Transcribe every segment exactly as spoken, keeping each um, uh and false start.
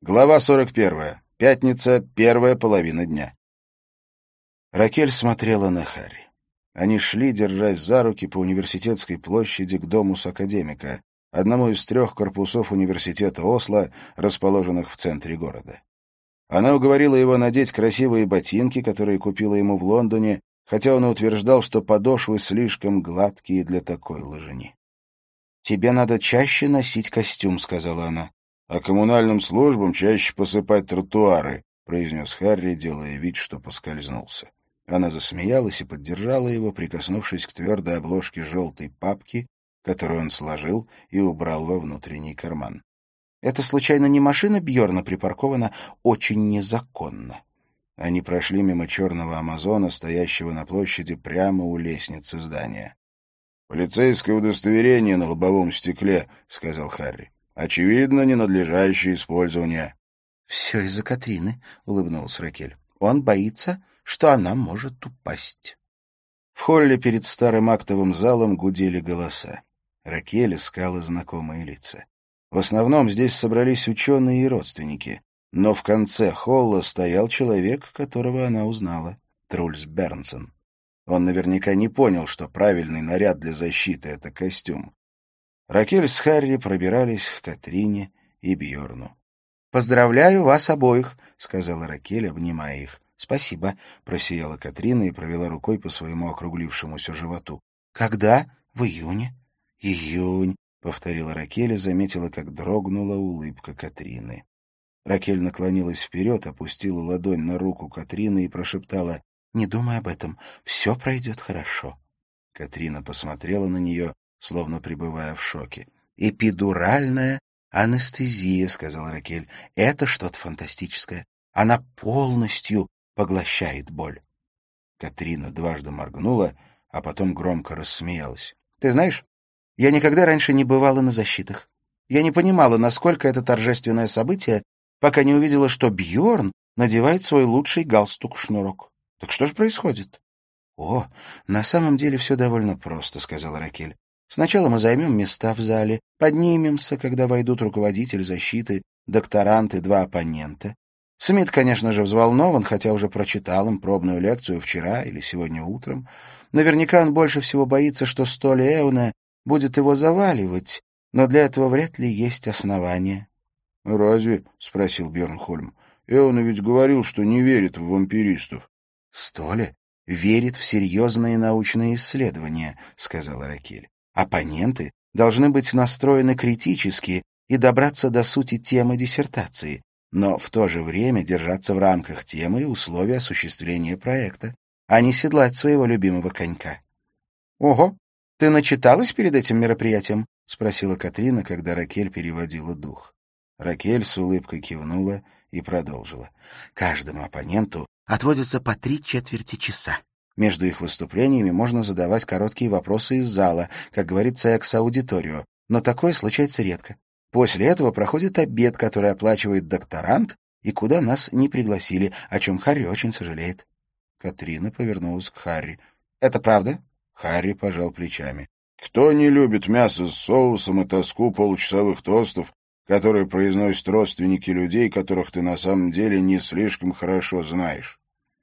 Глава сорок первая. Пятница, первая половина дня. Ракель смотрела на Харри. Они шли, держась за руки по университетской площади к Домус Академика, одному из трех корпусов университета Осло, расположенных в центре города. Она уговорила его надеть красивые ботинки, которые купила ему в Лондоне, хотя он и утверждал, что подошвы слишком гладкие для такой лыжни. «Тебе надо чаще носить костюм», — сказала она. «А коммунальным службам чаще посыпать тротуары», — произнес Харри, делая вид, что поскользнулся. Она засмеялась и поддержала его, прикоснувшись к твердой обложке желтой папки, которую он сложил и убрал во внутренний карман. «Это, случайно, не машина Бьорна припаркована очень незаконно?» Они прошли мимо черного Амазона, стоящего на площади прямо у лестницы здания. «Полицейское удостоверение на лобовом стекле», — сказал Харри. «Очевидно, ненадлежащее использование». «Все из-за Катрины», — улыбнулась Ракель. «Он боится, что она может упасть». В холле перед старым актовым залом гудели голоса. Ракель искала знакомые лица. В основном здесь собрались ученые и родственники. Но в конце холла стоял человек, которого она узнала — Трульс Бернсон. Он наверняка не понял, что правильный наряд для защиты — это костюм. Ракель с Харри пробирались к Катрине и Бьорну. «Поздравляю вас обоих», — сказала Ракель, обнимая их. «Спасибо», — просияла Катрина и провела рукой по своему округлившемуся животу. «Когда? В июне?» «Июнь», — повторила Ракель и заметила, как дрогнула улыбка Катрины. Ракель наклонилась вперед, опустила ладонь на руку Катрины и прошептала: «Не думай об этом, все пройдет хорошо». Катрина посмотрела на нее, словно пребывая в шоке. «Эпидуральная анестезия», — сказала Ракель. «Это что-то фантастическое. Она полностью поглощает боль». Катрина дважды моргнула, а потом громко рассмеялась. «Ты знаешь, я никогда раньше не бывала на защитах. Я не понимала, насколько это торжественное событие, пока не увидела, что Бьорн надевает свой лучший галстук-шнурок. Так что же происходит?» «О, на самом деле все довольно просто», — сказала Ракель. «Сначала мы займем места в зале, поднимемся, когда войдут руководитель защиты, докторант и два оппонента. Смит, конечно же, взволнован, хотя уже прочитал им пробную лекцию вчера или сегодня утром. Наверняка он больше всего боится, что Столи Эуне будет его заваливать, но для этого вряд ли есть основания». «Разве?» — спросил Бьернхольм. «Эуне ведь говорил, что не верит в вампиристов». «Столи верит в серьезные научные исследования», — сказала Ракель. «Оппоненты должны быть настроены критически и добраться до сути темы диссертации, но в то же время держаться в рамках темы и условий осуществления проекта, а не седлать своего любимого конька». «Ого, ты начиталась перед этим мероприятием?» — спросила Катрина, когда Ракель переводила дух. Ракель с улыбкой кивнула и продолжила. «Каждому оппоненту отводится по три четверти часа. Между их выступлениями можно задавать короткие вопросы из зала, как говорится, экс-аудиторио, но такое случается редко. После этого проходит обед, который оплачивает докторант, и куда нас не пригласили, о чем Харри очень сожалеет». Катрина повернулась к Харри. «Это правда?» Харри пожал плечами. «Кто не любит мясо с соусом и тоску получасовых тостов, которые произносят родственники людей, которых ты на самом деле не слишком хорошо знаешь?»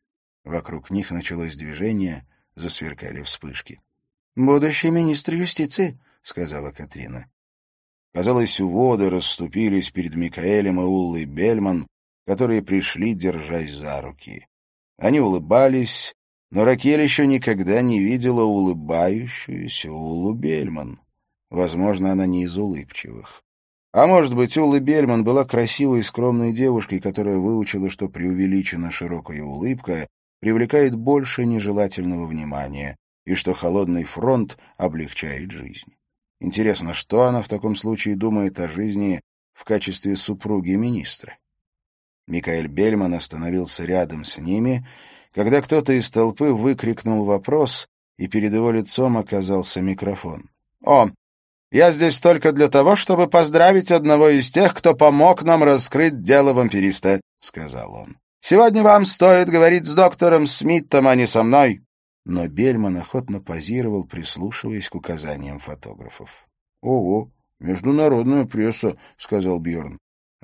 Вокруг них началось движение, засверкали вспышки. «Будущий министр юстиции», — сказала Катрина. Казалось, воды расступились перед Микаэлем и Уллой Бельман, которые пришли, держась за руки. Они улыбались, но Ракель еще никогда не видела улыбающуюся Уллу Бельман. Возможно, она не из улыбчивых. А может быть, Улла Бельман была красивой и скромной девушкой, которая выучила, что преувеличенно широкая улыбка привлекает больше нежелательного внимания, и что холодный фронт облегчает жизнь. Интересно, что она в таком случае думает о жизни в качестве супруги министра? Микаэль Бельман остановился рядом с ними, когда кто-то из толпы выкрикнул вопрос, и перед его лицом оказался микрофон. «О, я здесь только для того, чтобы поздравить одного из тех, кто помог нам раскрыть дело вампириста», — сказал он. «Сегодня вам стоит говорить с доктором Смитом, а не со мной». Но Бельман охотно позировал, прислушиваясь к указаниям фотографов. «Ого, международная пресса», — сказал Бьорн.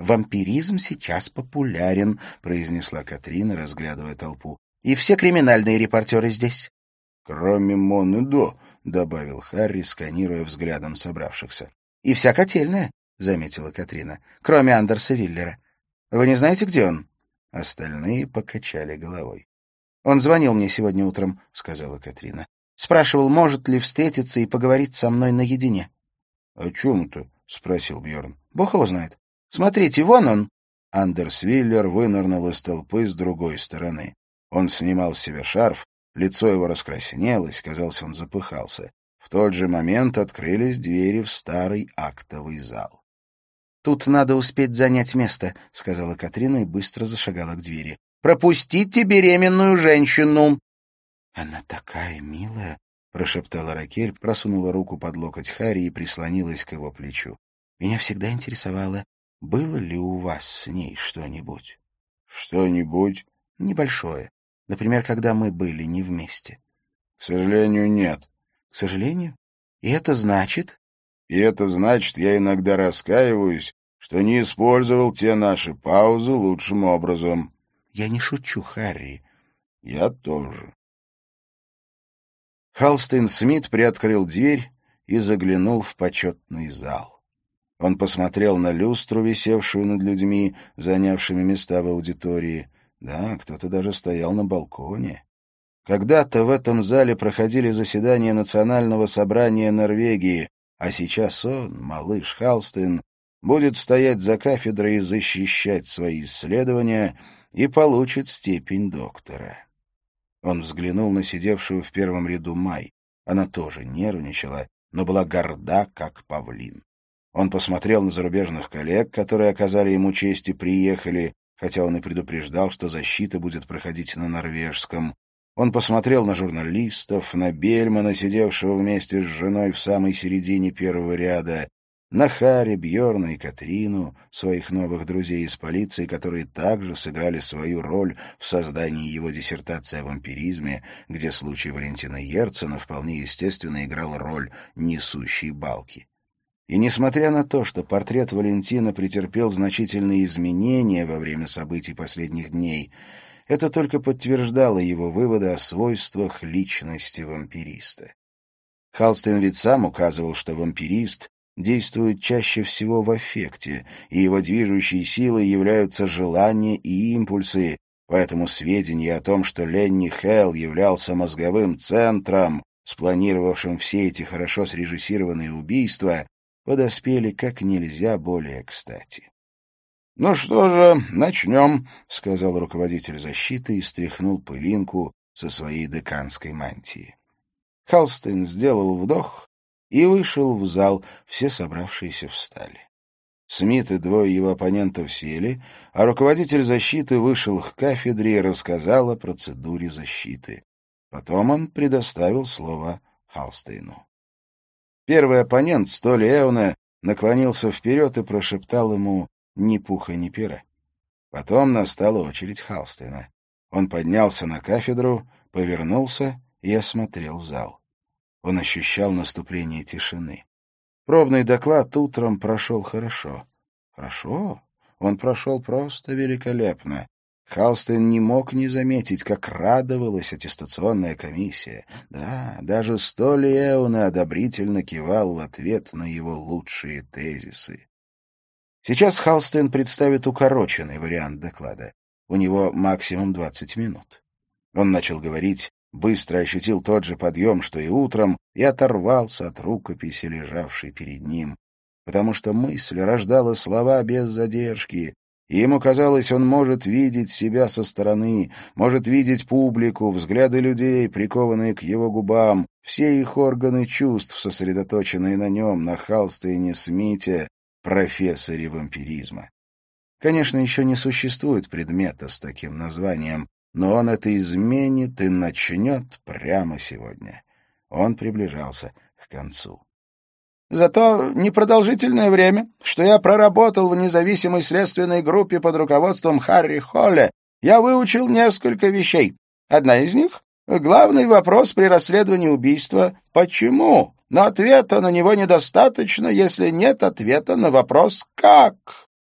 «Вампиризм сейчас популярен», — произнесла Катрина, разглядывая толпу. «И все криминальные репортеры здесь». «Кроме Мон и До», — добавил Харри, сканируя взглядом собравшихся. «И вся котельная», — заметила Катрина, — «кроме Андерса Виллера. Вы не знаете, где он?» Остальные покачали головой. «Он звонил мне сегодня утром», — сказала Катрина. «Спрашивал, может ли встретиться и поговорить со мной наедине». «О чем-то?» — спросил Бьорн. «Бог его знает. Смотрите, вон он». Андерс Виллер вынырнул из толпы с другой стороны. Он снимал с себя шарф, лицо его раскраснелось, казалось, он запыхался. В тот же момент открылись двери в старый актовый зал. «Тут надо успеть занять место», — сказала Катрина и быстро зашагала к двери. «Пропустите беременную женщину!» «Она такая милая!» — прошептала Ракель, просунула руку под локоть Харри и прислонилась к его плечу. «Меня всегда интересовало, было ли у вас с ней что-нибудь?» «Что-нибудь?» «Небольшое. Например, когда мы были не вместе». «К сожалению, нет». «К сожалению? И это значит?» «И это значит, я иногда раскаиваюсь, что не использовал те наши паузы лучшим образом». «Я не шучу, Харри». «Я тоже». Халстейн Смит приоткрыл дверь и заглянул в почетный зал. Он посмотрел на люстру, висевшую над людьми, занявшими места в аудитории. Да, кто-то даже стоял на балконе. Когда-то в этом зале проходили заседания Национального собрания Норвегии, а сейчас он, малыш Халстейн, будет стоять за кафедрой и защищать свои исследования и получит степень доктора. Он взглянул на сидевшую в первом ряду Май. Она тоже нервничала, но была горда, как павлин. Он посмотрел на зарубежных коллег, которые оказали ему честь и приехали, хотя он и предупреждал, что защита будет проходить на норвежском. Он посмотрел на журналистов, на Бельмана, сидевшего вместе с женой в самой середине первого ряда, на Харри, Бьорна и Катрину, своих новых друзей из полиции, которые также сыграли свою роль в создании его диссертации о вампиризме, где случай Валентина Ерцена вполне естественно играл роль несущей балки. И несмотря на то, что портрет Валентина претерпел значительные изменения во время событий последних дней, это только подтверждало его выводы о свойствах личности вампириста. Халстейн ведь сам указывал, что вампирист действует чаще всего в аффекте, и его движущей силой являются желания и импульсы, поэтому сведения о том, что Ленни Хелл являлся мозговым центром, спланировавшим все эти хорошо срежиссированные убийства, подоспели как нельзя более кстати. — Ну что же, начнем, — сказал руководитель защиты и стряхнул пылинку со своей деканской мантии. Халстейн сделал вдох и вышел в зал, все собравшиеся встали. Смит и двое его оппонентов сели, а руководитель защиты вышел к кафедре и рассказал о процедуре защиты. Потом он предоставил слово Халстейну. Первый оппонент, Столи Эуне, наклонился вперед и прошептал ему «ни пуха, ни пера». Потом настала очередь Халстейна. Он поднялся на кафедру, повернулся и осмотрел зал. Он ощущал наступление тишины. Пробный доклад утром прошел хорошо. Хорошо? Он прошел просто великолепно. Халстейн не мог не заметить, как радовалась аттестационная комиссия. Да, даже Столи Эуне одобрительно кивал в ответ на его лучшие тезисы. Сейчас Халстейн представит укороченный вариант доклада. У него максимум двадцать минут. Он начал говорить, быстро ощутил тот же подъем, что и утром, и оторвался от рукописи, лежавшей перед ним. Потому что мысль рождала слова без задержки, и ему казалось, он может видеть себя со стороны, может видеть публику, взгляды людей, прикованные к его губам, все их органы чувств, сосредоточенные на нем, на Халстейне Смите, профессоре вампиризма. Конечно, еще не существует предмета с таким названием, но он это изменит и начнет прямо сегодня. Он приближался к концу. За то непродолжительное время, что я проработал в независимой следственной группе под руководством Харри Холле, я выучил несколько вещей. Одна из них — главный вопрос при расследовании убийства — почему? Но ответа на него недостаточно, если нет ответа на вопрос «как?».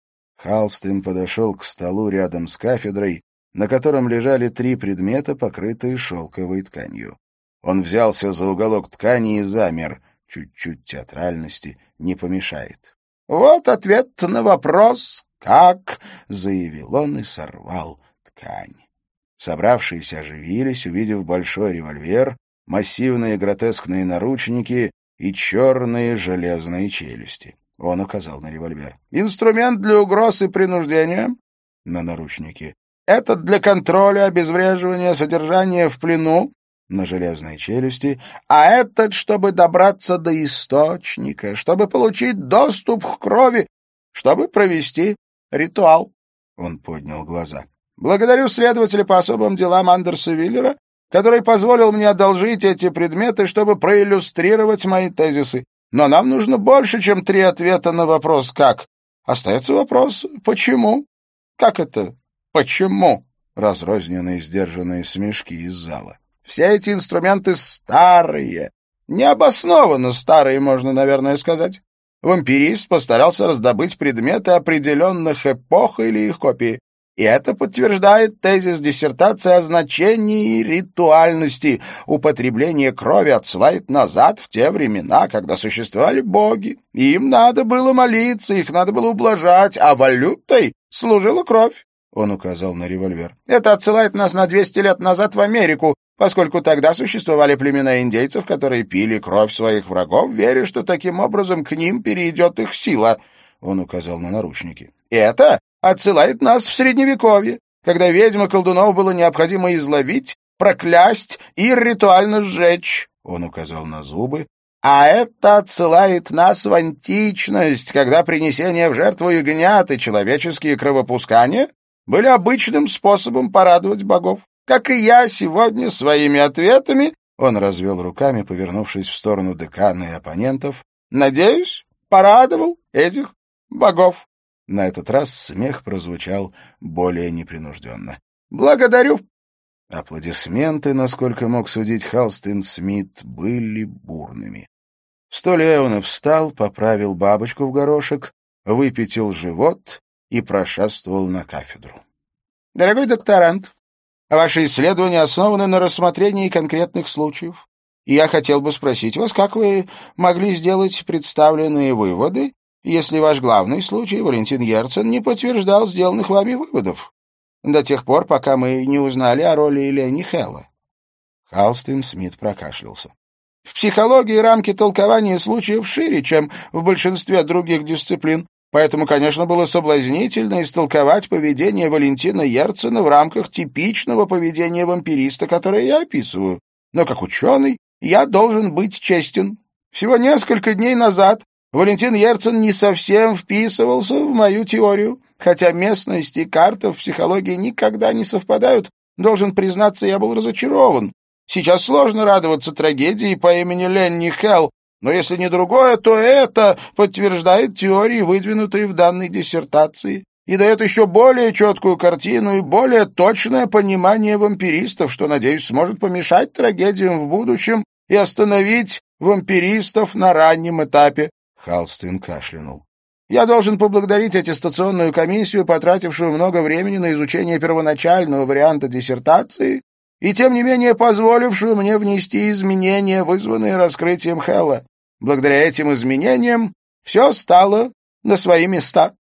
Халстин подошел к столу рядом с кафедрой, на котором лежали три предмета, покрытые шелковой тканью. Он взялся за уголок ткани и замер. Чуть-чуть театральности не помешает. «Вот ответ на вопрос «как?», — заявил он и сорвал ткань. Собравшиеся оживились, увидев большой револьвер, массивные гротескные наручники и черные железные челюсти. Он указал на револьвер. «Инструмент для угроз и принуждения?» На наручники. «Этот для контроля, обезвреживания, содержания в плену?» На железные челюсти. «А этот, чтобы добраться до источника, чтобы получить доступ к крови, чтобы провести ритуал». Он поднял глаза. «Благодарю следователя по особым делам Андерса Виллера, который позволил мне одолжить эти предметы, чтобы проиллюстрировать мои тезисы. Но нам нужно больше, чем три ответа на вопрос «как?». Остается вопрос «почему?». «Как это? Почему?» Разрозненные сдержанные смешки из зала. «Все эти инструменты старые. Необоснованно старые, можно, наверное, сказать. Вампирист постарался раздобыть предметы определенных эпох или их копии. И это подтверждает тезис диссертации о значении ритуальности. Употребление крови отсылает назад в те времена, когда существовали боги. Им надо было молиться, их надо было ублажать, а валютой служила кровь». Он указал на револьвер. «Это отсылает нас на двести лет назад в Америку, поскольку тогда существовали племена индейцев, которые пили кровь своих врагов, веря, что таким образом к ним перейдет их сила». Он указал на наручники. «Это отсылает нас в Средневековье, когда ведьм и колдунов было необходимо изловить, проклясть и ритуально сжечь». Он указал на зубы. «А это отсылает нас в античность, когда принесение в жертву ягнят и человеческие кровопускания были обычным способом порадовать богов. Как и я сегодня своими ответами...» Он развел руками, повернувшись в сторону декана и оппонентов. «Надеюсь, порадовал этих богов». На этот раз смех прозвучал более непринужденно. «Благодарю». Аплодисменты, насколько мог судить Халстин Смит, были бурными. В столе он и встал, поправил бабочку в горошек, выпятил живот и прошествовал на кафедру. «Дорогой докторант, ваши исследования основаны на рассмотрении конкретных случаев, и я хотел бы спросить вас, как вы могли сделать представленные выводы, если ваш главный случай, Валентин Герцен, не подтверждал сделанных вами выводов, до тех пор, пока мы не узнали о роли Ленни Хэлла?» Халстин Смит прокашлялся. «В психологии рамки толкования случаев шире, чем в большинстве других дисциплин, поэтому, конечно, было соблазнительно истолковать поведение Валентина Герцена в рамках типичного поведения вампириста, которое я описываю. Но как ученый я должен быть честен. Всего несколько дней назад Валентин Герцен не совсем вписывался в мою теорию, хотя местность и карта в психологии никогда не совпадают. Должен признаться, я был разочарован. Сейчас сложно радоваться трагедии по имени Ленни Хэлл, но если не другое, то это подтверждает теории, выдвинутые в данной диссертации, и дает еще более четкую картину и более точное понимание вампиристов, что, надеюсь, сможет помешать трагедиям в будущем и остановить вампиристов на раннем этапе». Халстин кашлянул. «Я должен поблагодарить аттестационную комиссию, потратившую много времени на изучение первоначального варианта диссертации и, тем не менее, позволившую мне внести изменения, вызванные раскрытием Хэлла. Благодаря этим изменениям все стало на свои места».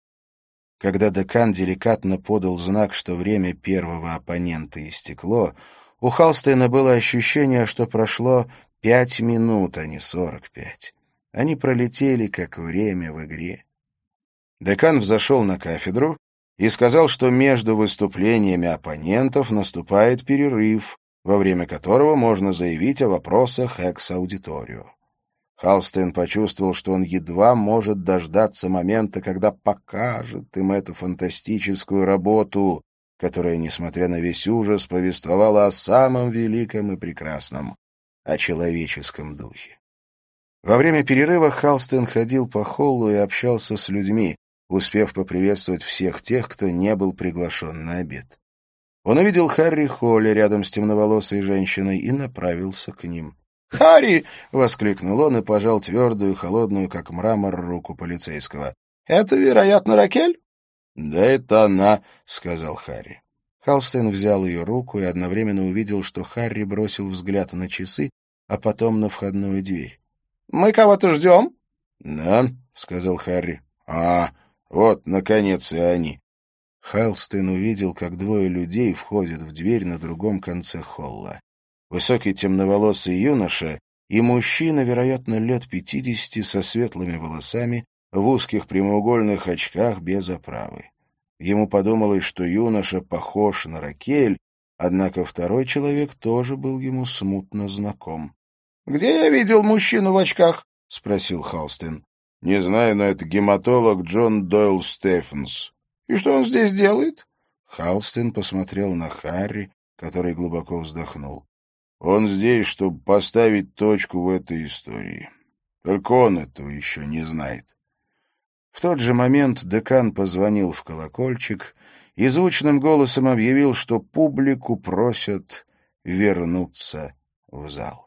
Когда декан деликатно подал знак, что время первого оппонента истекло, у Халстина было ощущение, что прошло пять минут, а не сорок пять. Они пролетели, как время в игре. Декан взошел на кафедру и сказал, что между выступлениями оппонентов наступает перерыв, во время которого можно заявить о вопросах экс-аудиторию. Халстин почувствовал, что он едва может дождаться момента, когда покажет им эту фантастическую работу, которая, несмотря на весь ужас, повествовала о самом великом и прекрасном, о человеческом духе. Во время перерыва Халстин ходил по холлу и общался с людьми, успев поприветствовать всех тех, кто не был приглашен на обед. Он увидел Харри Холли рядом с темноволосой женщиной и направился к ним. «Харри!» — воскликнул он и пожал твердую, холодную, как мрамор, руку полицейского. «Это, вероятно, Ракель?» «Да это она», — сказал Харри. Халстейн взял ее руку и одновременно увидел, что Харри бросил взгляд на часы, а потом на входную дверь. «Мы кого-то ждем?» «Да», — сказал Харри. «А, вот, наконец, и они». Халстейн увидел, как двое людей входят в дверь на другом конце холла. Высокий темноволосый юноша и мужчина, вероятно, лет пятидесяти, со светлыми волосами, в узких прямоугольных очках без оправы. Ему подумалось, что юноша похож на Ракель, однако второй человек тоже был ему смутно знаком. — Где я видел мужчину в очках? — спросил Халстейн. — Не знаю, но это гематолог Джон Дойл Стефенс. — И что он здесь делает? Халстейн посмотрел на Харри, который глубоко вздохнул. — Он здесь, чтобы поставить точку в этой истории. Только он этого еще не знает. В тот же момент декан позвонил в колокольчик и звучным голосом объявил, что публику просят вернуться в зал.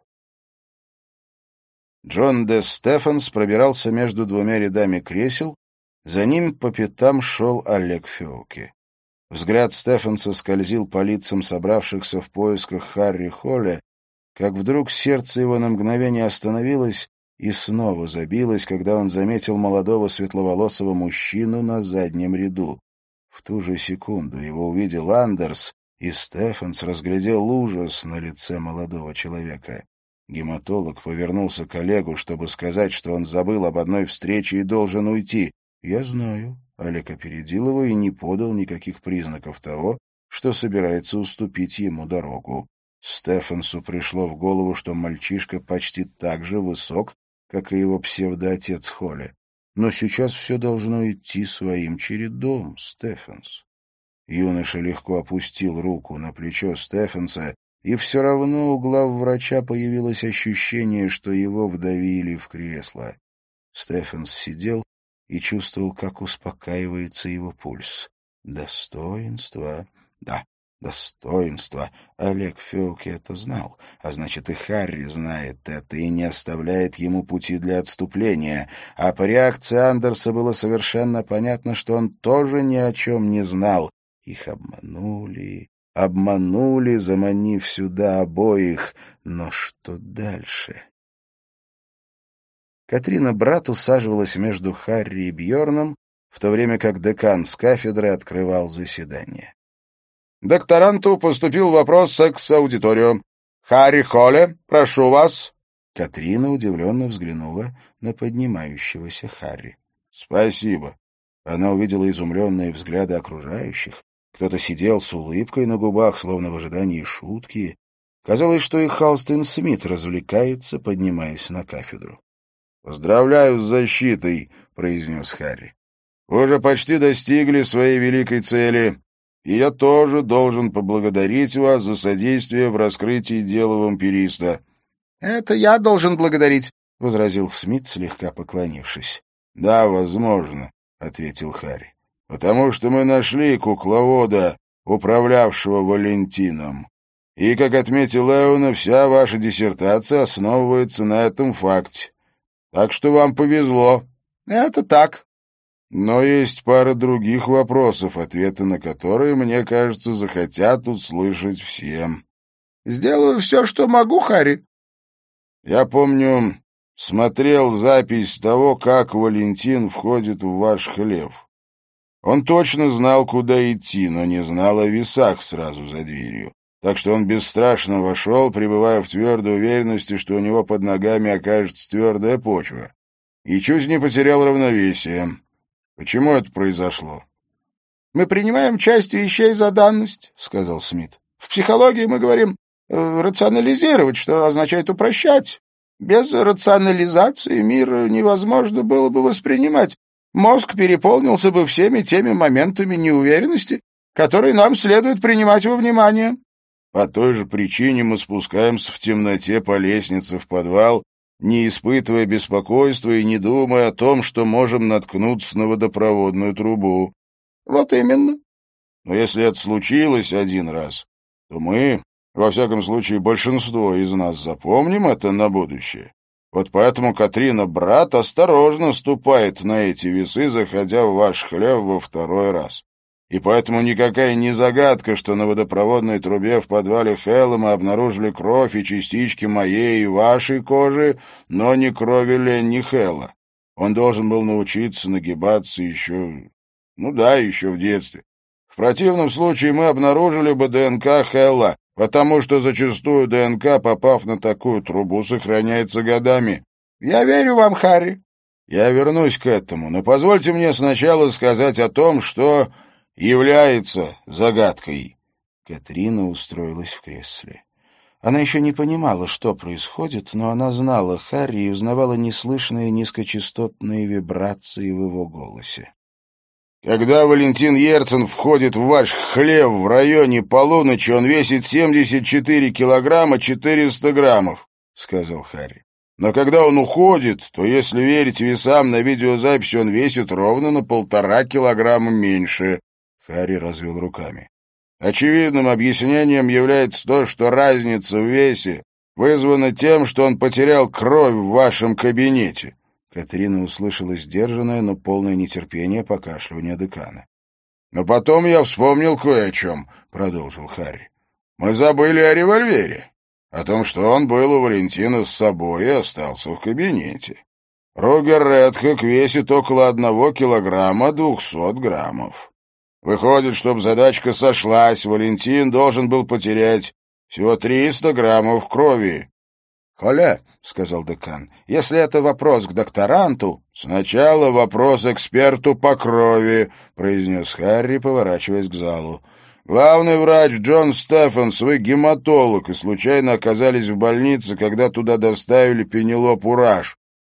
Джон Д. Стефенс пробирался между двумя рядами кресел, за ним по пятам шел Олег Феуке. Взгляд Стефенса скользил по лицам собравшихся в поисках Харри Холля, как вдруг сердце его на мгновение остановилось и снова забилось, когда он заметил молодого светловолосого мужчину на заднем ряду. В ту же секунду его увидел Андерс, и Стефенс разглядел ужас на лице молодого человека. Гематолог повернулся к Олегу, чтобы сказать, что он забыл об одной встрече и должен уйти. «Я знаю». Олег опередил его и не подал никаких признаков того, что собирается уступить ему дорогу. Стефенсу пришло в голову, что мальчишка почти так же высок, как и его псевдоотец Холли. Но сейчас все должно идти своим чередом, Стефенс. Юноша легко опустил руку на плечо Стефенса, и все равно у главврача появилось ощущение, что его вдавили в кресло. Стефенс сидел и чувствовал, как успокаивается его пульс. Достоинство, да, достоинство. Олег Феуке это знал, а значит, и Харри знает это и не оставляет ему пути для отступления. А по реакции Андерса было совершенно понятно, что он тоже ни о чем не знал. Их обманули, обманули, заманив сюда обоих. Но что дальше? Катрина Брат усаживалась между Харри и Бьорном, в то время как декан с кафедры открывал заседание. «Докторанту поступил вопрос секс-аудиторию. Харри Холле, прошу вас». Катрина удивленно взглянула на поднимающегося Харри. «Спасибо». Она увидела изумленные взгляды окружающих. Кто-то сидел с улыбкой на губах, словно в ожидании шутки. Казалось, что и Халстейн Смит развлекается, поднимаясь на кафедру. «Поздравляю с защитой», — произнес Харри. «Вы уже почти достигли своей великой цели, и я тоже должен поблагодарить вас за содействие в раскрытии дела вампириста». «Это я должен благодарить», — возразил Смит, слегка поклонившись. «Да, возможно», — ответил Харри, — «потому что мы нашли кукловода, управлявшего Валентином. И, как отметил Эуна, вся ваша диссертация основывается на этом факте. Так что вам повезло». «Это так». «Но есть пара других вопросов, ответы на которые, мне кажется, захотят услышать всем». «Сделаю все, что могу, Харри». «Я помню, смотрел запись того, как Валентин входит в ваш хлев. Он точно знал, куда идти, но не знал о весах сразу за дверью. Так что он бесстрашно вошел, пребывая в твердой уверенности, что у него под ногами окажется твердая почва. И чуть не потерял равновесие. Почему это произошло?» «Мы принимаем часть вещей за данность», — сказал Смит. «В психологии мы говорим э, рационализировать, что означает упрощать. Без рационализации мир невозможно было бы воспринимать. Мозг переполнился бы всеми теми моментами неуверенности, которые нам следует принимать во внимание». «По той же причине мы спускаемся в темноте по лестнице в подвал, не испытывая беспокойства и не думая о том, что можем наткнуться на водопроводную трубу». «Вот именно». «Но если это случилось один раз, то мы, во всяком случае большинство из нас, запомним это на будущее. Вот поэтому Катрина, брат, осторожно ступает на эти весы, заходя в ваш хлев во второй раз. И поэтому никакая не загадка, что на водопроводной трубе в подвале Хэлла мы обнаружили кровь и частички моей и вашей кожи, но не крови Ленни Хэлла. Он должен был научиться нагибаться еще... ну да, еще в детстве. В противном случае мы обнаружили бы ДНК Хэлла, потому что зачастую ДНК, попав на такую трубу, сохраняется годами. Я верю вам, Харри. Я вернусь к этому, но позвольте мне сначала сказать о том, что является загадкой. Катрина устроилась в кресле. Она еще не понимала, что происходит, но она знала Харри и узнавала неслышные низкочастотные вибрации в его голосе. Когда Валентин Ерцен входит в ваш хлев в районе полуночи, он весит семьдесят четыре килограмма четыреста граммов, — сказал Харри. Но когда он уходит, то, если верить весам на видеозаписи, он весит ровно на полтора килограмма меньше. Харри развел руками. Очевидным объяснением является то, что разница в весе вызвана тем, что он потерял кровь в вашем кабинете. Катрина услышала сдержанное, но полное нетерпение покашливание декана. «Но потом я вспомнил кое о чем», — продолжил Харри. «Мы забыли о револьвере, о том, что он был у Валентина с собой и остался в кабинете. Ругер Редхак весит около одного килограмма двухсот граммов. Выходит, чтобы задачка сошлась, Валентин должен был потерять всего триста граммов крови». «Холе», — сказал декан, — «если это вопрос к докторанту...» «Сначала вопрос эксперту по крови», — произнес Харри, поворачиваясь к залу. «Главный врач Джон Стефенс, вы гематолог и случайно оказались в больнице, когда туда доставили Пенелопу Раш».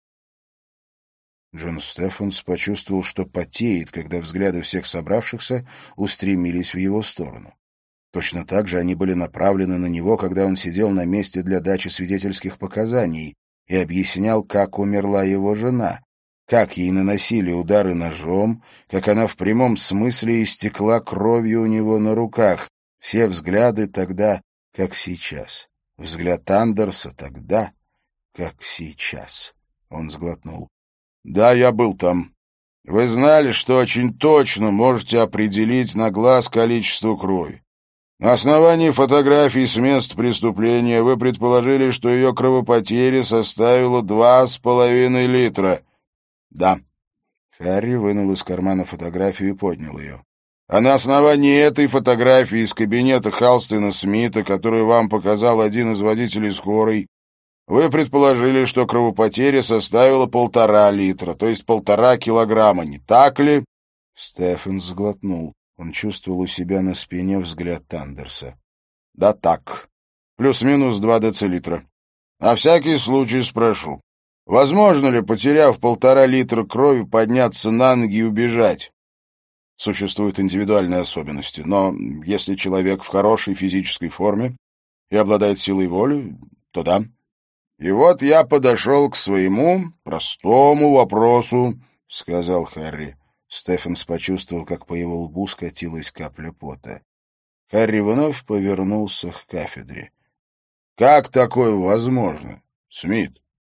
Джон Стефенс почувствовал, что потеет, когда взгляды всех собравшихся устремились в его сторону. Точно так же они были направлены на него, когда он сидел на месте для дачи свидетельских показаний и объяснял, как умерла его жена, как ей наносили удары ножом, как она в прямом смысле истекла кровью у него на руках. Все взгляды тогда, как сейчас. Взгляд Андерса тогда, как сейчас. Он сглотнул. «Да, я был там. Вы знали, что очень точно можете определить на глаз количество крови. На основании фотографий с мест преступления вы предположили, что ее кровопотеря составила два с половиной литра». «Да». Харри вынул из кармана фотографию и поднял ее. «А на основании этой фотографии из кабинета Халстена Смита, которую вам показал один из водителей скорой, вы предположили, что кровопотеря составила полтора литра, то есть полтора килограмма, не так ли?» Стефан сглотнул. Он чувствовал у себя на спине взгляд Андерса. «Да так. Плюс-минус два децилитра. На всякий случай спрошу. Возможно ли, потеряв полтора литра крови, подняться на ноги и убежать?» Существуют индивидуальные особенности, но если человек в хорошей физической форме и обладает силой воли, то да. «И вот я подошел к своему простому вопросу», — сказал Харри. Стефенс почувствовал, как по его лбу скатилась капля пота. Харри вновь повернулся к кафедре. «Как такое возможно, Смит?»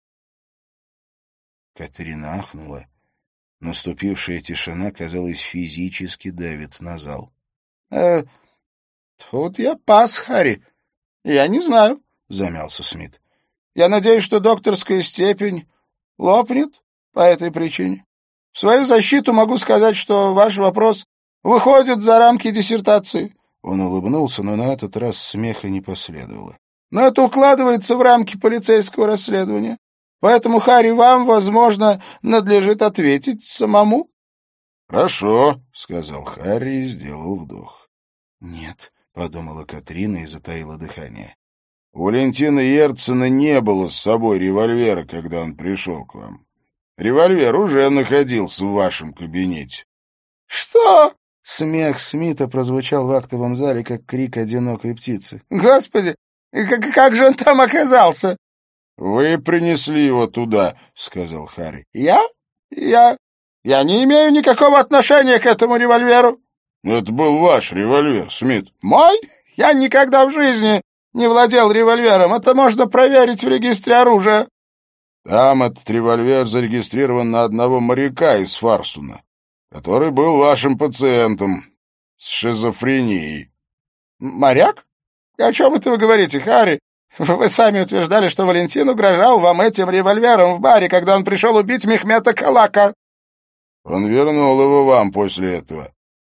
Катрина ахнула. Наступившая тишина, казалось, физически давит на зал. «Э, тут я пас, Харри. Я не знаю», — замялся Смит. «Я надеюсь, что докторская степень лопнет по этой причине. В свою защиту могу сказать, что ваш вопрос выходит за рамки диссертации». Он улыбнулся, но на этот раз смеха не последовало. «Но это укладывается в рамки полицейского расследования. Поэтому, Харри, вам, возможно, надлежит ответить самому». «Хорошо», — сказал Харри и сделал вдох. «Нет», — подумала Катрина и затаила дыхание. «У Валентина Ерцена не было с собой револьвера, когда он пришел к вам. Револьвер уже находился в вашем кабинете». «Что?» — смех Смита прозвучал в актовом зале, как крик одинокой птицы. «Господи, как, как же он там оказался?» «Вы принесли его туда», — сказал Харри. «Я? Я... Я не имею никакого отношения к этому револьверу». «Это был ваш револьвер, Смит». «Мой? Я никогда в жизни не владел револьвером. Это можно проверить в регистре оружия». Там этот револьвер зарегистрирован на одного моряка из Фарсуна, который был вашим пациентом с шизофренией». «Моряк? О чем это вы говорите, Харри? Вы сами утверждали, что Валентин угрожал вам этим револьвером в баре, когда он пришел убить Мехмета Калака». «Он вернул его вам после этого».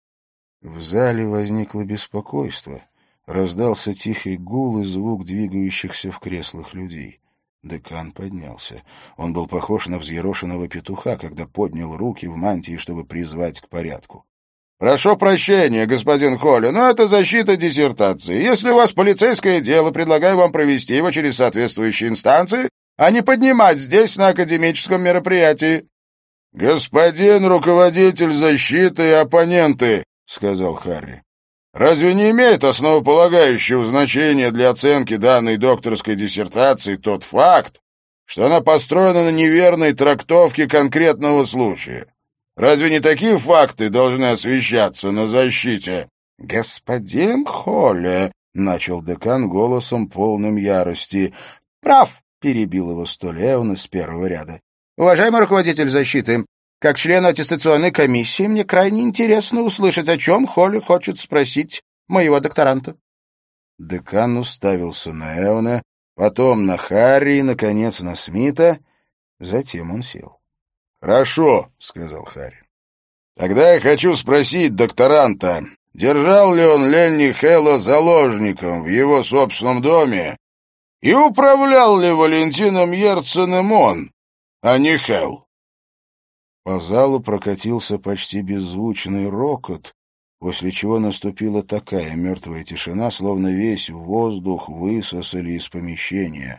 В зале возникло беспокойство. Раздался тихий гул и звук двигающихся в креслах людей. Декан поднялся. Он был похож на взъерошенного петуха, когда поднял руки в мантии, чтобы призвать к порядку. «Прошу прощения, господин Холли, но это защита диссертации. Если у вас полицейское дело, предлагаю вам провести его через соответствующие инстанции, а не поднимать здесь на академическом мероприятии». «Господин руководитель защиты и оппоненты», — сказал Харри, — «разве не имеет основополагающего значения для оценки данной докторской диссертации тот факт, что она построена на неверной трактовке конкретного случая? Разве не такие факты должны освещаться на защите?» «Господин Холли», — начал декан голосом полным ярости. «Прав», — перебил его Столеон из первого ряда. «Уважаемый руководитель защиты, как члену аттестационной комиссии мне крайне интересно услышать, о чем Холли хочет спросить моего докторанта». Декан уставился на Эона, потом на Харри и, наконец, на Смита. Затем он сел. «Хорошо», — сказал Харри. «Тогда я хочу спросить докторанта, держал ли он Ленни Хэлла заложником в его собственном доме и управлял ли Валентином Ерценым он, а не Хэлл?» По залу прокатился почти беззвучный рокот, после чего наступила такая мертвая тишина, словно весь воздух высосали из помещения.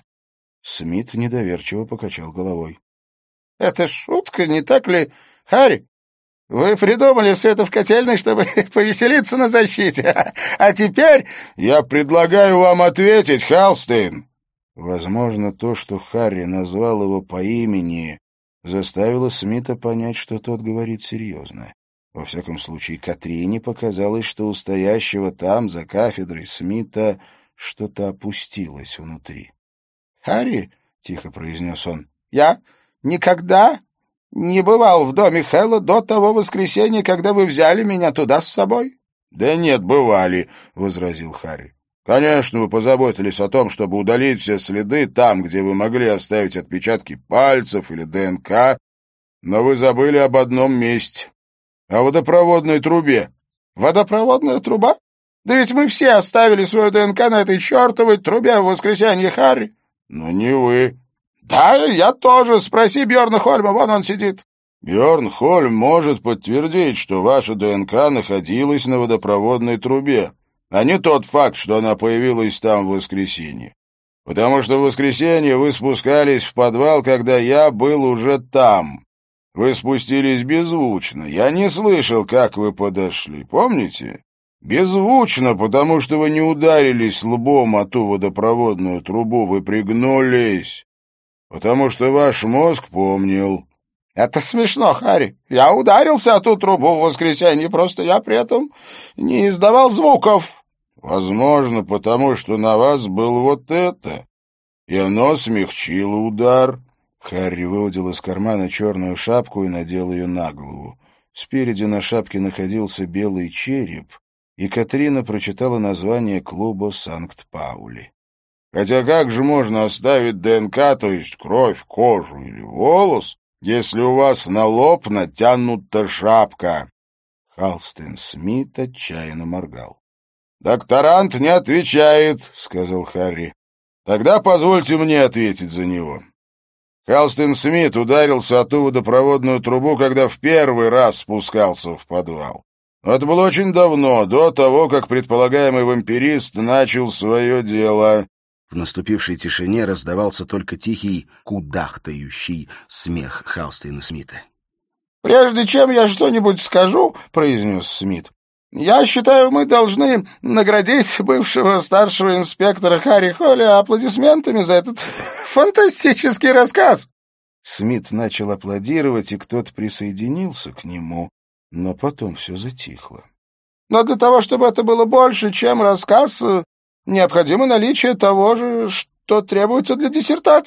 Смит недоверчиво покачал головой. — Это шутка, не так ли, Харри? Вы придумали все это в котельной, чтобы повеселиться на защите. А теперь... — Я предлагаю вам ответить, Халстейн. Возможно, то, что Харри назвал его по имени, заставило Смита понять, что тот говорит серьезно. Во всяком случае, Катрине показалось, что у стоящего там, за кафедрой Смита, что-то опустилось внутри. — Харри, — тихо произнес он, — я никогда не бывал в доме Хэлла до того воскресенья, когда вы взяли меня туда с собой. — Да нет, бывали, — возразил Харри. — Конечно, вы позаботились о том, чтобы удалить все следы там, где вы могли оставить отпечатки пальцев или ДНК, но вы забыли об одном месте — о водопроводной трубе. — Водопроводная труба? Да ведь мы все оставили свою ДНК на этой чертовой трубе в воскресенье, Харри. — Но не вы. — Да, я тоже. Спроси Бьорна Хольма, вон он сидит. Бьорн Хольм может подтвердить, что ваша ДНК находилась на водопроводной трубе, а не тот факт, что она появилась там в воскресенье. Потому что в воскресенье вы спускались в подвал, когда я был уже там. Вы спустились беззвучно. Я не слышал, как вы подошли. Помните? Беззвучно, потому что вы не ударились лбом о ту водопроводную трубу. Вы пригнулись, потому что ваш мозг помнил. — Это смешно, Харри. Я ударился о ту трубу в воскресенье, просто я при этом не издавал звуков. — Возможно, потому что на вас был вот это, и оно смягчило удар. Харри выудил из кармана черную шапку и надел ее на голову. Спереди на шапке находился белый череп, и Катрина прочитала название клуба Санкт-Паули. «Хотя как же можно оставить ДНК, то есть кровь, кожу или волос, если у вас на лоб натянута шапка?» Халстейн Смит отчаянно моргал. «Докторант не отвечает», — сказал Харри. «Тогда позвольте мне ответить за него. Халстейн Смит ударился о ту водопроводную трубу, когда в первый раз спускался в подвал. Это было очень давно, до того, как предполагаемый вампирист начал свое дело». В наступившей тишине раздавался только тихий, кудахтающий смех Халстейна Смита. «Прежде чем я что-нибудь скажу, — произнес Смит, — я считаю, мы должны наградить бывшего старшего инспектора Харри Холли аплодисментами за этот фантастический рассказ». Смит начал аплодировать, и кто-то присоединился к нему, но потом все затихло. «Но для того, чтобы это было больше, чем рассказ, необходимо наличие того же, что требуется для диссертации»,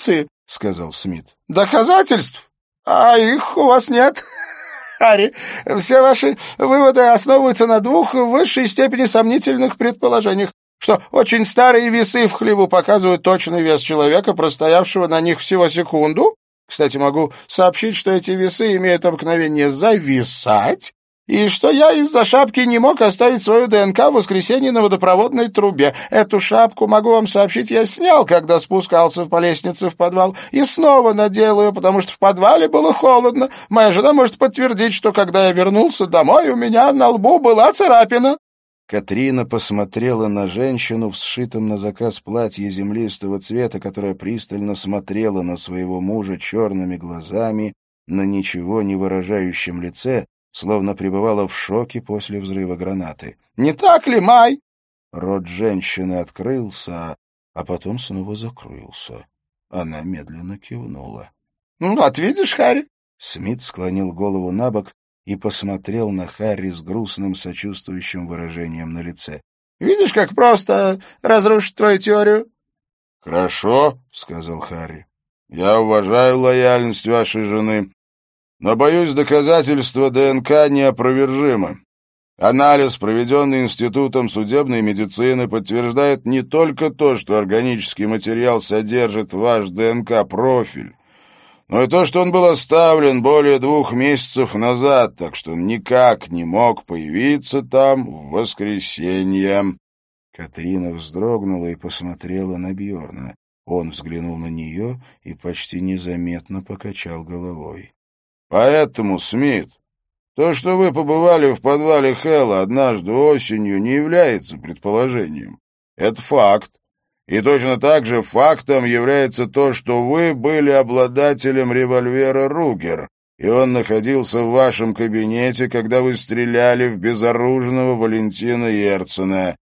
сказал Смит. Доказательств? А их у вас нет, Харри. Все ваши выводы основываются на двух в высшей степени сомнительных предположениях, что очень старые весы в хлеву показывают точный вес человека, простоявшего на них всего секунду. Кстати, могу сообщить, что эти весы имеют обыкновение зависать, и что я из-за шапки не мог оставить свою ДНК в воскресенье на водопроводной трубе. Эту шапку, могу вам сообщить, я снял, когда спускался по лестнице в подвал, и снова надел ее, потому что в подвале было холодно. Моя жена может подтвердить, что когда я вернулся домой, у меня на лбу была царапина». Катрина посмотрела на женщину в сшитом на заказ платье землистого цвета, которая пристально смотрела на своего мужа черными глазами, на ничего не выражающем лице, словно пребывала в шоке после взрыва гранаты. «Не так ли, Май?» Рот женщины открылся, а потом снова закрылся. Она медленно кивнула. «Ну, вот видишь, Харри?» Смит склонил голову на бок и посмотрел на Харри с грустным сочувствующим выражением на лице. «Видишь, как просто разрушить твою теорию?» «Хорошо», — сказал Харри. «Я уважаю лояльность вашей жены, но, боюсь, доказательства ДНК неопровержимы. Анализ, проведенный Институтом судебной медицины, подтверждает не только то, что органический материал содержит ваш ДНК-профиль, но и то, что он был оставлен более двух месяцев назад, так что он никак не мог появиться там в воскресенье». Катрина вздрогнула и посмотрела на Бьорна. Он взглянул на нее и почти незаметно покачал головой. «Поэтому, Смит, то, что вы побывали в подвале Хэлла однажды осенью, не является предположением. Это факт. И точно так же фактом является то, что вы были обладателем револьвера «Ругер», и он находился в вашем кабинете, когда вы стреляли в безоружного Валентина Ерцена.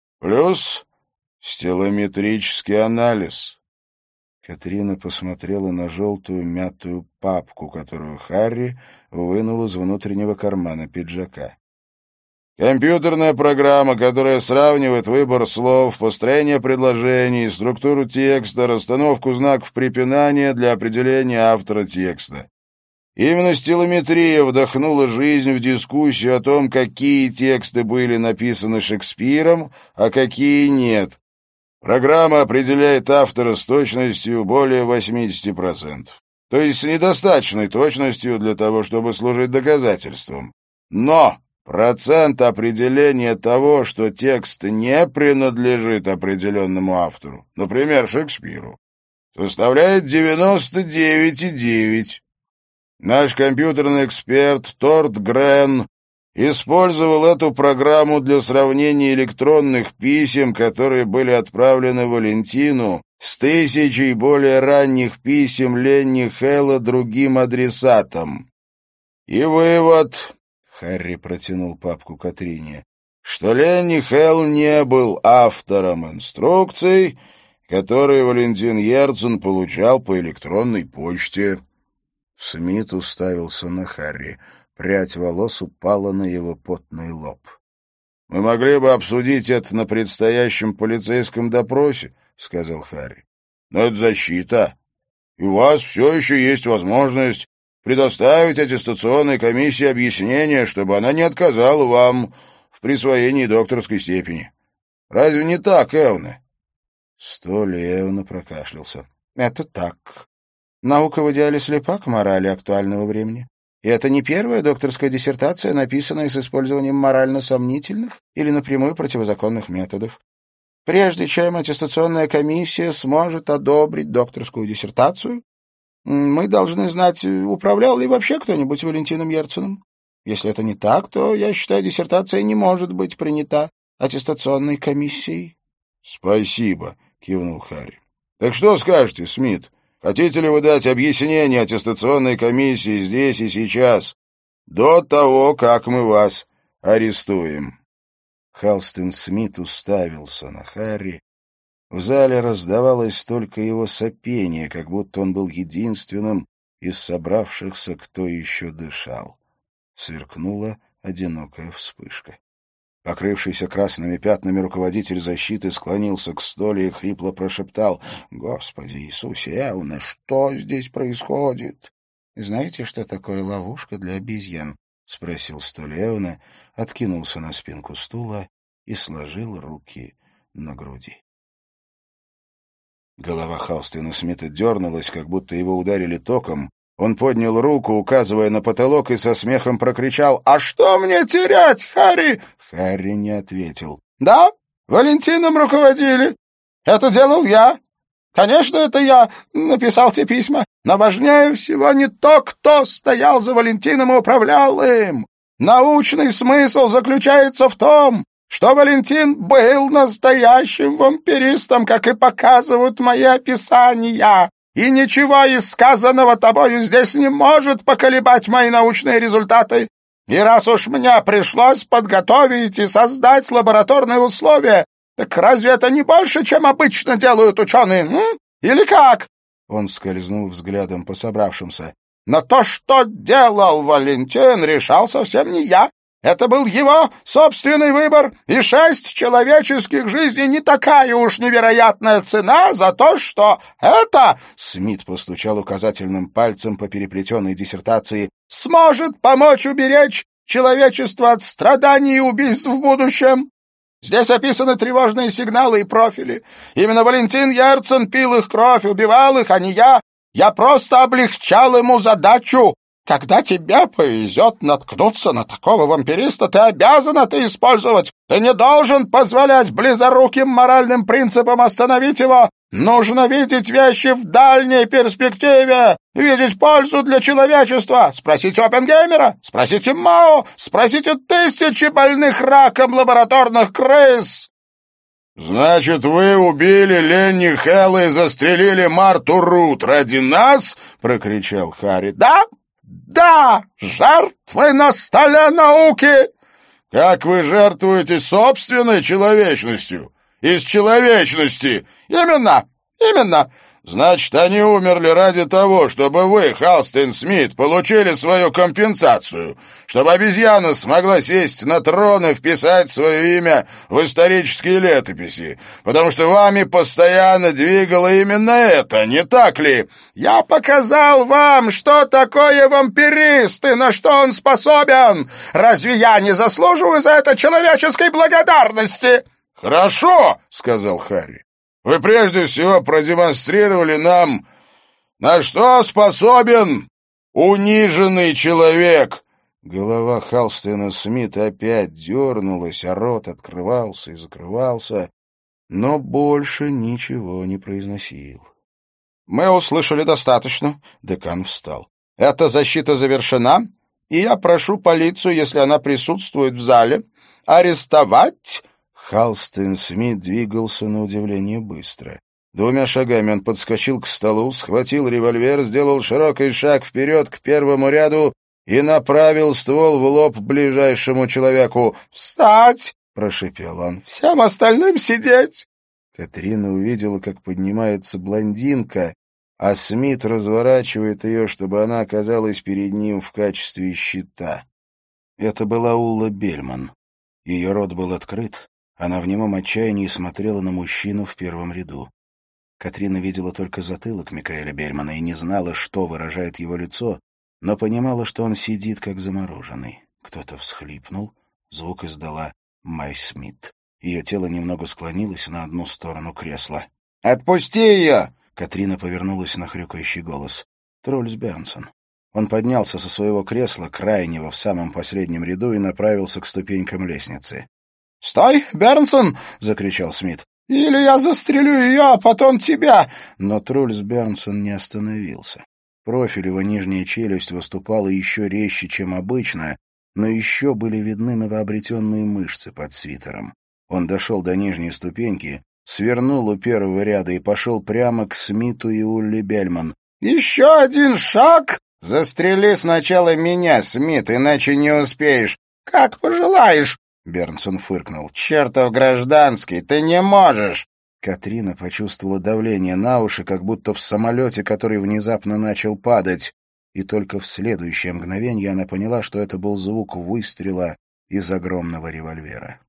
Плюс стелометрический анализ». Катрина посмотрела на желтую мятую папку, которую Харри вынул из внутреннего кармана пиджака. «Компьютерная программа, которая сравнивает выбор слов, построение предложений, структуру текста, расстановку знаков препинания для определения автора текста. Именно стилометрия вдохнула жизнь в дискуссию о том, какие тексты были написаны Шекспиром, а какие нет. Программа определяет автора с точностью более восемьдесят процентов, то есть с недостаточной точностью для того, чтобы служить доказательством. Но процент определения того, что текст не принадлежит определенному автору, например, Шекспиру, составляет девяносто девять целых девять десятых. Наш компьютерный эксперт Торт Грен использовал эту программу для сравнения электронных писем, которые были отправлены Валентину, с тысячей более ранних писем Ленни Хэлла другим адресатам. И вывод, Харри протянул папку Катрине, что Ленни Хэлл не был автором инструкций, которые Валентин Ерцен получал по электронной почте. Смит уставился на Харри. Прядь волос упала на его потный лоб. «Мы могли бы обсудить это на предстоящем полицейском допросе», — сказал Харри. «Но это защита, и у вас все еще есть возможность предоставить аттестационной комиссии объяснение, чтобы она не отказала вам в присвоении докторской степени. Разве не так, Эвне?» Столи Эвна прокашлялся. «Это так. Наука в идеале слепа к морали актуального времени. И это не первая докторская диссертация, написанная с использованием морально сомнительных или напрямую противозаконных методов. Прежде чем аттестационная комиссия сможет одобрить докторскую диссертацию, мы должны знать, управлял ли вообще кто-нибудь Валентином Ерценом. Если это не так, то, я считаю, диссертация не может быть принята аттестационной комиссией». «Спасибо», — кивнул Харри. «Так что скажете, Смит? Хотите ли вы дать объяснение аттестационной комиссии здесь и сейчас, до того, как мы вас арестуем?» Халстон Смит уставился на Харри. В зале раздавалось только его сопение, как будто он был единственным из собравшихся, кто еще дышал. Сверкнула одинокая вспышка. Покрывшийся красными пятнами руководитель защиты склонился к столе и хрипло прошептал: «Господи Иисусе Эуне, что здесь происходит?» «Знаете, что такое ловушка для обезьян?» — спросил столь Эуне, откинулся на спинку стула и сложил руки на груди. Голова Халстена Смита дернулась, как будто его ударили током. Он поднял руку, указывая на потолок, и со смехом прокричал: «А что мне терять, Харри?» Харри не ответил. «Да, Валентином руководили. Это делал я. Конечно, это я написал те письма. Но важнее всего не то, кто стоял за Валентином и управлял им. Научный смысл заключается в том, что Валентин был настоящим вампиристом, как и показывают мои описания. И ничего из сказанного тобою здесь не может поколебать мои научные результаты. И раз уж мне пришлось подготовить и создать лабораторные условия, так разве это не больше, чем обычно делают ученые, м? Или как?» Он скользнул взглядом по собравшимся. «Но то, что делал Валентин, решал совсем не я. Это был его собственный выбор, и шесть человеческих жизней не такая уж невероятная цена за то, что это...» Смит постучал указательным пальцем по переплетенной диссертации. «Сможет помочь уберечь человечество от страданий и убийств в будущем. Здесь описаны тревожные сигналы и профили. Именно Валентин Герцен пил их кровь, убивал их, а не я. Я просто облегчал ему задачу. Когда тебе повезет наткнуться на такого вампириста, ты обязан это использовать. Ты не должен позволять близоруким моральным принципам остановить его. Нужно видеть вещи в дальней перспективе, видеть пользу для человечества. Спросите Оппенгеймера, спросите Мао, спросите тысячи больных раком лабораторных крыс». «Значит, вы убили Ленни Хэлла и застрелили Марту Рут ради нас?» — прокричал Харри. «Да, да, жертвы на столе науки!» «Как вы жертвуете собственной человечностью? Из человечности!» «Именно, именно!» «Значит, они умерли ради того, чтобы вы, Халстен Смит, получили свою компенсацию, чтобы обезьяна смогла сесть на трон и вписать свое имя в исторические летописи, потому что вами постоянно двигало именно это, не так ли?» «Я показал вам, что такое вампирист и на что он способен. Разве я не заслуживаю за это человеческой благодарности?» «Хорошо», — сказал Харри. «Вы прежде всего продемонстрировали нам, на что способен униженный человек». Голова Халстена Смита опять дернулась, а рот открывался и закрывался, но больше ничего не произносил. «Мы услышали достаточно», — декан встал. «Эта защита завершена, и я прошу полицию, если она присутствует в зале, арестовать...» Халстен Смит двигался на удивление быстро. Двумя шагами он подскочил к столу, схватил револьвер, сделал широкий шаг вперед к первому ряду и направил ствол в лоб ближайшему человеку. «Встать!» — прошипел он. «Всем остальным сидеть!» Катрина увидела, как поднимается блондинка, а Смит разворачивает ее, чтобы она оказалась перед ним в качестве щита. Это была Улла Бельман. Ее рот был открыт. Она в немом отчаянии смотрела на мужчину в первом ряду. Катрина видела только затылок Микаэля Бельмана и не знала, что выражает его лицо, но понимала, что он сидит как замороженный. Кто-то всхлипнул, звук издала Май Смит. Ее тело немного склонилось на одну сторону кресла. «Отпусти ее!» — Катрина повернулась на хрюкающий голос. Трульс Бернсон. Он поднялся со своего кресла, крайнего в самом последнем ряду, и направился к ступенькам лестницы. «Стой, Бернсон!» — закричал Смит. «Или я застрелю ее, а потом тебя!» Но Трульс Бернсон не остановился. Профиль его нижняя челюсть выступала еще резче, чем обычно, но еще были видны новообретенные мышцы под свитером. Он дошел до нижней ступеньки, свернул у первого ряда и пошел прямо к Смиту и Улли Бельман. «Еще один шаг!» «Застрели сначала меня, Смит, иначе не успеешь!» «Как пожелаешь!» Бернсон фыркнул. «Чертов гражданский, ты не можешь!» Катрина почувствовала давление на уши, как будто в самолете, который внезапно начал падать. И только в следующее мгновение она поняла, что это был звук выстрела из огромного револьвера.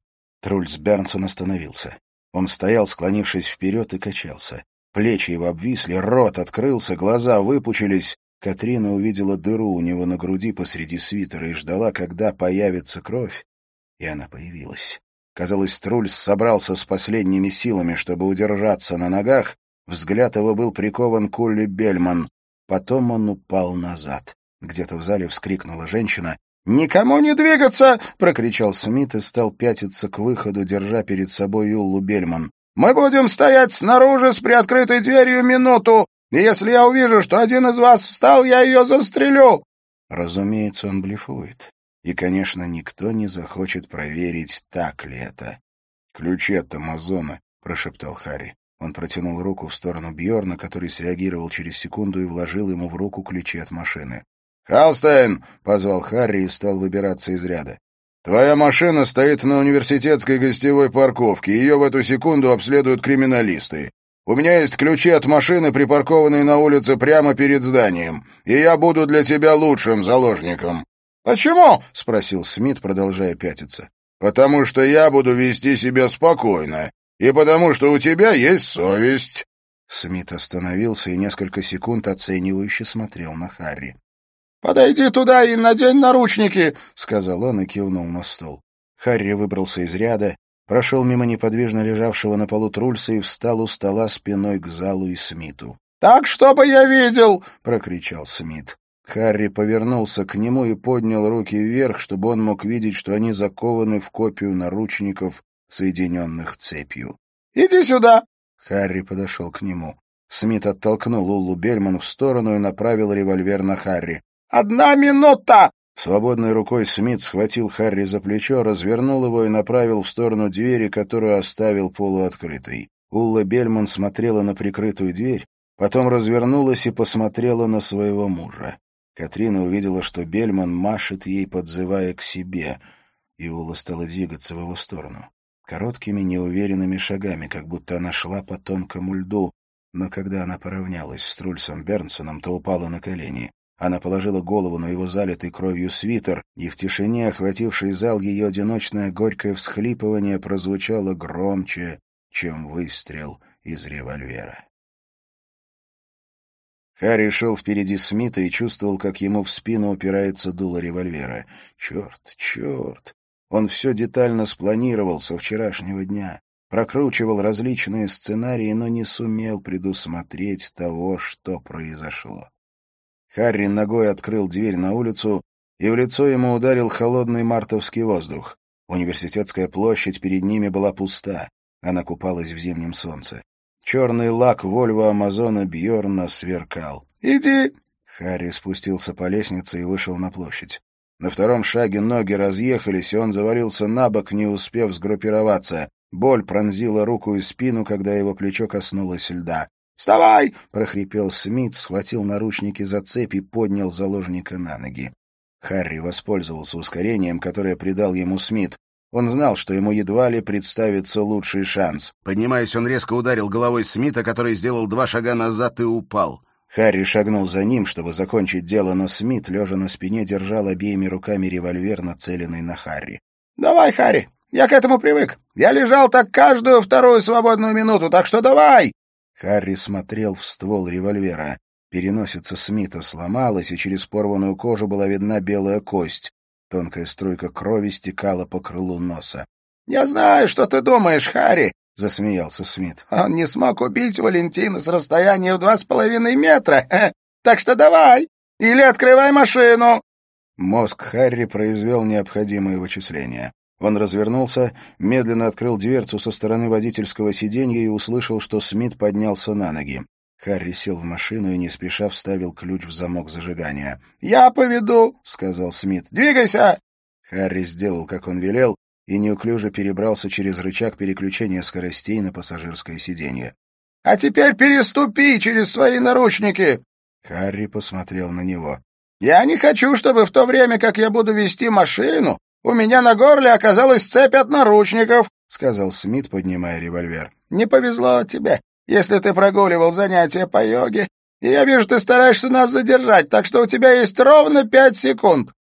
Трульс Бернсон остановился. Он стоял, склонившись вперед, и качался. Плечи его обвисли, рот открылся, глаза выпучились. Катрина увидела дыру у него на груди посреди свитера и ждала, когда появится кровь. И она появилась. Казалось, Трульс собрался с последними силами, чтобы удержаться на ногах. Взгляд его был прикован к Улли Бельман. Потом он упал назад. Где-то в зале вскрикнула женщина. «Никому не двигаться!» — прокричал Смит и стал пятиться к выходу, держа перед собой Уллу Бельман. «Мы будем стоять снаружи с приоткрытой дверью минуту, и если я увижу, что один из вас встал, я ее застрелю!» Разумеется, он блефует. И, конечно, никто не захочет проверить, так ли это. «Ключи от Амазона», — прошептал Харри. Он протянул руку в сторону Бьорна, который среагировал через секунду и вложил ему в руку ключи от машины. «Халстейн!» — позвал Харри и стал выбираться из ряда. «Твоя машина стоит на университетской гостевой парковке. Ее в эту секунду обследуют криминалисты. У меня есть ключи от машины, припаркованной на улице прямо перед зданием, и я буду для тебя лучшим заложником». «Почему?» — спросил Смит, продолжая пятиться. «Потому что я буду вести себя спокойно, и потому что у тебя есть совесть». Смит остановился и несколько секунд оценивающе смотрел на Харри. «Подойди туда и надень наручники», — сказал он и кивнул на стол. Харри выбрался из ряда, прошел мимо неподвижно лежавшего на полу Трульса и встал у стола спиной к залу и Смиту. «Так, чтобы я видел!» — прокричал Смит. Харри повернулся к нему и поднял руки вверх, чтобы он мог видеть, что они закованы в копию наручников, соединенных цепью. «Иди сюда!» Харри подошел к нему. Смит оттолкнул Уллу Бельман в сторону и направил револьвер на Харри. «Одна минута!» Свободной рукой Смит схватил Харри за плечо, развернул его и направил в сторону двери, которую оставил полуоткрытой. Улла Бельман смотрела на прикрытую дверь, потом развернулась и посмотрела на своего мужа. Катрина увидела, что Бельман машет ей, подзывая к себе, и Улла стала двигаться в его сторону. Короткими, неуверенными шагами, как будто она шла по тонкому льду, но когда она поравнялась с Трульсом Бернсоном, то упала на колени. Она положила голову на его залитый кровью свитер, и в тишине, охватившей зал, ее одиночное горькое всхлипывание прозвучало громче, чем выстрел из револьвера. Харри шел впереди Смита и чувствовал, как ему в спину упирается дуло револьвера. Черт, черт! Он все детально спланировал со вчерашнего дня, прокручивал различные сценарии, но не сумел предусмотреть того, что произошло. Харри ногой открыл дверь на улицу, и в лицо ему ударил холодный мартовский воздух. Университетская площадь перед ними была пуста, она купалась в зимнем солнце. Черный лак Вольво Амазона Бьорна сверкал. «Иди!» Харри спустился по лестнице и вышел на площадь. На втором шаге ноги разъехались, и он завалился на бок, не успев сгруппироваться. Боль пронзила руку и спину, когда его плечо коснулось льда. «Вставай!» — прохрипел Смит, схватил наручники за цепь и поднял заложника на ноги. Харри воспользовался ускорением, которое придал ему Смит. Он знал, что ему едва ли представится лучший шанс. Поднимаясь, он резко ударил головой Смита, который сделал два шага назад и упал. Харри шагнул за ним, чтобы закончить дело, но Смит, лежа на спине, держал обеими руками револьвер, нацеленный на Харри. «Давай, Харри, я к этому привык. Я лежал так каждую вторую свободную минуту, так что давай!» Харри смотрел в ствол револьвера. Переносица Смита сломалась, и через порванную кожу была видна белая кость. Тонкая струйка крови стекала по крылу носа. «Я знаю, что ты думаешь, Харри!» — засмеялся Смит. «Он не смог убить Валентина с расстояния в два с половиной метра. Так что давай! Или открывай машину!» Мозг Харри произвел необходимые вычисления. Он развернулся, медленно открыл дверцу со стороны водительского сиденья и услышал, что Смит поднялся на ноги. Харри сел в машину и не спеша вставил ключ в замок зажигания. «Я поведу», — сказал Смит. «Двигайся!» Харри сделал, как он велел, и неуклюже перебрался через рычаг переключения скоростей на пассажирское сиденье. «А теперь переступи через свои наручники!» Харри посмотрел на него. «Я не хочу, чтобы в то время, как я буду вести машину, у меня на горле оказалась цепь от наручников», — сказал Смит, поднимая револьвер. «Не повезло тебе, если ты прогуливал занятия по йоге, и я вижу, ты стараешься нас задержать, так что у тебя есть ровно пять секунд.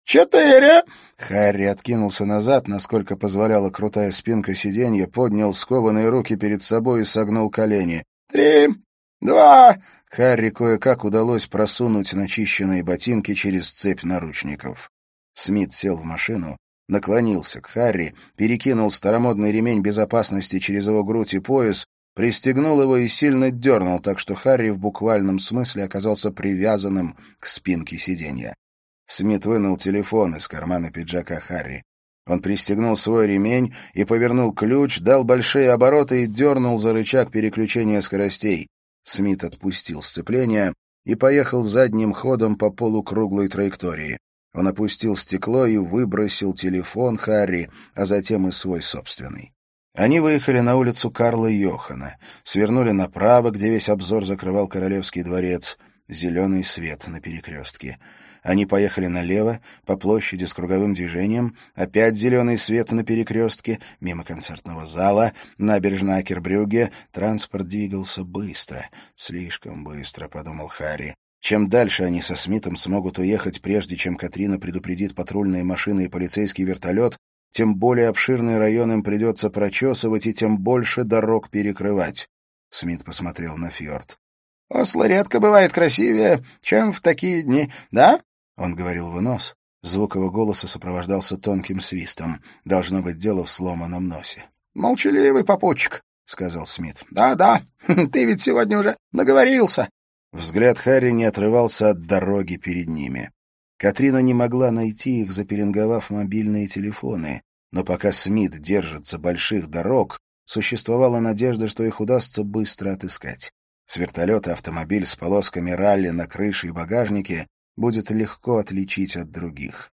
«Четыре!» Харри откинулся назад, насколько позволяла крутая спинка сиденья, поднял скованные руки перед собой и согнул колени. «Три! Два!» Харри кое-как удалось просунуть начищенные ботинки через цепь наручников. Смит сел в машину, наклонился к Харри, перекинул старомодный ремень безопасности через его грудь и пояс, пристегнул его и сильно дернул, так что Харри в буквальном смысле оказался привязанным к спинке сиденья. Смит вынул телефон из кармана пиджака Харри. Он пристегнул свой ремень и повернул ключ, дал большие обороты и дернул за рычаг переключения скоростей. Смит отпустил сцепление и поехал задним ходом по полукруглой траектории. Он опустил стекло и выбросил телефон Харри, а затем и свой собственный. Они выехали на улицу Карла Йохана, свернули направо, где весь обзор закрывал Королевский дворец, зеленый свет на перекрестке. Они поехали налево, по площади с круговым движением, опять зеленый свет на перекрестке, мимо концертного зала, набережная Акербрюгге. Транспорт двигался быстро, слишком быстро, — подумал Харри. Чем дальше они со Смитом смогут уехать, прежде чем Катрина предупредит патрульные машины и полицейский вертолет, тем более обширный район им придется прочесывать и тем больше дорог перекрывать. Смит посмотрел на фьорд. «Осло редко бывает красивее, чем в такие дни, да?» Он говорил в нос. Звук его голоса сопровождался тонким свистом. Должно быть дело в сломанном носе. «Молчаливый попутчик», — сказал Смит. «Да-да, ты ведь сегодня уже наговорился». Взгляд Харри не отрывался от дороги перед ними. Катрина не могла найти их, запеленговав мобильные телефоны. Но пока Смит держится больших дорог, существовала надежда, что их удастся быстро отыскать. С вертолета автомобиль с полосками ралли на крыше и багажнике будет легко отличить от других.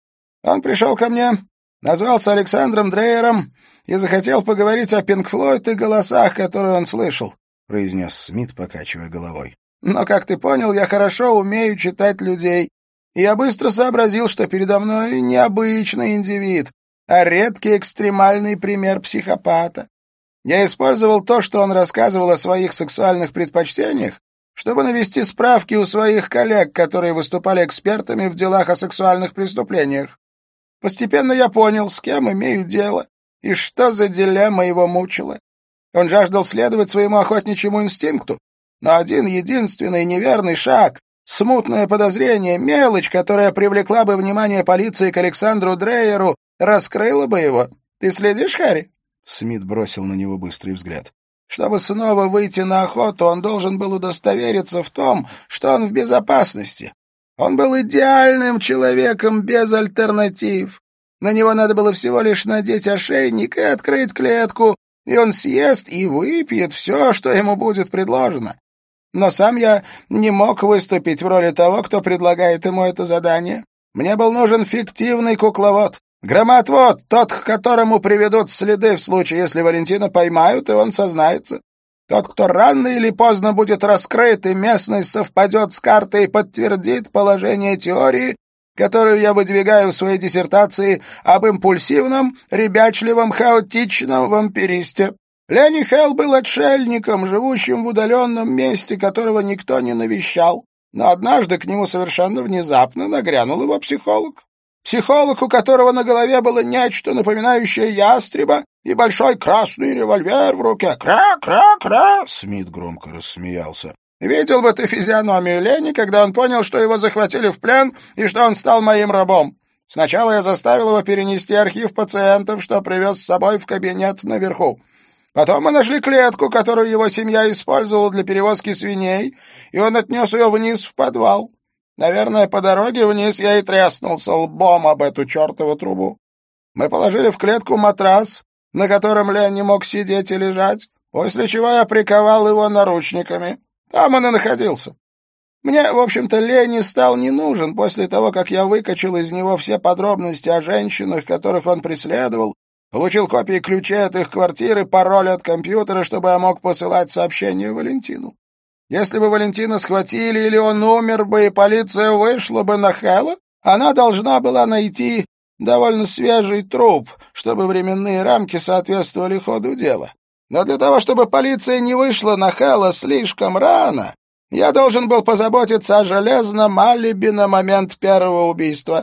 «Он пришел ко мне, назвался Александром Дрейером и захотел поговорить о Пинк Флойд и голосах, которые он слышал», — произнес Смит, покачивая головой. «Но, как ты понял, я хорошо умею читать людей, и я быстро сообразил, что передо мной не обычный индивид, а редкий экстремальный пример психопата. Я использовал то, что он рассказывал о своих сексуальных предпочтениях, чтобы навести справки у своих коллег, которые выступали экспертами в делах о сексуальных преступлениях. Постепенно я понял, с кем имею дело, и что за дилемма его мучила. Он жаждал следовать своему охотничьему инстинкту, но один единственный неверный шаг, смутное подозрение, мелочь, которая привлекла бы внимание полиции к Александру Дрейеру, раскрыла бы его. Ты следишь, Харри?» Смит бросил на него быстрый взгляд. Чтобы снова выйти на охоту, он должен был удостовериться в том, что он в безопасности. Он был идеальным человеком без альтернатив. На него надо было всего лишь надеть ошейник и открыть клетку, и он съест и выпьет все, что ему будет предложено. Но сам я не мог выступить в роли того, кто предлагает ему это задание. Мне был нужен фиктивный кукловод. Громоотвод, тот, к которому приведут следы в случае, если Валентина поймают, и он сознается. Тот, кто рано или поздно будет раскрыт, и местность совпадет с картой и подтвердит положение теории, которую я выдвигаю в своей диссертации об импульсивном, ребячливом, хаотичном вампиристе. Ленни Хелл был отшельником, живущим в удаленном месте, которого никто не навещал. Но однажды к нему совершенно внезапно нагрянул его психолог. Психолог, у которого на голове было нечто, напоминающее ястреба, и большой красный револьвер в руке. «Кра-кра-кра!» — Смит громко рассмеялся. «Видел бы ты физиономию Ленни, когда он понял, что его захватили в плен и что он стал моим рабом. Сначала я заставил его перенести архив пациентов, что привез с собой в кабинет наверху. Потом мы нашли клетку, которую его семья использовала для перевозки свиней, и он отнес ее вниз в подвал. Наверное, по дороге вниз я и треснулся лбом об эту чертову трубу. Мы положили в клетку матрас, на котором Лен не мог сидеть и лежать, после чего я приковал его наручниками. Там он и находился. Мне, в общем-то, Ленни стал не нужен после того, как я выкачал из него все подробности о женщинах, которых он преследовал, получил копии ключей от их квартиры, пароль от компьютера, чтобы я мог посылать сообщения Валентину. Если бы Валентина схватили или он умер бы, и полиция вышла бы на Хэлла, она должна была найти довольно свежий труп, чтобы временные рамки соответствовали ходу дела. Но для того, чтобы полиция не вышла на Хэлла слишком рано, я должен был позаботиться о железном алиби на момент первого убийства.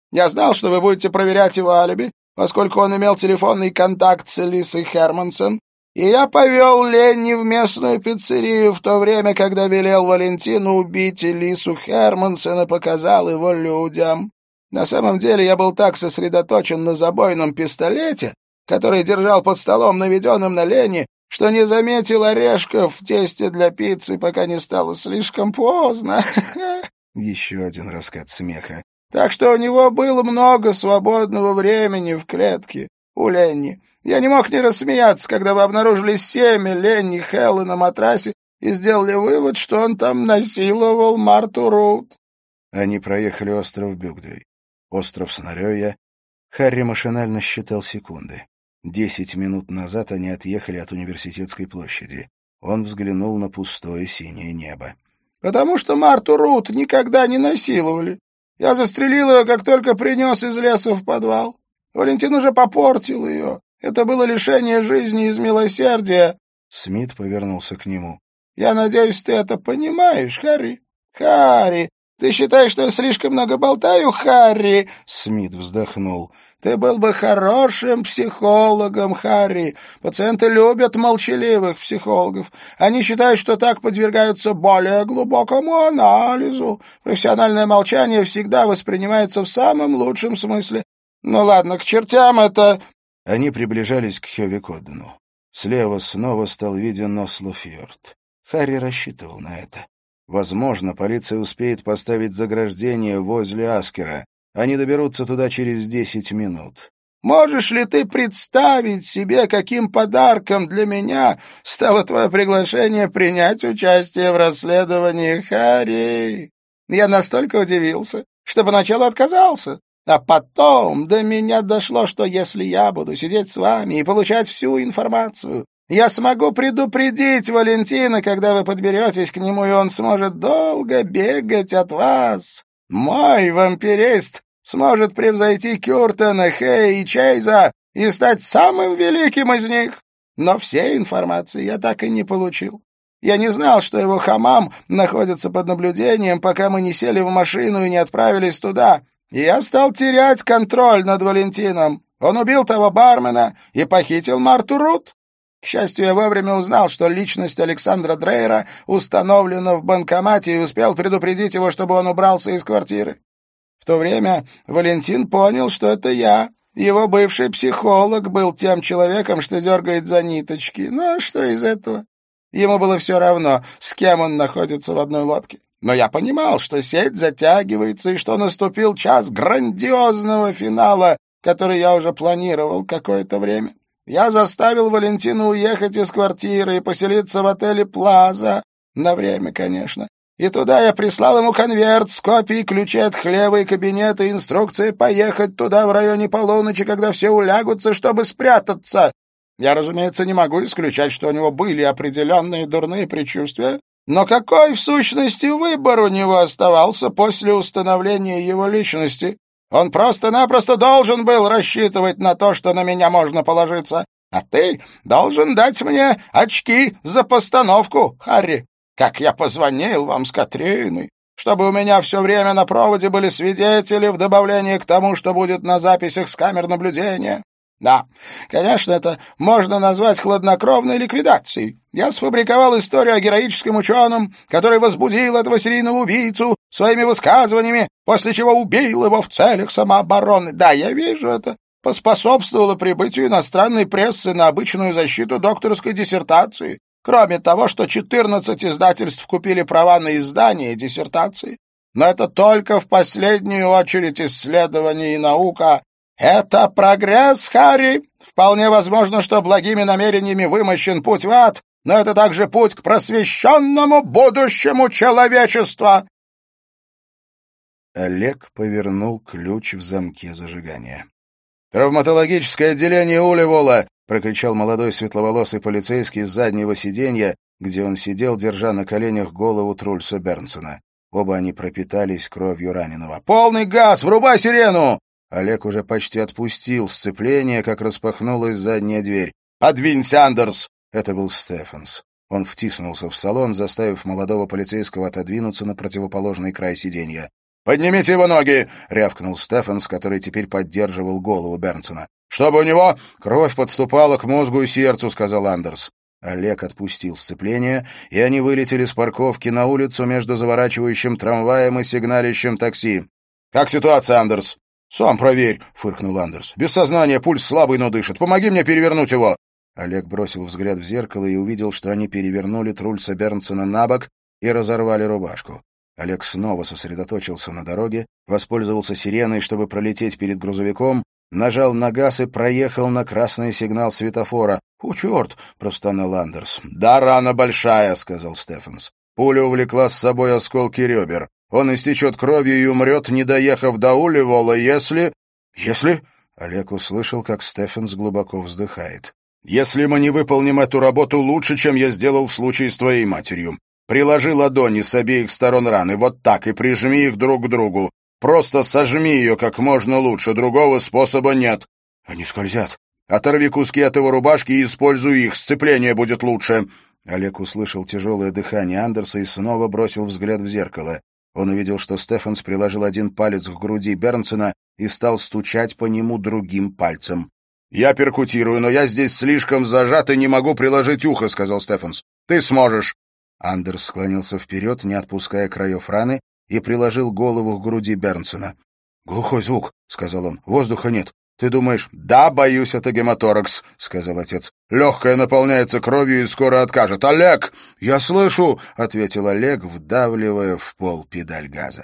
Я знал, что вы будете проверять его алиби, поскольку он имел телефонный контакт с Элисой Хермансон, и я повел Ленни в местную пиццерию в то время, когда велел Валентину убить Элису Хермансон и показал его людям. На самом деле я был так сосредоточен на забойном пистолете, который держал под столом, наведенным на Ленни, что не заметил орешков в тесте для пиццы, пока не стало слишком поздно. Еще один раскат смеха. Так что у него было много свободного времени в клетке у Ленни. Я не мог не рассмеяться, когда вы обнаружили семя Ленни Хеллы на матрасе и сделали вывод, что он там насиловал Марту Рут. Они проехали остров Бюгдей. Остров Снарёя. Харри машинально считал секунды. Десять минут назад они отъехали от Университетской площади. Он взглянул на пустое синее небо. — Потому что Марту Рут никогда не насиловали. Я застрелил ее, как только принес из леса в подвал. Валентин уже попортил ее. Это было лишение жизни из милосердия. Смит повернулся к нему. — Я надеюсь, ты это понимаешь, Харри? — Харри, ты считаешь, что я слишком много болтаю, Харри? Смит вздохнул. — Ты был бы хорошим психологом, Харри. Пациенты любят молчаливых психологов. Они считают, что так подвергаются более глубокому анализу. Профессиональное молчание всегда воспринимается в самом лучшем смысле. Ну ладно, к чертям это... Они приближались к Хёвикоддену. Слева снова стал виден Ослофьорд. Харри рассчитывал на это. Возможно, полиция успеет поставить заграждение возле Аскера. Они доберутся туда через десять минут. Можешь ли ты представить себе, каким подарком для меня стало твое приглашение принять участие в расследовании, Харри? Я настолько удивился, что поначалу отказался. А потом до меня дошло, что если я буду сидеть с вами и получать всю информацию, я смогу предупредить Валентина, когда вы подберетесь к нему, и он сможет долго бегать от вас. Мой вампирист сможет превзойти Кюртона, Хэя и Чейза и стать самым великим из них. Но всей информации я так и не получил. Я не знал, что его хамам находится под наблюдением, пока мы не сели в машину и не отправились туда. И я стал терять контроль над Валентином. Он убил того бармена и похитил Марту Рут. К счастью, я вовремя узнал, что личность Александра Дрейера установлена в банкомате, и успел предупредить его, чтобы он убрался из квартиры. В то время Валентин понял, что это я. Его бывший психолог был тем человеком, что дергает за ниточки. Ну, а что из этого? Ему было все равно, с кем он находится в одной лодке. Но я понимал, что сеть затягивается и что наступил час грандиозного финала, который я уже планировал какое-то время. Я заставил Валентину уехать из квартиры и поселиться в отеле «Плаза». На время, конечно. И туда я прислал ему конверт с копией ключей от хлева и кабинета и инструкцией поехать туда в районе полуночи, когда все улягутся, чтобы спрятаться. Я, разумеется, не могу исключать, что у него были определенные дурные предчувствия, но какой, в сущности, выбор у него оставался после установления его личности? Он просто-напросто должен был рассчитывать на то, что на меня можно положиться. А ты должен дать мне очки за постановку, Харри. Как я позвонил вам с Катриной, чтобы у меня все время на проводе были свидетели в добавлении к тому, что будет на записях с камер наблюдения. Да, конечно, это можно назвать хладнокровной ликвидацией. Я сфабриковал историю о героическом ученом, который возбудил этого серийного убийцу своими высказываниями, после чего убил его в целях самообороны. Да, я вижу это. Поспособствовало прибытию иностранной прессы на обычную защиту докторской диссертации. Кроме того, что четырнадцать издательств купили права на издание диссертации. Но это только в последнюю очередь исследование и наука. Это прогресс, Харри. Вполне возможно, что благими намерениями вымощен путь в ад, но это также путь к просвещенному будущему человечества. Олег повернул ключ в замке зажигания. «Травматологическое отделение Улевола!» — прокричал молодой светловолосый полицейский с заднего сиденья, где он сидел, держа на коленях голову Трульса Бернсона. Оба они пропитались кровью раненого. «Полный газ! Врубай сирену!» Олег уже почти отпустил сцепление, как распахнулась задняя дверь. «Отвинься, Андерс!» Это был Стефанс. Он втиснулся в салон, заставив молодого полицейского отодвинуться на противоположный край сиденья. «Поднимите его ноги!» — рявкнул Стефанс, который теперь поддерживал голову Бернсона. «Чтобы у него кровь подступала к мозгу и сердцу», — сказал Андерс. Олег отпустил сцепление, и они вылетели с парковки на улицу между заворачивающим трамваем и сигналищем такси. «Как ситуация, Андерс?» «Сам проверь», — фыркнул Андерс. «Без сознания, пульс слабый, но дышит. Помоги мне перевернуть его». Олег бросил взгляд в зеркало и увидел, что они перевернули Трульса Бернсона на бок и разорвали рубашку. Олег снова сосредоточился на дороге, воспользовался сиреной, чтобы пролететь перед грузовиком, нажал на газ и проехал на красный сигнал светофора. «О, черт!» — простонал Андерс. «Да, рана большая», — сказал Стефанс. «Пуля увлекла с собой осколки ребер. Он истечет кровью и умрет, не доехав до Уливола, если...» «Если...» — Олег услышал, как Стефанс глубоко вздыхает. «Если мы не выполним эту работу лучше, чем я сделал в случае с твоей матерью. Приложи ладони с обеих сторон раны, вот так, и прижми их друг к другу. Просто сожми ее как можно лучше, другого способа нет». «Они скользят». «Оторви куски от его рубашки и используй их, сцепление будет лучше». Олег услышал тяжелое дыхание Андерса и снова бросил взгляд в зеркало. Он увидел, что Стефанс приложил один палец к груди Бернсона и стал стучать по нему другим пальцем. «Я перкутирую, но я здесь слишком зажат и не могу приложить ухо», — сказал Стефанс. «Ты сможешь». Андерс склонился вперед, не отпуская краев раны, и приложил голову к груди Бернсона. «Глухой звук», — сказал он. «Воздуха нет. Ты думаешь...» «Да, боюсь, это гематоракс», — сказал отец. «Легкое наполняется кровью и скоро откажет. Олег!» «Я слышу», — ответил Олег, вдавливая в пол педаль газа.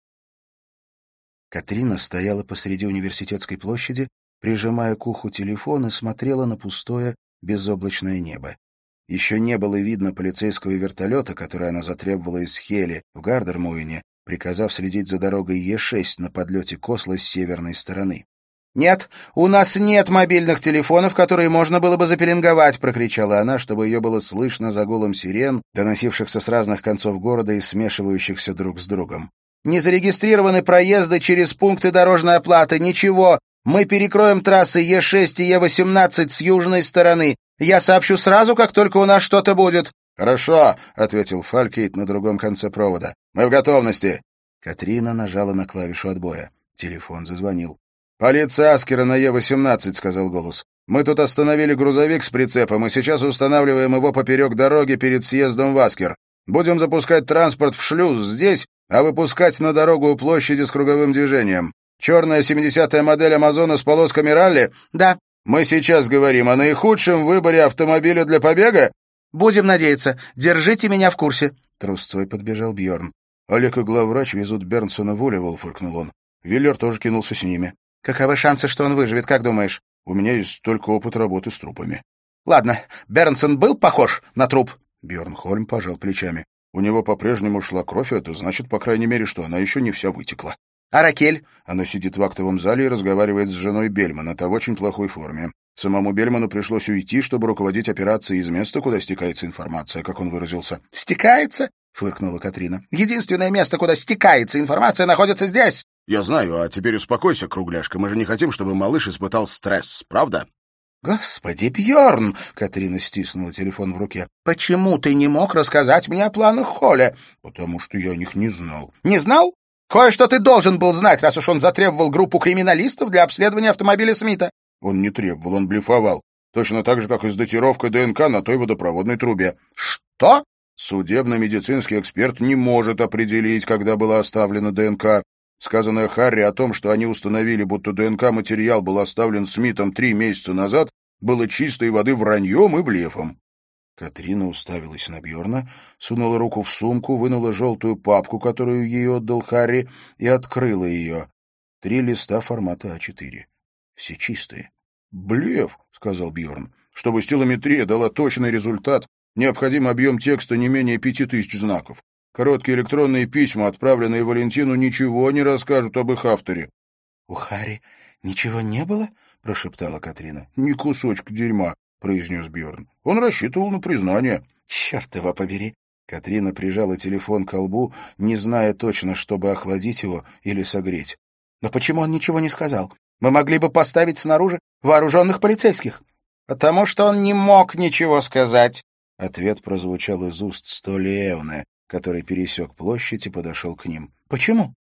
Катрина стояла посреди университетской площади, прижимая к уху телефон, и смотрела на пустое, безоблачное небо. Еще не было видно полицейского вертолета, который она затребовала из Хели в Гардермуине, приказав следить за дорогой Е шесть на подлете к Осло с северной стороны. «Нет, у нас нет мобильных телефонов, которые можно было бы запеленговать», — прокричала она, чтобы ее было слышно за гулом сирен, доносившихся с разных концов города и смешивающихся друг с другом. «Не зарегистрированы проезды через пункты дорожной оплаты, ничего. Мы перекроем трассы Е шесть и Е восемнадцать с южной стороны. Я сообщу сразу, как только у нас что-то будет». «Хорошо», — ответил Фалькейт на другом конце провода. «Мы в готовности». Катрина нажала на клавишу отбоя. Телефон зазвонил. «Полиция Аскера на Е восемнадцать», — сказал голос. «Мы тут остановили грузовик с прицепом и сейчас устанавливаем его поперек дороги перед съездом в Аскер. Будем запускать транспорт в шлюз здесь, а выпускать на дорогу у площади с круговым движением. Черная семидесятая модель Амазона с полосками ралли?» «Да». «Мы сейчас говорим о наихудшем выборе автомобиля для побега?» «Будем надеяться. Держите меня в курсе». Трусцой подбежал Бьорн. «Олег и главврач везут Бернсона в Уливол», — фыркнул он. Виллер тоже кинулся с ними. «Каковы шансы, что он выживет, как думаешь?» «У меня есть только опыт работы с трупами». «Ладно, Бернсон был похож на труп?» Бьорн Хольм пожал плечами. «У него по-прежнему шла кровь, это значит, по крайней мере, что она еще не вся вытекла». «А Ракель?» Она сидит в актовом зале и разговаривает с женой Бельмана, та в очень плохой форме. Самому Бельману пришлось уйти, чтобы руководить операцией из места, куда стекается информация, как он выразился. «Стекается?» — фыркнула Катрина. «Единственное место, куда стекается информация, находится здесь!» «Я знаю, а теперь успокойся, кругляшка. Мы же не хотим, чтобы малыш испытал стресс, правда?» «Господи, Бьорн!» — Катрина стиснула телефон в руке. «Почему ты не мог рассказать мне о планах Холля?» «Потому что я о них не знал». «Не знал? Кое-что ты должен был знать, раз уж он затребовал группу криминалистов для обследования автомобиля Смита». «Он не требовал, он блефовал. Точно так же, как и с датировкой ДНК на той водопроводной трубе». «Что?» «Судебно-медицинский эксперт не может определить, когда была оставлена ДНК. Сказанное Харри о том, что они установили, будто ДНК-материал был оставлен Смитом три месяца назад, было чистой воды враньем и блефом». Катрина уставилась на Бьорна, сунула руку в сумку, вынула желтую папку, которую ей отдал Харри, и открыла ее. Три листа формата А четыре. Все чистые. «Блеф», — сказал Бьорн. «Чтобы стилометрия дала точный результат, необходим объем текста не менее пяти тысяч знаков. Короткие электронные письма, отправленные Валентину, ничего не расскажут об их авторе». «У Харри ничего не было?» — прошептала Катрина. «Ни кусочка дерьма», — произнес Бьорн. «Он рассчитывал на признание». «Черт его побери!» Катрина прижала телефон к колбу, не зная точно, чтобы охладить его или согреть. «Но почему он ничего не сказал? Мы могли бы поставить снаружи вооруженных полицейских». «Потому что он не мог ничего сказать». Ответ прозвучал из уст Столиэуне, который пересек площадь и подошел к ним. «Почему?»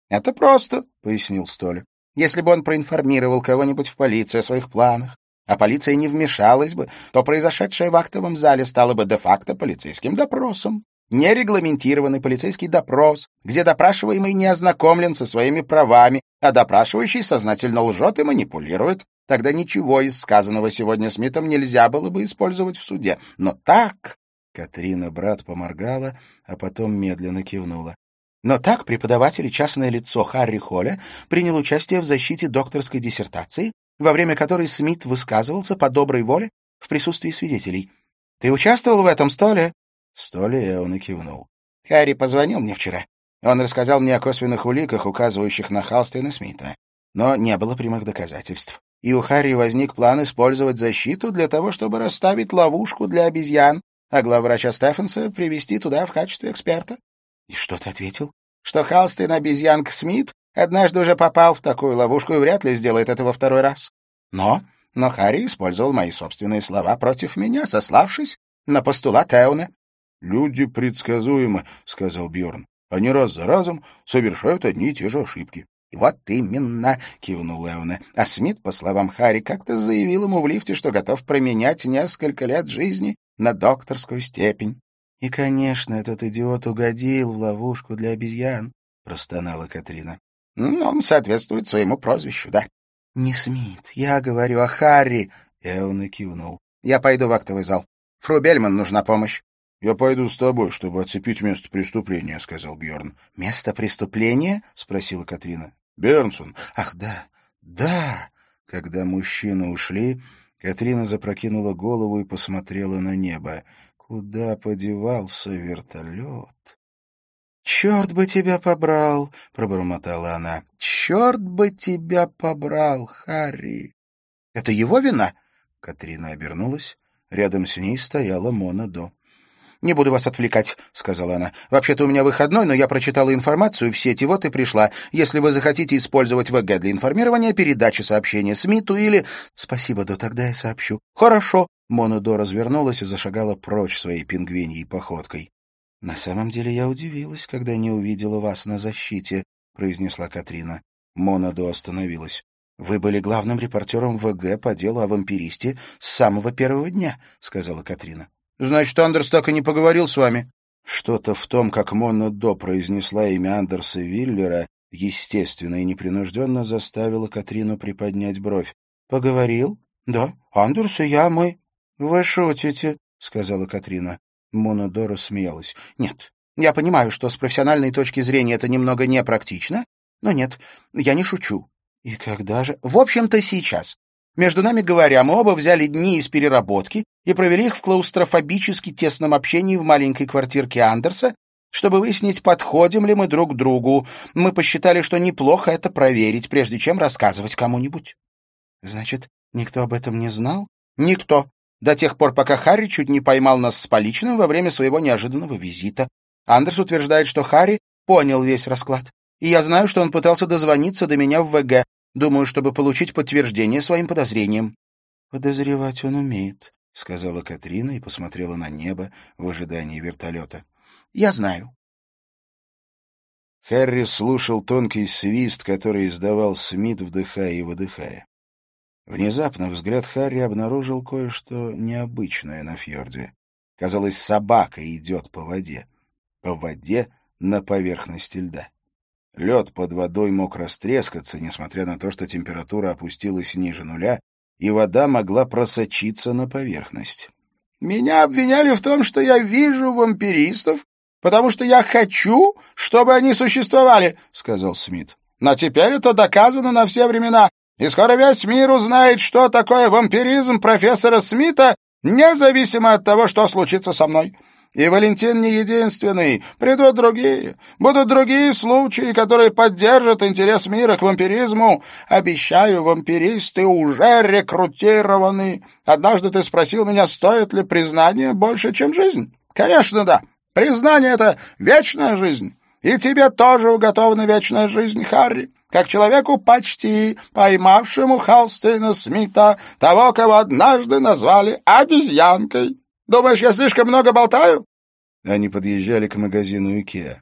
«Это просто», — пояснил Столя. «Если бы он проинформировал кого-нибудь в полиции о своих планах, а полиция не вмешалась бы, то произошедшее в актовом зале стало бы де-факто полицейским допросом. Нерегламентированный полицейский допрос, где допрашиваемый не ознакомлен со своими правами, а допрашивающий сознательно лжет и манипулирует. Тогда ничего из сказанного сегодня Смитом нельзя было бы использовать в суде. Но так...» Катрина брат поморгала, а потом медленно кивнула. «Но так преподаватель и частное лицо Харри Холля принял участие в защите докторской диссертации, во время которой Смит высказывался по доброй воле в присутствии свидетелей. Ты участвовал в этом, Столя?» Столя он и кивнул. «Харри позвонил мне вчера. Он рассказал мне о косвенных уликах, указывающих на Халстейна Смита. Но не было прямых доказательств. И у Харри возник план использовать защиту для того, чтобы расставить ловушку для обезьян, а главврача Стефенса привести туда в качестве эксперта». «И что ты ответил?» «Что Халстейн обезьянка Смит однажды уже попал в такую ловушку и вряд ли сделает это во второй раз. Но, но Харри использовал мои собственные слова против меня, сославшись на постулат Эуна». «Люди предсказуемы», — сказал Бьорн. «Они раз за разом совершают одни и те же ошибки». «Вот именно», — кивнул Эуна. А Смит, по словам Харри, как-то заявил ему в лифте, что готов променять несколько лет жизни на докторскую степень. «И, конечно, этот идиот угодил в ловушку для обезьян», — простонала Катрина. «Ну, он соответствует своему прозвищу, да». «Не Смит, я говорю о Харри», — Эуна кивнул. «Я пойду в актовый зал. Фру Бельман нужна помощь». «Я пойду с тобой, чтобы оцепить место преступления», — сказал Бьорн. «Место преступления?» — спросила Катрина. «Бернсон». «Ах, да, да». Когда мужчины ушли, Катрина запрокинула голову и посмотрела на небо. Куда подевался вертолет? «Черт бы тебя побрал!» — пробормотала она. «Черт бы тебя побрал, Харри!» «Это его вина?» Катрина обернулась. Рядом с ней стояла Мона До. «Не буду вас отвлекать», — сказала она. «Вообще-то у меня выходной, но я прочитала информацию в сети, вот и пришла. Если вы захотите использовать ВГ для информирования, передачи сообщения Смиту или...» «Спасибо, До, тогда я сообщу». «Хорошо». Мона До развернулась и зашагала прочь своей пингвиньей походкой. «На самом деле я удивилась, когда не увидела вас на защите», — произнесла Катрина. Мона До остановилась. «Вы были главным репортером ВГ по делу о вампиристе с самого первого дня», — сказала Катрина. «Значит, Андерс так и не поговорил с вами?» Что-то в том, как Мона До произнесла имя Андерса Виллера, естественно и непринужденно заставило Катрину приподнять бровь. «Поговорил? Да, Андерс и я, мы...» «Вы шутите», — сказала Катрина. Мона До рассмеялась. «Нет, я понимаю, что с профессиональной точки зрения это немного непрактично, но нет, я не шучу». «И когда же?» «В общем-то, сейчас. Между нами говоря, мы оба взяли дни из переработки и провели их в клаустрофобически тесном общении в маленькой квартирке Андерса, чтобы выяснить, подходим ли мы друг к другу. Мы посчитали, что неплохо это проверить, прежде чем рассказывать кому-нибудь». «Значит, никто об этом не знал?» «Никто. До тех пор, пока Харри чуть не поймал нас с поличным во время своего неожиданного визита. Андерс утверждает, что Харри понял весь расклад. И я знаю, что он пытался дозвониться до меня в ВГ. Думаю, чтобы получить подтверждение своим подозрениям». «Подозревать он умеет», — сказала Катрина и посмотрела на небо в ожидании вертолета. «Я знаю». Харри слушал тонкий свист, который издавал Смит, вдыхая и выдыхая. Внезапно взгляд Харри обнаружил кое-что необычное на фьорде. Казалось, собака идет по воде. По воде на поверхности льда. Лед под водой мог растрескаться, несмотря на то, что температура опустилась ниже нуля, и вода могла просочиться на поверхность. «Меня обвиняли в том, что я вижу вампиристов, потому что я хочу, чтобы они существовали», — сказал Смит. «Но теперь это доказано на все времена, и скоро весь мир узнает, что такое вампиризм профессора Смита, независимо от того, что случится со мной. И Валентин не единственный. Придут другие. Будут другие случаи, которые поддержат интерес мира к вампиризму. Обещаю, вампиристы уже рекрутированы. Однажды ты спросил меня, стоит ли признание больше, чем жизнь. Конечно, да. Признание — это вечная жизнь. И тебе тоже уготована вечная жизнь, Харри, как человеку почти поймавшему Халстейна Смита, того, кого однажды назвали обезьянкой. Думаешь, я слишком много болтаю?» Они подъезжали к магазину «Икеа».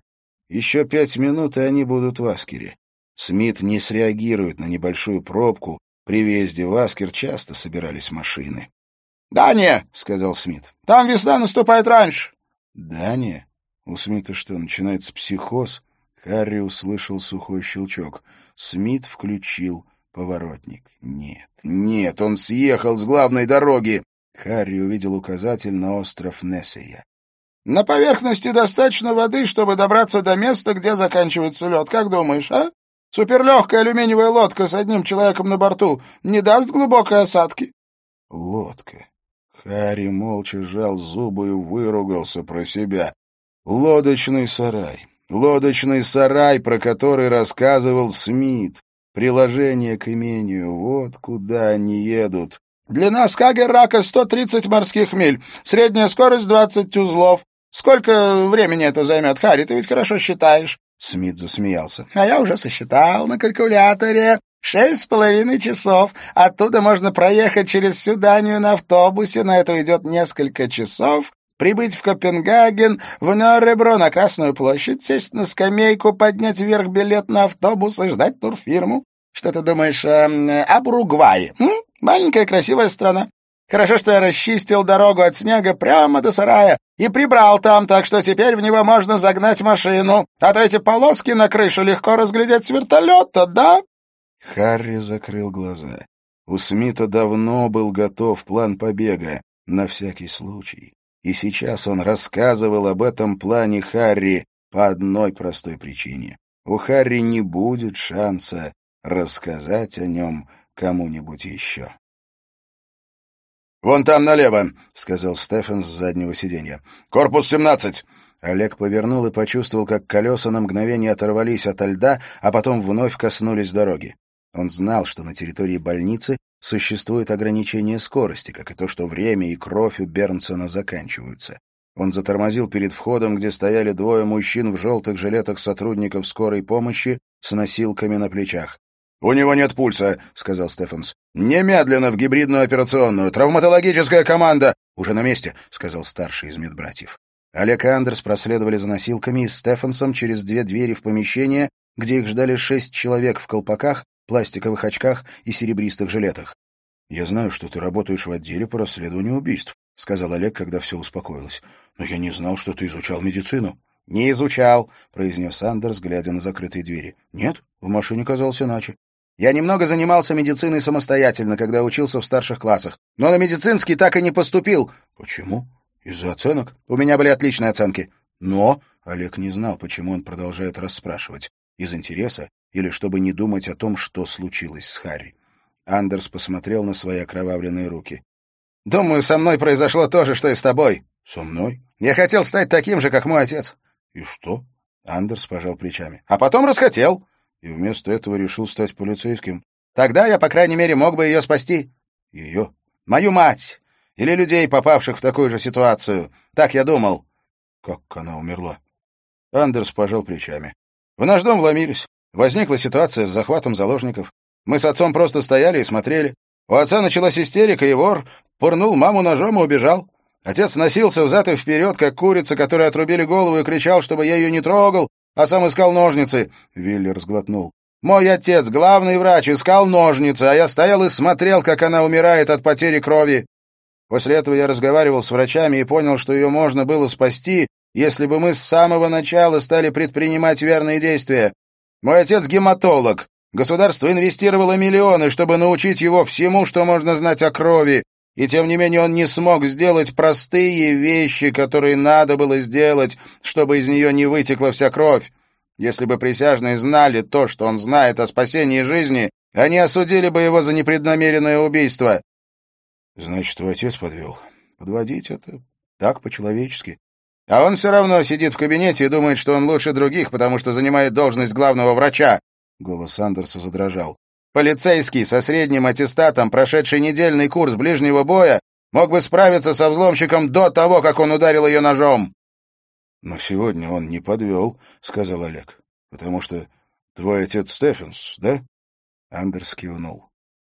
Еще пять минут, и они будут в Аскере. Смит не среагирует на небольшую пробку. При въезде в Аскер часто собирались машины. «Дания», — сказал Смит, — «там весна наступает раньше». «Дания? У Смита что, начинается психоз?» Харри услышал сухой щелчок. Смит включил поворотник. «Нет, нет, он съехал с главной дороги!» Харри увидел указатель на остров Нессея. «На поверхности достаточно воды, чтобы добраться до места, где заканчивается лед. Как думаешь, а? Суперлегкая алюминиевая лодка с одним человеком на борту не даст глубокой осадки?» «Лодка». Харри молча сжал зубы и выругался про себя. «Лодочный сарай. Лодочный сарай, про который рассказывал Смит. Приложение к имению. Вот куда они едут». «Длина Скагеррака сто тридцать морских миль. Средняя скорость двадцать узлов. Сколько времени это займет, Харри? Ты ведь хорошо считаешь». Смит засмеялся. «А я уже сосчитал на калькуляторе. Шесть с половиной часов. Оттуда можно проехать через всю Данию на автобусе. На это уйдет несколько часов. Прибыть в Копенгаген, в Нёребро, на Красную площадь, сесть на скамейку, поднять вверх билет на автобус и ждать турфирму. Что ты думаешь э, об Уругвае? М? Маленькая красивая страна. Хорошо, что я расчистил дорогу от снега прямо до сарая и прибрал там, так что теперь в него можно загнать машину. А то эти полоски на крыше легко разглядеть с вертолета, да?» Харри закрыл глаза. У Смита давно был готов план побега, на всякий случай. И сейчас он рассказывал об этом плане Харри по одной простой причине. У Харри не будет шанса рассказать о нем кому-нибудь еще. «Вон там налево», — сказал Стефан с заднего сиденья. «Корпус семнадцать». Олег повернул и почувствовал, как колеса на мгновение оторвались ото льда, а потом вновь коснулись дороги. Он знал, что на территории больницы существует ограничение скорости, как и то, что время и кровь у Бернсона заканчиваются. Он затормозил перед входом, где стояли двое мужчин в желтых жилетах сотрудников скорой помощи с носилками на плечах. «У него нет пульса», — сказал Стефанс. «Немедленно в гибридную операционную. Травматологическая команда». «Уже на месте», — сказал старший из медбратьев. Олег и Андерс проследовали за носилками и Стефансом через две двери в помещение, где их ждали шесть человек в колпаках, пластиковых очках и серебристых жилетах. «Я знаю, что ты работаешь в отделе по расследованию убийств», — сказал Олег, когда все успокоилось. «Но я не знал, что ты изучал медицину». «Не изучал», — произнес Андерс, глядя на закрытые двери. «Нет, в машине казалось иначе. Я немного занимался медициной самостоятельно, когда учился в старших классах, но на медицинский так и не поступил». «Почему? Из-за оценок?» «У меня были отличные оценки». «Но...» — Олег не знал, почему он продолжает расспрашивать. Из интереса или чтобы не думать о том, что случилось с Харри. Андерс посмотрел на свои окровавленные руки. «Думаю, со мной произошло то же, что и с тобой». «Со мной?» «Я хотел стать таким же, как мой отец». «И что?» Андерс пожал плечами. «А потом расхотел». «И вместо этого решил стать полицейским». «Тогда я, по крайней мере, мог бы ее спасти». «Ее?» «Мою мать. Или людей, попавших в такую же ситуацию. Так я думал». «Как она умерла?» Андерс пожал плечами. «В наш дом вломились. Возникла ситуация с захватом заложников. Мы с отцом просто стояли и смотрели. У отца началась истерика, и вор пырнул маму ножом и убежал. Отец носился взад и вперед, как курица, которой отрубили голову, и кричал, чтобы я ее не трогал, а сам искал ножницы». Виллер сглотнул. «Мой отец, главный врач, искал ножницы, а я стоял и смотрел, как она умирает от потери крови. После этого я разговаривал с врачами и понял, что ее можно было спасти, если бы мы с самого начала стали предпринимать верные действия. Мой отец гематолог. Государство инвестировало миллионы, чтобы научить его всему, что можно знать о крови, и тем не менее он не смог сделать простые вещи, которые надо было сделать, чтобы из нее не вытекла вся кровь. Если бы присяжные знали то, что он знает о спасении жизни, они осудили бы его за непреднамеренное убийство». «Значит, твой отец подвел. Подводить это так, по-человечески». «А он все равно сидит в кабинете и думает, что он лучше других, потому что занимает должность главного врача». Голос Андерса задрожал. «Полицейский со средним аттестатом, прошедший недельный курс ближнего боя, мог бы справиться со взломщиком до того, как он ударил ее ножом». «Но сегодня он не подвел», — сказал Олег. «Потому что твой отец Стефенс, да?» Андерс кивнул.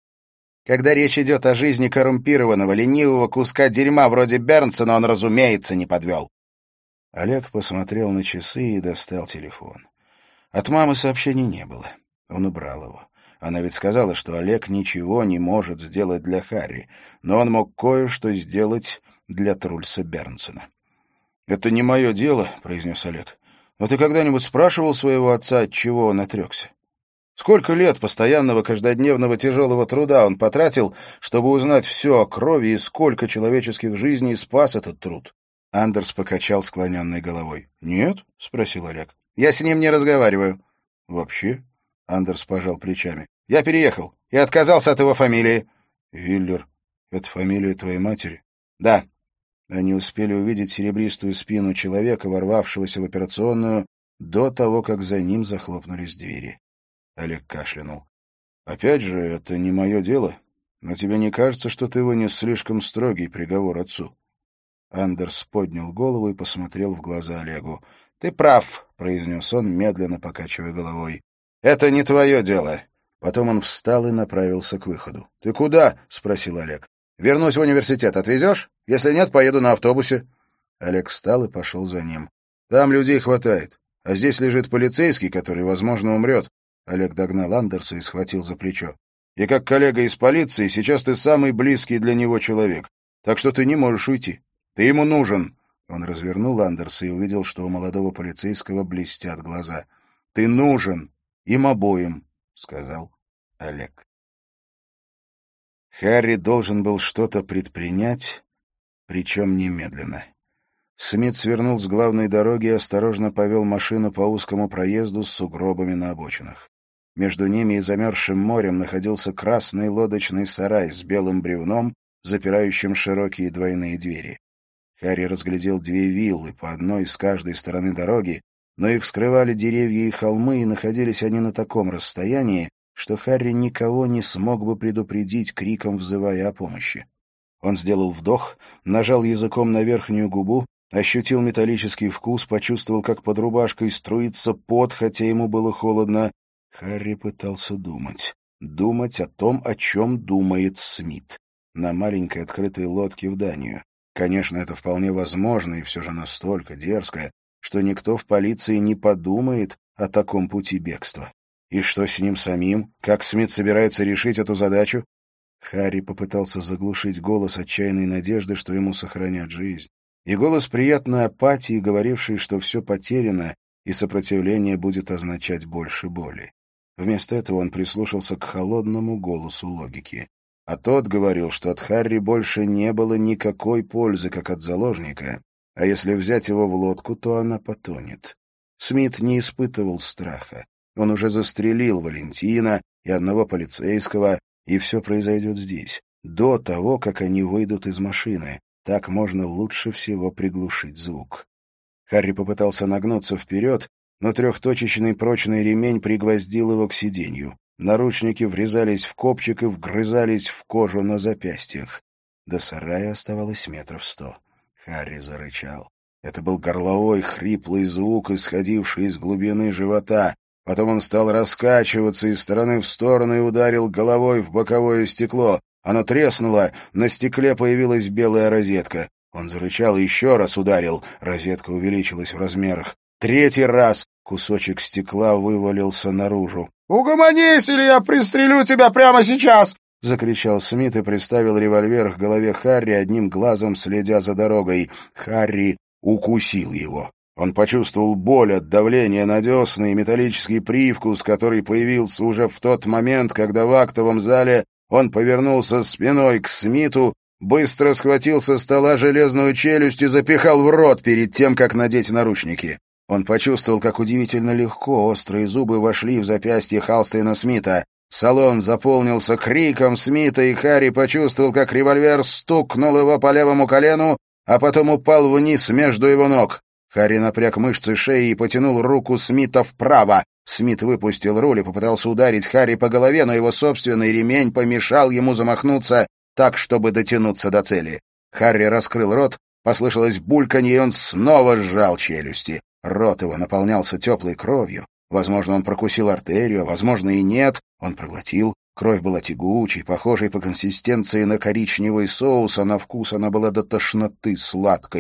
«Когда речь идет о жизни коррумпированного, ленивого куска дерьма вроде Бернсона, он, разумеется, не подвел». Олег посмотрел на часы и достал телефон. От мамы сообщений не было. Он убрал его. Она ведь сказала, что Олег ничего не может сделать для Харри, но он мог кое-что сделать для Трульса Бернсона. «Это не мое дело», — произнес Олег. «Но ты когда-нибудь спрашивал своего отца, от чего он отрекся? Сколько лет постоянного каждодневного тяжелого труда он потратил, чтобы узнать все о крови и сколько человеческих жизней спас этот труд?» Андерс покачал склоненной головой. «Нет?» — спросил Олег. «Я с ним не разговариваю». «Вообще?» — Андерс пожал плечами. «Я переехал и отказался от его фамилии». «Виллер — это фамилия твоей матери?» «Да». Они успели увидеть серебристую спину человека, ворвавшегося в операционную, до того, как за ним захлопнулись двери. Олег кашлянул. «Опять же, это не мое дело, но тебе не кажется, что ты вынес слишком строгий приговор отцу?» Андерс поднял голову и посмотрел в глаза Олегу. «Ты прав», — произнес он, медленно покачивая головой. «Это не твое дело». Потом он встал и направился к выходу. «Ты куда?» — спросил Олег. «Вернусь в университет. Отвезешь? Если нет, поеду на автобусе». Олег встал и пошел за ним. «Там людей хватает. А здесь лежит полицейский, который, возможно, умрет». Олег догнал Андерса и схватил за плечо. «И как коллега из полиции, сейчас ты самый близкий для него человек. Так что ты не можешь уйти. Ты ему нужен». Он развернул Андерса и увидел, что у молодого полицейского блестят глаза. «Ты нужен им обоим», — сказал Олег. Харри должен был что-то предпринять, причем немедленно. Смит свернул с главной дороги и осторожно повел машину по узкому проезду с сугробами на обочинах. Между ними и замерзшим морем находился красный лодочный сарай с белым бревном, запирающим широкие двойные двери. Харри разглядел две виллы, по одной с каждой стороны дороги, но их скрывали деревья и холмы, и находились они на таком расстоянии, что Харри никого не смог бы предупредить, криком взывая о помощи. Он сделал вдох, нажал языком на верхнюю губу, ощутил металлический вкус, почувствовал, как под рубашкой струится пот, хотя ему было холодно. Харри пытался думать. Думать о том, о чем думает Смит. На маленькой открытой лодке в Данию. Конечно, это вполне возможно и все же настолько дерзко, что никто в полиции не подумает о таком пути бегства. И что с ним самим? Как Смит собирается решить эту задачу? Харри попытался заглушить голос отчаянной надежды, что ему сохранят жизнь, и голос приятной апатии, говоривший, что все потеряно, и сопротивление будет означать больше боли. Вместо этого он прислушался к холодному голосу логики. А тот говорил, что от Харри больше не было никакой пользы, как от заложника, а если взять его в лодку, то она потонет. Смит не испытывал страха. Он уже застрелил Валентина и одного полицейского, и все произойдет здесь, до того, как они выйдут из машины. Так можно лучше всего приглушить звук. Харри попытался нагнуться вперед, но трехточечный прочный ремень пригвоздил его к сиденью. Наручники врезались в копчик и вгрызались в кожу на запястьях. До сарая оставалось метров сто. Харри зарычал. Это был горловой, хриплый звук, исходивший из глубины живота. Потом он стал раскачиваться из стороны в сторону и ударил головой в боковое стекло. Оно треснуло, на стекле появилась белая розетка. Он зарычал и еще раз ударил. Розетка увеличилась в размерах. Третий раз кусочек стекла вывалился наружу. «Угомонись, или я пристрелю тебя прямо сейчас!» — закричал Смит и приставил револьвер к голове Харри, одним глазом следя за дорогой. Харри укусил его. Он почувствовал боль от давления на десны и металлический привкус, который появился уже в тот момент, когда в актовом зале он повернулся спиной к Смиту, быстро схватил со стола железную челюсть и запихал в рот перед тем, как надеть наручники. Он почувствовал, как удивительно легко острые зубы вошли в запястье Халстейна Смита. Салон заполнился криком Смита, и Харри почувствовал, как револьвер стукнул его по левому колену, а потом упал вниз между его ног. Харри напряг мышцы шеи и потянул руку Смита вправо. Смит выпустил руль и попытался ударить Харри по голове, но его собственный ремень помешал ему замахнуться так, чтобы дотянуться до цели. Харри раскрыл рот, послышалось бульканье, и он снова сжал челюсти. Рот его наполнялся теплой кровью. Возможно, он прокусил артерию, а возможно и нет. Он проглотил. Кровь была тягучей, похожей по консистенции на коричневый соус, а на вкус она была до тошноты сладкой.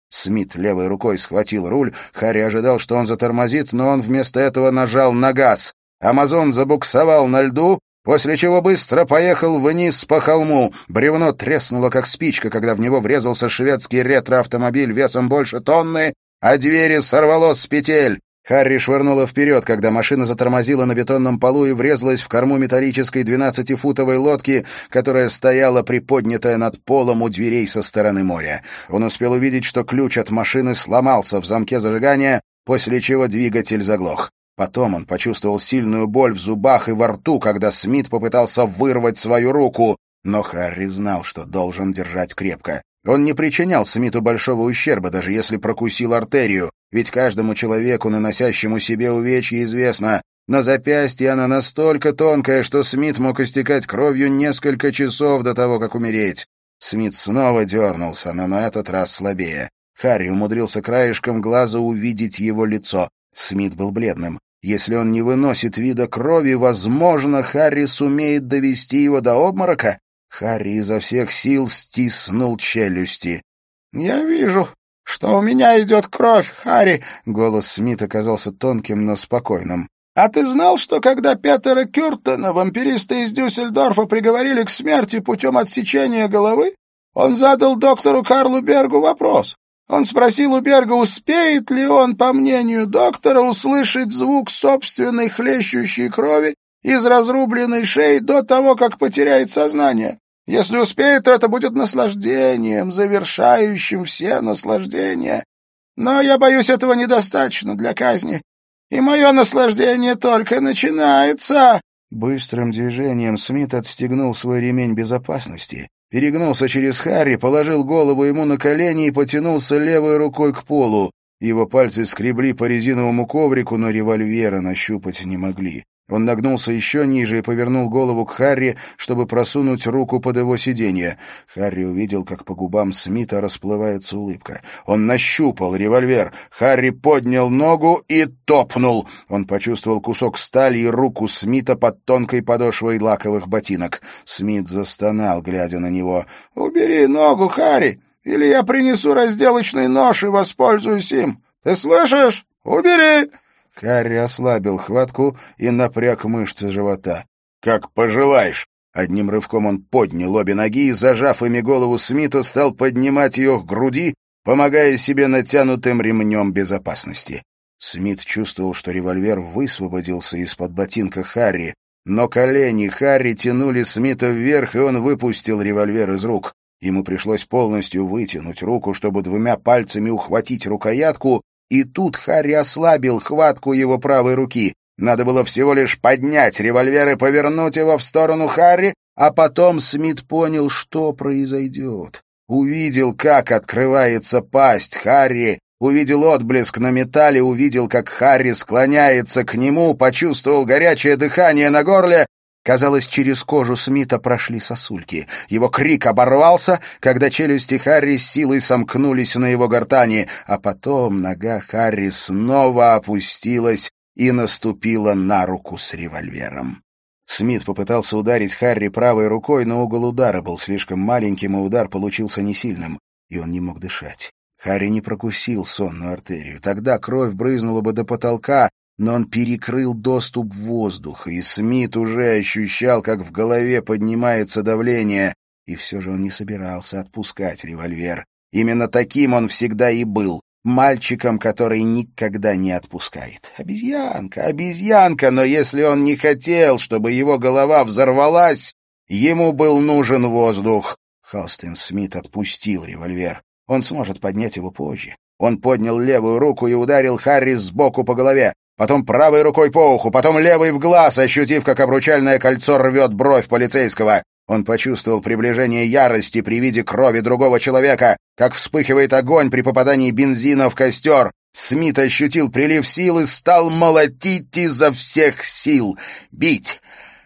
Смит левой рукой схватил руль. Харри ожидал, что он затормозит, но он вместо этого нажал на газ. Амазон забуксовал на льду, после чего быстро поехал вниз по холму. Бревно треснуло, как спичка, когда в него врезался шведский ретро-автомобиль весом больше тонны, а двери сорвало с петель. Харри швырнуло вперед, когда машина затормозила на бетонном полу и врезалась в корму металлической двенадцатифутовой лодки, которая стояла приподнятая над полом у дверей со стороны моря. Он успел увидеть, что ключ от машины сломался в замке зажигания, после чего двигатель заглох. Потом он почувствовал сильную боль в зубах и во рту, когда Смит попытался вырвать свою руку, но Харри знал, что должен держать крепко. Он не причинял Смиту большого ущерба, даже если прокусил артерию, ведь каждому человеку, наносящему себе увечья, известно, на запястье она настолько тонкая, что Смит мог истекать кровью несколько часов до того, как умереть. Смит снова дернулся, но на этот раз слабее. Харри умудрился краешком глаза увидеть его лицо. Смит был бледным. Если он не выносит вида крови, возможно, Харри сумеет довести его до обморока. Харри изо всех сил стиснул челюсти. «Я вижу, что у меня идет кровь, Харри!» Голос Смита казался тонким, но спокойным. «А ты знал, что когда Петера Кюртена, вампириста из Дюссельдорфа, приговорили к смерти путем отсечения головы, он задал доктору Карлу Бергу вопрос? Он спросил у Берга, успеет ли он, по мнению доктора, услышать звук собственной хлещущей крови из разрубленной шеи до того, как потеряет сознание. Если успеет, то это будет наслаждением, завершающим все наслаждения. Но я боюсь, этого недостаточно для казни. И мое наслаждение только начинается». Быстрым движением Смит отстегнул свой ремень безопасности, перегнулся через Харри, положил голову ему на колени и потянулся левой рукой к полу. Его пальцы скребли по резиновому коврику, но револьвера нащупать не могли. Он нагнулся еще ниже и повернул голову к Харри, чтобы просунуть руку под его сиденье. Харри увидел, как по губам Смита расплывается улыбка. Он нащупал револьвер. Харри поднял ногу и топнул. Он почувствовал кусок стали и руку Смита под тонкой подошвой лаковых ботинок. Смит застонал, глядя на него. «Убери ногу, Харри, или я принесу разделочный нож и воспользуюсь им. Ты слышишь? Убери!» Харри ослабил хватку и напряг мышцы живота. «Как пожелаешь!» Одним рывком он поднял обе ноги и, зажав ими голову Смита, стал поднимать ее к груди, помогая себе натянутым ремнем безопасности. Смит чувствовал, что револьвер высвободился из-под ботинка Харри, но колени Харри тянули Смита вверх, и он выпустил револьвер из рук. Ему пришлось полностью вытянуть руку, чтобы двумя пальцами ухватить рукоятку, и тут Харри ослабил хватку его правой руки. Надо было всего лишь поднять револьвер и повернуть его в сторону Харри, а потом Смит понял, что произойдет. Увидел, как открывается пасть Харри, увидел отблеск на металле, увидел, как Харри склоняется к нему, почувствовал горячее дыхание на горле. Казалось, через кожу Смита прошли сосульки. Его крик оборвался, когда челюсти Харри с силой сомкнулись на его гортани, а потом нога Харри снова опустилась и наступила на руку с револьвером. Смит попытался ударить Харри правой рукой, но угол удара был слишком маленьким, и удар получился несильным, и он не мог дышать. Харри не прокусил сонную артерию. Тогда кровь брызнула бы до потолка, но он перекрыл доступ воздуха, и Смит уже ощущал, как в голове поднимается давление, и все же он не собирался отпускать револьвер. Именно таким он всегда и был, мальчиком, который никогда не отпускает. Обезьянка, обезьянка, но если он не хотел, чтобы его голова взорвалась, ему был нужен воздух. Халстин Смит отпустил револьвер. Он сможет поднять его позже. Он поднял левую руку и ударил Харри сбоку по голове, потом правой рукой по уху, потом левой в глаз, ощутив, как обручальное кольцо рвет бровь полицейского. Он почувствовал приближение ярости при виде крови другого человека, как вспыхивает огонь при попадании бензина в костер. Смит ощутил прилив сил и стал молотить изо всех сил. Бить,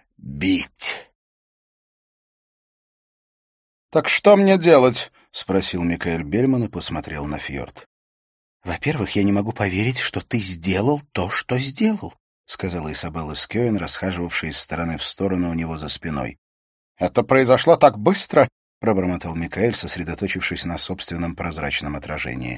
бить. «Так что мне делать?» — спросил Микаэль Бельман и посмотрел на фьорд. «Во-первых, я не могу поверить, что ты сделал то, что сделал», — сказала Изабелла Скёен, расхаживавшая из стороны в сторону у него за спиной. «Это произошло так быстро», — пробормотал Микаэль, сосредоточившись на собственном прозрачном отражении.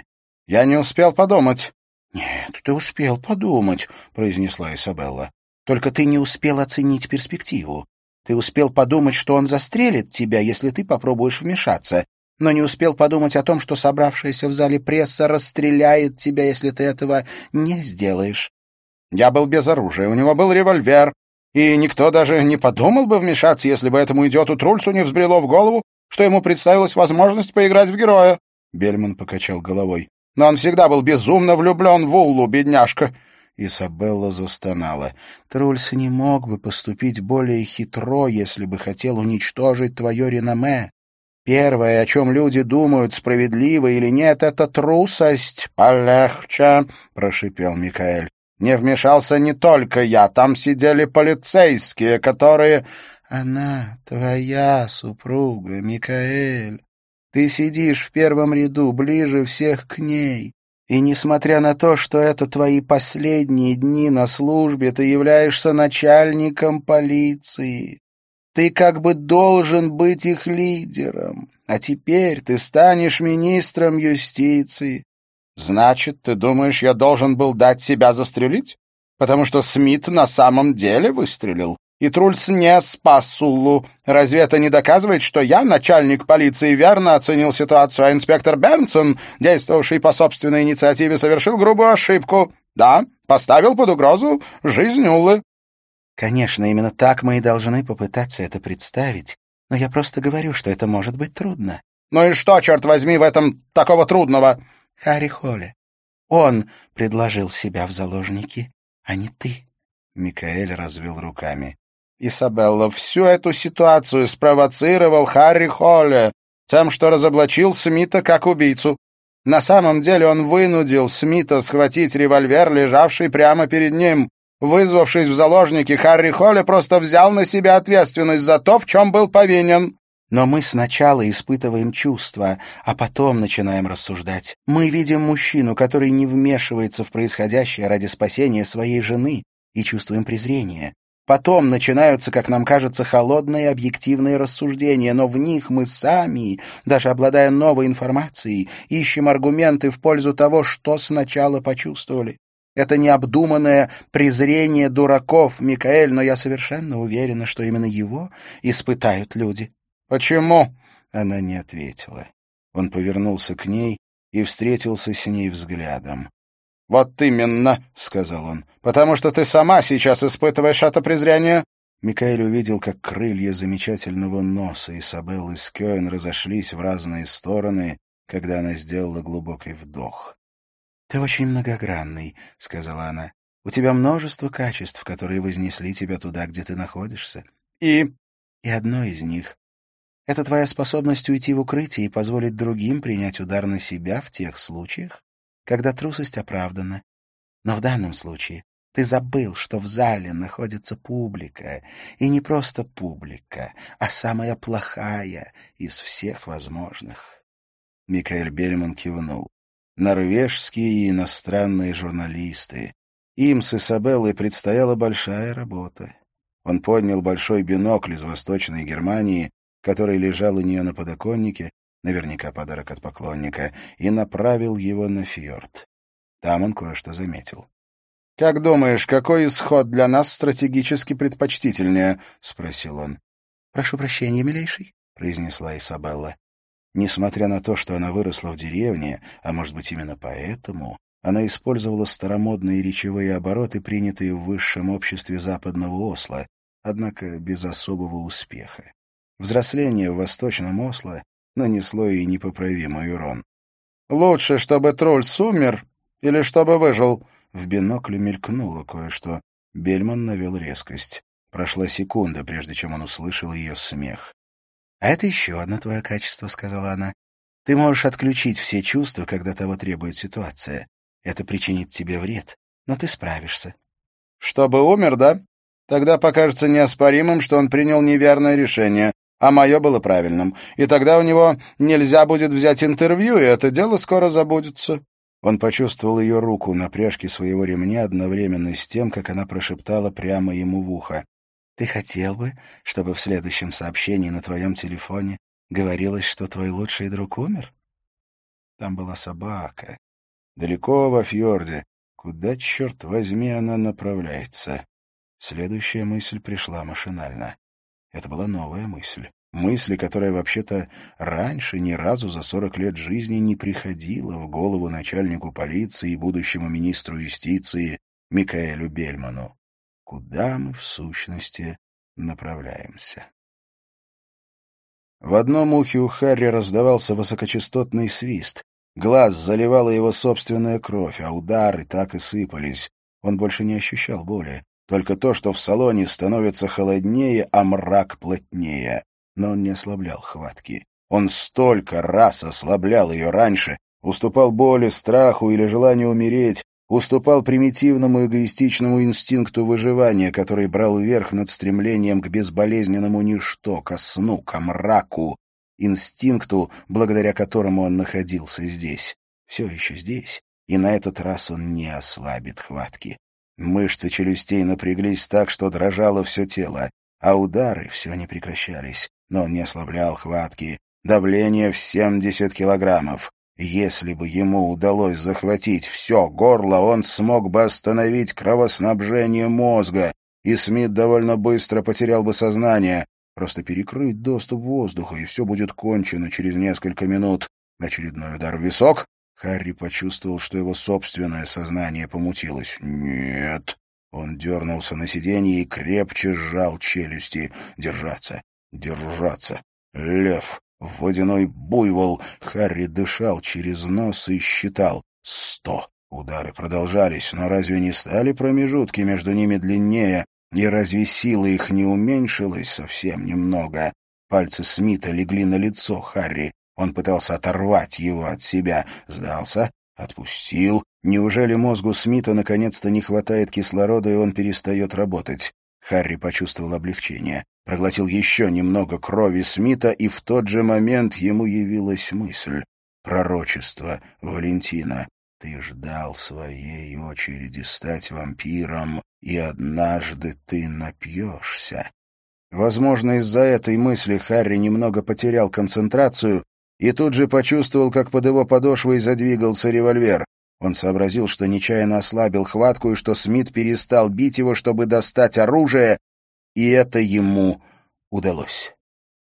Я не успел подумать». «Нет, ты успел подумать», — произнесла Изабелла. «Только ты не успел оценить перспективу. Ты успел подумать, что он застрелит тебя, если ты попробуешь вмешаться, но не успел подумать о том, что собравшаяся в зале пресса расстреляет тебя, если ты этого не сделаешь». «Я был без оружия, у него был револьвер, и никто даже не подумал бы вмешаться, если бы этому идиоту Трульсу не взбрело в голову, что ему представилась возможность поиграть в героя». Бельман покачал головой. «Но он всегда был безумно влюблен в Уллу, бедняжка». Изабелла застонала. «Трульс не мог бы поступить более хитро, если бы хотел уничтожить твое реноме. Первое, о чем люди думают, справедливо или нет, — это трусость». «Полегче», — прошипел Микаэль. «Не вмешался не только я, там сидели полицейские, которые...» «Она твоя супруга, Микаэль. Ты сидишь в первом ряду, ближе всех к ней. И несмотря на то, что это твои последние дни на службе, ты являешься начальником полиции. Ты как бы должен быть их лидером. А теперь ты станешь министром юстиции. Значит, ты думаешь, я должен был дать себя застрелить? Потому что Смит на самом деле выстрелил, и Трульс не спас Уллу. Разве это не доказывает, что я, начальник полиции, верно оценил ситуацию, а инспектор Бернсон, действовавший по собственной инициативе, совершил грубую ошибку? Да, поставил под угрозу жизнь Уллы». «Конечно, именно так мы и должны попытаться это представить, но я просто говорю, что это может быть трудно». «Ну и что, черт возьми, в этом такого трудного?» «Харри Холле. Он предложил себя в заложники, а не ты». Микаэль развел руками. «Изабелла, всю эту ситуацию спровоцировал Харри Холле тем, что разоблачил Смита как убийцу. На самом деле он вынудил Смита схватить револьвер, лежавший прямо перед ним. Вызвавшись в заложники, Харри Холле просто взял на себя ответственность за то, в чем был повинен». «Но мы сначала испытываем чувства, а потом начинаем рассуждать. Мы видим мужчину, который не вмешивается в происходящее ради спасения своей жены, и чувствуем презрение. Потом начинаются, как нам кажется, холодные объективные рассуждения, но в них мы сами, даже обладая новой информацией, ищем аргументы в пользу того, что сначала почувствовали. Это необдуманное презрение дураков, Микаэль, но я совершенно уверена, что именно его испытают люди». «Почему?» Она не ответила. Он повернулся к ней и встретился с ней взглядом. «Вот именно», — сказал он, — «потому что ты сама сейчас испытываешь это презрение». Микаэль увидел, как крылья замечательного носа Изабеллы Скёен разошлись в разные стороны, когда она сделала глубокий вдох. «Ты очень многогранный», — сказала она. «У тебя множество качеств, которые вознесли тебя туда, где ты находишься. И...» «И одно из них — это твоя способность уйти в укрытие и позволить другим принять удар на себя в тех случаях, когда трусость оправдана. Но в данном случае ты забыл, что в зале находится публика, и не просто публика, а самая плохая из всех возможных». Микаэль Бельман кивнул. Норвежские и иностранные журналисты. Им с Изабеллой предстояла большая работа. Он поднял большой бинокль из Восточной Германии, который лежал у нее на подоконнике, наверняка подарок от поклонника, и направил его на фьорд. Там он кое-что заметил. «Как думаешь, какой исход для нас стратегически предпочтительнее?» — спросил он. «Прошу прощения, милейший», — произнесла Изабелла. Несмотря на то, что она выросла в деревне, а может быть именно поэтому, она использовала старомодные речевые обороты, принятые в высшем обществе западного Осло, однако без особого успеха. Взросление в Восточном Осло нанесло ей непоправимый урон. «Лучше, чтобы Трульс умер или чтобы выжил?» В бинокле мелькнуло кое-что. Бельман навел резкость. Прошла секунда, прежде чем он услышал ее смех. «А это еще одно твое качество», — сказала она. «Ты можешь отключить все чувства, когда того требует ситуация. Это причинит тебе вред, но ты справишься». «Чтобы умер, да? Тогда покажется неоспоримым, что он принял неверное решение, а мое было правильным. И тогда у него нельзя будет взять интервью, и это дело скоро забудется». Он почувствовал ее руку на пряжке своего ремня одновременно с тем, как она прошептала прямо ему в ухо. «Ты хотел бы, чтобы в следующем сообщении на твоем телефоне говорилось, что твой лучший друг умер?» Там была собака. Далеко во фьорде. Куда, черт возьми, она направляется? Следующая мысль пришла машинально. Это была новая мысль. Мысль, которая вообще-то раньше ни разу за сорок лет жизни не приходила в голову начальнику полиции и будущему министру юстиции Микаэлю Бельману. Куда мы, в сущности, направляемся? В одном ухе у Харри раздавался высокочастотный свист. Глаз заливала его собственная кровь, а удары так и сыпались. Он больше не ощущал боли. Только то, что в салоне становится холоднее, а мрак плотнее. Но он не ослаблял хватки. Он столько раз ослаблял ее раньше, уступал боли, страху или желанию умереть, уступал примитивному эгоистичному инстинкту выживания, который брал верх над стремлением к безболезненному ничто, ко сну, ко мраку, инстинкту, благодаря которому он находился здесь. Все еще здесь, и на этот раз он не ослабит хватки. Мышцы челюстей напряглись так, что дрожало все тело, а удары все не прекращались, но он не ослаблял хватки. Давление в семьдесят килограммов. Если бы ему удалось захватить все горло, он смог бы остановить кровоснабжение мозга, и Смит довольно быстро потерял бы сознание. Просто перекрыть доступ воздуха, и все будет кончено через несколько минут. Очередной удар в висок. Харри почувствовал, что его собственное сознание помутилось. «Нет». Он дернулся на сиденье и крепче сжал челюсти. «Держаться! Держаться! Лев! Водяной буйвол!» Харри дышал через нос и считал. «Сто!» Удары продолжались, но разве не стали промежутки между ними длиннее? И разве сила их не уменьшилась совсем немного? Пальцы Смита легли на лицо Харри. Он пытался оторвать его от себя. Сдался, отпустил. Неужели мозгу Смита наконец-то не хватает кислорода, и он перестает работать? Харри почувствовал облегчение. Проглотил еще немного крови Смита, и в тот же момент ему явилась мысль. Пророчество Валентина. Ты ждал своей очереди стать вампиром, и однажды ты напьешься. Возможно, из-за этой мысли Харри немного потерял концентрацию и тут же почувствовал, как под его подошвой задвигался револьвер. Он сообразил, что нечаянно ослабил хватку и что Смит перестал бить его, чтобы достать оружие, и это ему удалось.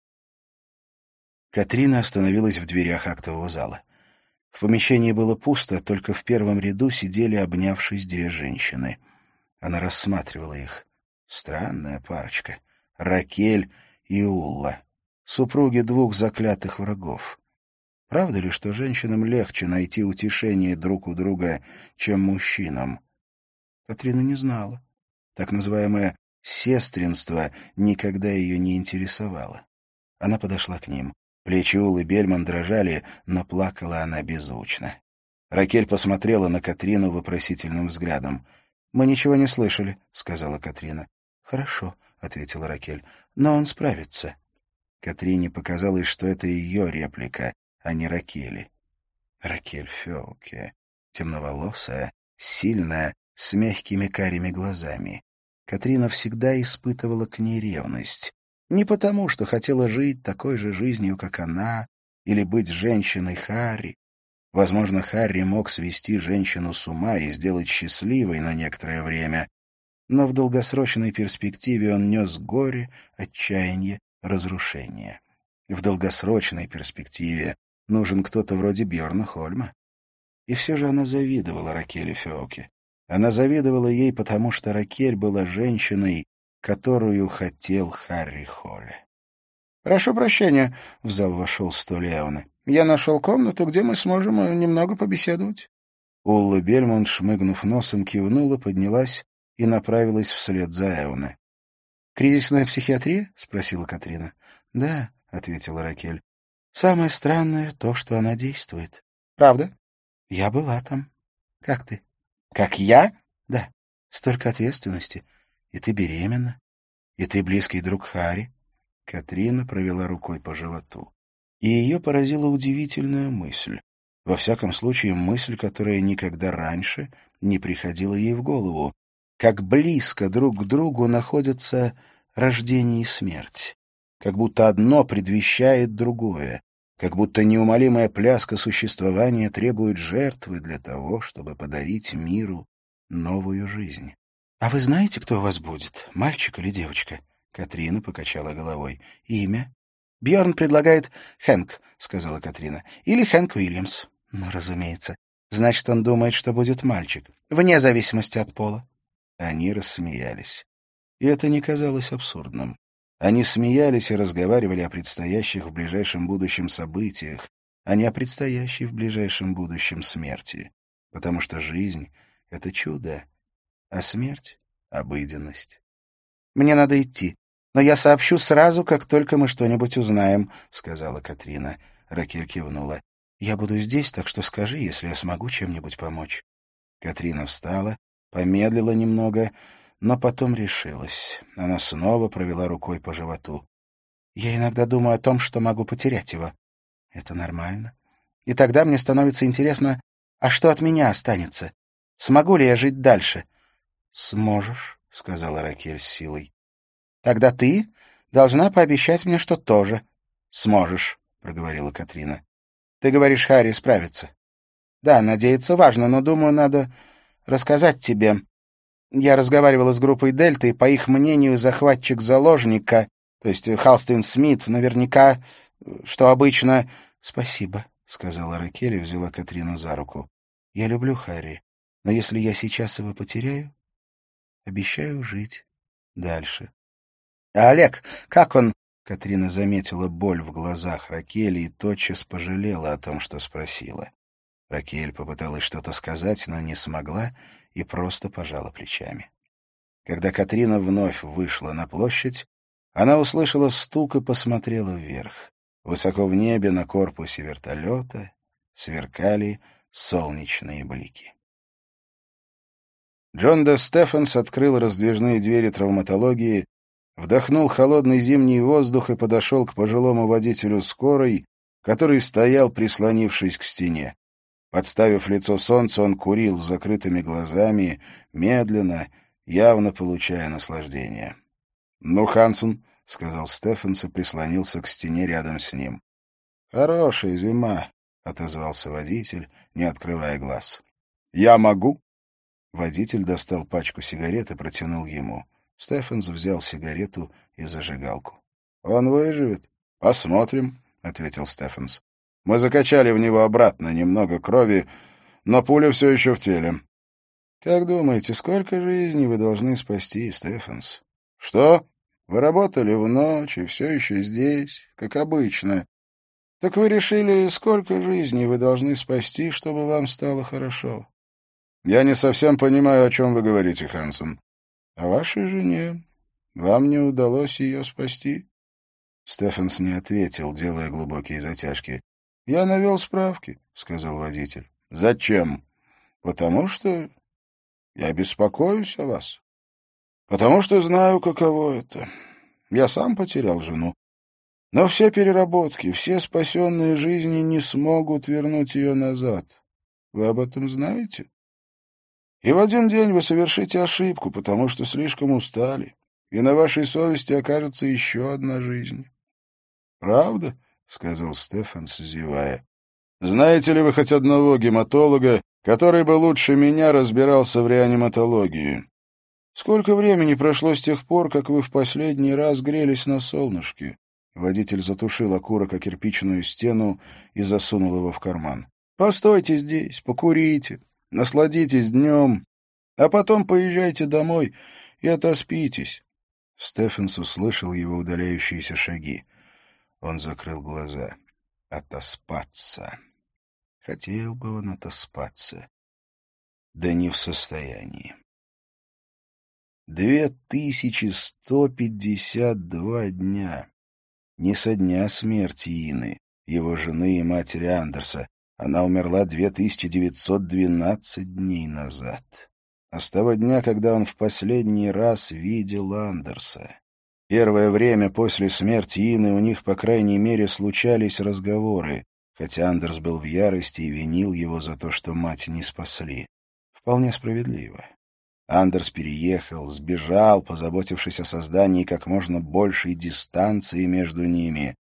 Катрина остановилась в дверях актового зала. В помещении было пусто, только в первом ряду сидели, обнявшись, две женщины. Она рассматривала их. Странная парочка. Ракель и Улла. Супруги двух заклятых врагов. Правда ли, что женщинам легче найти утешение друг у друга, чем мужчинам? Катрина не знала. Так называемое сестринство никогда ее не интересовало. Она подошла к ним. Плечи Уллы Бельман дрожали, но плакала она беззвучно. Ракель посмотрела на Катрину вопросительным взглядом. «Мы ничего не слышали», — сказала Катрина. «Хорошо», — ответила Ракель, — «но он справится». Катрине показалось, что это ее реплика, а не Ракели. Ракель Фёуке, темноволосая, сильная, с мягкими карими глазами. Катрина всегда испытывала к ней ревность. Не потому, что хотела жить такой же жизнью, как она, или быть женщиной Харри. Возможно, Харри мог свести женщину с ума и сделать счастливой на некоторое время, но в долгосрочной перспективе он нес горе, отчаяние, разрушение. В долгосрочной перспективе нужен кто-то вроде Бьорна Хольма. И все же она завидовала Ракели Фёуке. Она завидовала ей, потому что Ракель была женщиной, которую хотел Харри Холле. «Прошу прощения», — в зал вошел Столеоне. «Я нашел комнату, где мы сможем немного побеседовать». Улла Бельман, шмыгнув носом, кивнула, поднялась и направилась вслед за Эоне. «Кризисная психиатрия?» — спросила Катрина. «Да», — ответила Ракель. «Самое странное то, что она действует». «Правда?» «Я была там. Как ты?» «Как я?» «Да. Столько ответственности. И ты беременна. И ты близкий друг Харри». Катрина провела рукой по животу. И ее поразила удивительная мысль. Во всяком случае, мысль, которая никогда раньше не приходила ей в голову. Как близко друг к другу находятся рождение и смерть. Как будто одно предвещает другое. как будто неумолимая пляска существования требует жертвы для того, чтобы подарить миру новую жизнь. — А вы знаете, кто у вас будет, мальчик или девочка? Катрина покачала головой. — Имя? — Бьорн предлагает Хэнк, — сказала Катрина. — Или Хэнк Уильямс. — Ну, разумеется. Значит, он думает, что будет мальчик, вне зависимости от пола. Они рассмеялись. И это не казалось абсурдным. Они смеялись и разговаривали о предстоящих в ближайшем будущем событиях, а не о предстоящей в ближайшем будущем смерти. Потому что жизнь — это чудо, а смерть — обыденность. «Мне надо идти, но я сообщу сразу, как только мы что-нибудь узнаем», — сказала Катрина. Ракель кивнула. «Я буду здесь, так что скажи, если я смогу чем-нибудь помочь». Катрина встала, помедлила немного, но потом решилась. Она снова провела рукой по животу. «Я иногда думаю о том, что могу потерять его. Это нормально. И тогда мне становится интересно, а что от меня останется? Смогу ли я жить дальше?» «Сможешь», — сказала Ракель с силой. «Тогда ты должна пообещать мне, что тоже сможешь», — проговорила Катрина. «Ты говоришь, Харри справится». «Да, надеяться важно, но, думаю, надо рассказать тебе. Я разговаривала с группой «Дельта», и, по их мнению, захватчик заложника, то есть Халстейн Смит, наверняка, что обычно...» «Спасибо», — сказала Ракель и взяла Катрину за руку. «Я люблю Харри, но если я сейчас его потеряю, обещаю жить дальше». «А Олег, как он?» Катрина заметила боль в глазах Ракели и тотчас пожалела о том, что спросила. Ракель попыталась что-то сказать, но не смогла и просто пожала плечами. Когда Катрина вновь вышла на площадь, она услышала стук и посмотрела вверх. Высоко в небе на корпусе вертолета сверкали солнечные блики. Джон Де Стефанс открыл раздвижные двери травматологии, вдохнул холодный зимний воздух и подошел к пожилому водителю скорой, который стоял, прислонившись к стене. Подставив лицо солнцу, он курил с закрытыми глазами, медленно, явно получая наслаждение. «Ну, Хансен», — сказал Стефанс и прислонился к стене рядом с ним. «Хорошая зима», — отозвался водитель, не открывая глаз. «Я могу?» Водитель достал пачку сигарет и протянул ему. Стефанс взял сигарету и зажигалку. «Он выживет. Посмотрим», — ответил Стефанс. «Мы закачали в него обратно немного крови, но пуля все еще в теле». «Как думаете, сколько жизней вы должны спасти, Стефанс?» «Что? Вы работали в ночь и все еще здесь, как обычно. Так вы решили, сколько жизней вы должны спасти, чтобы вам стало хорошо?» «Я не совсем понимаю, о чем вы говорите, Хансен». «О вашей жене. Вам не удалось ее спасти?» Стефанс не ответил, делая глубокие затяжки. «Я навел справки», — сказал водитель. «Зачем?» «Потому что я беспокоюсь о вас. Потому что знаю, каково это. Я сам потерял жену. Но все переработки, все спасенные жизни не смогут вернуть ее назад. Вы об этом знаете? И в один день вы совершите ошибку, потому что слишком устали, и на вашей совести окажется еще одна жизнь». «Правда?» — сказал Стефанс, зевая. «Знаете ли вы хоть одного гематолога, который бы лучше меня разбирался в реаниматологии? Сколько времени прошло с тех пор, как вы в последний раз грелись на солнышке?» Водитель затушил окурок о кирпичную стену и засунул его в карман. «Постойте здесь, покурите, насладитесь днем, а потом поезжайте домой и отоспитесь». Стефанс услышал его удаляющиеся шаги. Он закрыл глаза. Отоспаться. Хотел бы он отоспаться. Да не в состоянии. Две тысячи сто пятьдесят два дня. Не со дня смерти Ины, его жены и матери Андерса. Она умерла две тысячи девятьсот двенадцать дней назад. А с того дня, когда он в последний раз видел Андерса. Первое время после смерти Ины у них, по крайней мере, случались разговоры, хотя Андерс был в ярости и винил его за то, что мать не спасли. Вполне справедливо. Андерс переехал, сбежал, позаботившись о создании как можно большей дистанции между ними.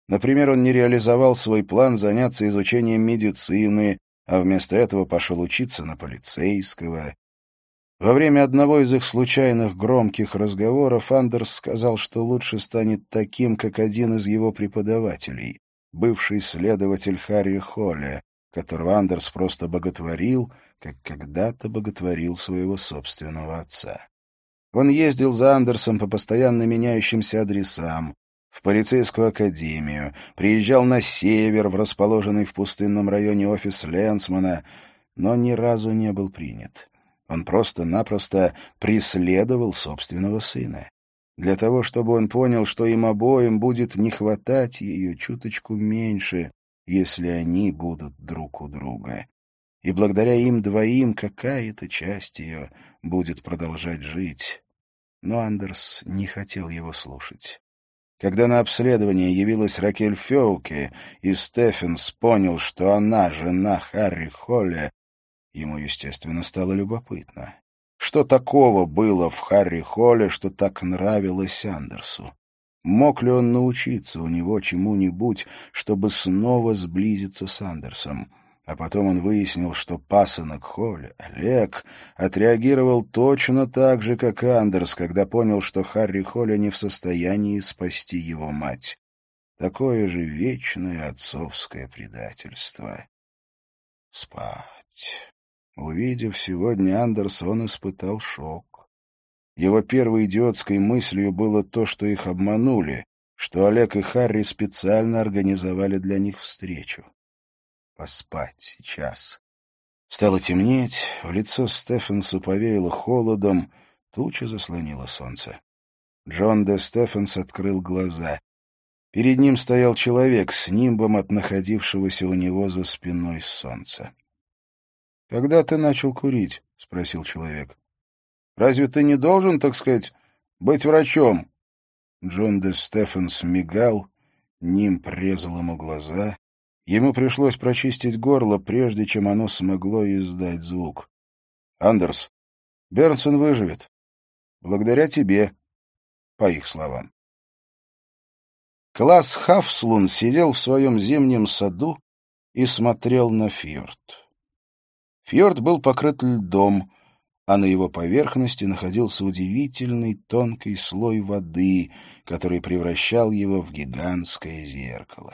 Например, он не реализовал свой план заняться изучением медицины, а вместо этого пошел учиться на полицейского. Во время одного из их случайных громких разговоров Андерс сказал, что лучше станет таким, как один из его преподавателей, бывший следователь Харри Холле, которого Андерс просто боготворил, как когда-то боготворил своего собственного отца. Он ездил за Андерсом по постоянно меняющимся адресам, в полицейскую академию, приезжал на север, в расположенный в пустынном районе офис Ленсмана, но ни разу не был принят. Он просто-напросто преследовал собственного сына. Для того, чтобы он понял, что им обоим будет не хватать ее чуточку меньше, если они будут друг у друга. И благодаря им двоим какая-то часть ее будет продолжать жить. Но Андерс не хотел его слушать. Когда на обследование явилась Ракель Феуке, и Стефенс понял, что она жена Харри Холле, ему, естественно, стало любопытно. Что такого было в Харри Холле, что так нравилось Андерсу? Мог ли он научиться у него чему-нибудь, чтобы снова сблизиться с Андерсом? А потом он выяснил, что пасынок Холле, Олег, отреагировал точно так же, как Андерс, когда понял, что Харри Холле не в состоянии спасти его мать. Такое же вечное отцовское предательство. Спать. Увидев сегодня Андерса, он испытал шок. Его первой идиотской мыслью было то, что их обманули, что Олег и Харри специально организовали для них встречу. Поспать сейчас. Стало темнеть, в лицо Стефенсу повеяло холодом, туча заслонила солнце. Джон де Стефенс открыл глаза. Перед ним стоял человек с нимбом от находившегося у него за спиной солнца. «Когда ты начал курить?» — спросил человек. «Разве ты не должен, так сказать, быть врачом?» Джон де Стефенс мигал, нимб резал ему глаза. Ему пришлось прочистить горло, прежде чем оно смогло издать звук. «Андерс, Бернсон выживет. Благодаря тебе», по их словам. Класс Хафслун сидел в своем зимнем саду и смотрел на фьорд. Фьорд был покрыт льдом, а на его поверхности находился удивительный тонкий слой воды, который превращал его в гигантское зеркало.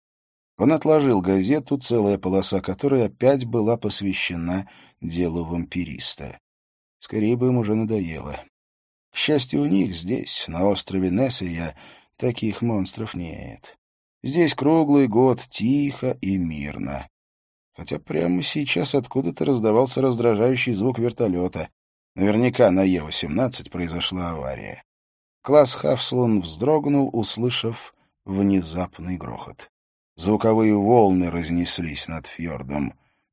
Он отложил газету, целая полоса которой опять была посвящена делу вампириста. Скорее бы им уже надоело. К счастью, у них здесь, на острове Нессея, таких монстров нет. Здесь круглый год тихо и мирно. Хотя прямо сейчас откуда-то раздавался раздражающий звук вертолета. Наверняка на Е восемнадцать произошла авария. Класс Хафслун вздрогнул, услышав внезапный грохот. Звуковые волны разнеслись над фьордом.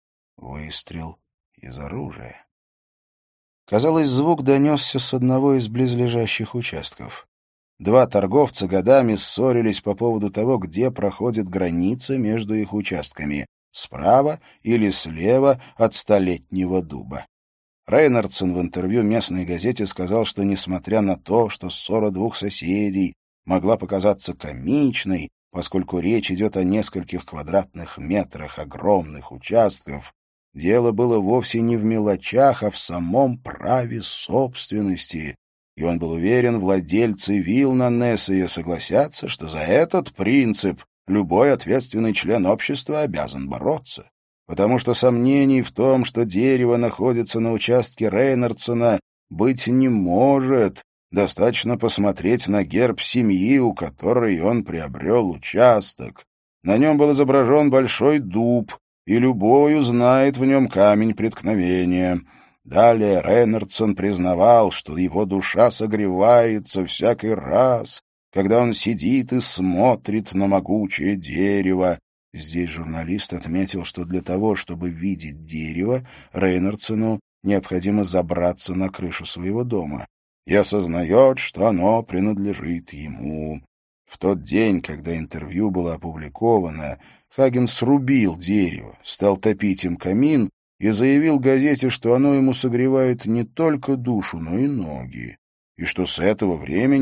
Выстрел из оружия. Казалось, звук донесся с одного из близлежащих участков. Два торговца годами ссорились по поводу того, где проходит граница между их участками — справа или слева от столетнего дуба. Рейнардсон в интервью местной газете сказал, что, несмотря на то, что ссора двух соседей могла показаться комичной, поскольку речь идет о нескольких квадратных метрах огромных участков, дело было вовсе не в мелочах, а в самом праве собственности, и он был уверен, владельцы вилл на Нессея согласятся, что за этот принцип любой ответственный член общества обязан бороться, потому что сомнений в том, что дерево находится на участке Рейнардсона, быть не может. Достаточно посмотреть на герб семьи, у которой он приобрел участок. На нем был изображен большой дуб, и любой узнает в нем камень преткновения. Далее Рейнардсон признавал, что его душа согревается всякий раз, когда он сидит и смотрит на могучее дерево. Здесь журналист отметил, что для того, чтобы видеть дерево, Рейнардсону необходимо забраться на крышу своего дома и осознает, что оно принадлежит ему. В тот день, когда интервью было опубликовано, Хаген срубил дерево, стал топить им камин и заявил газете, что оно ему согревает не только душу, но и ноги, и что с этого времени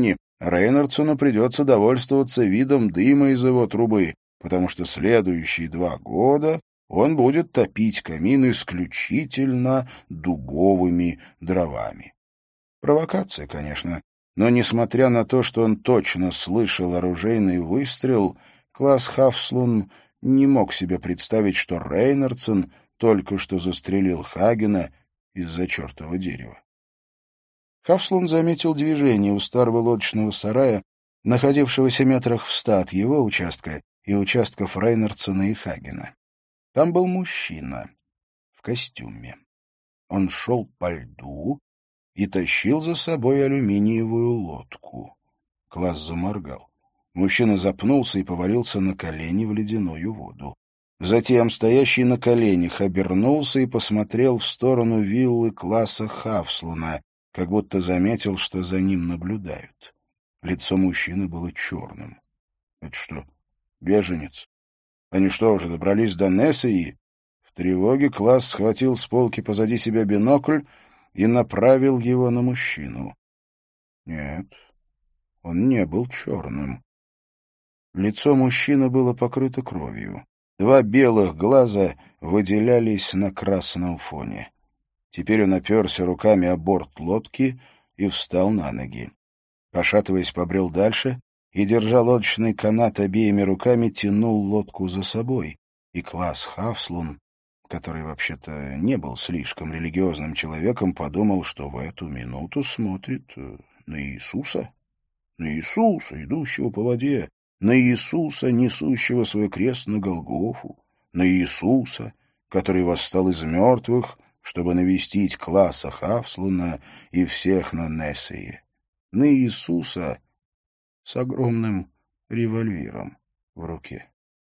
Рейнольдсону придется довольствоваться видом дыма из его трубы, потому что следующие два года он будет топить камин исключительно дубовыми дровами. Провокация, конечно, но, несмотря на то, что он точно слышал оружейный выстрел, Класс Хавслун не мог себе представить, что Рейнольдсон только что застрелил Хагена из-за чертова дерева. Хавслун заметил движение у старого лодочного сарая, находившегося метрах в ста от его участка и участков Рейнольдсона и Хагена. Там был мужчина в костюме. Он шел по льду и тащил за собой алюминиевую лодку. Класс заморгал. Мужчина запнулся и повалился на колени в ледяную воду. Затем, стоящий на коленях, обернулся и посмотрел в сторону виллы Класса Хавслуна, как будто заметил, что за ним наблюдают. Лицо мужчины было черным. Это что, беженец? Они что, уже добрались до Нессии? В тревоге Класс схватил с полки позади себя бинокль и направил его на мужчину. Нет, он не был черным. Лицо мужчины было покрыто кровью. Два белых глаза выделялись на красном фоне. Теперь он оперся руками о борт лодки и встал на ноги. Пошатываясь, побрел дальше и, держа лодочный канат обеими руками, тянул лодку за собой. И Класс Хавслун, который вообще-то не был слишком религиозным человеком, подумал, что в эту минуту смотрит на Иисуса. На Иисуса, идущего по воде, на Иисуса, несущего свой крест на Голгофу, на Иисуса, который восстал из мертвых, чтобы навестить Класса Хавслуна и всех на Нессии, на Иисуса с огромным револьвером в руке.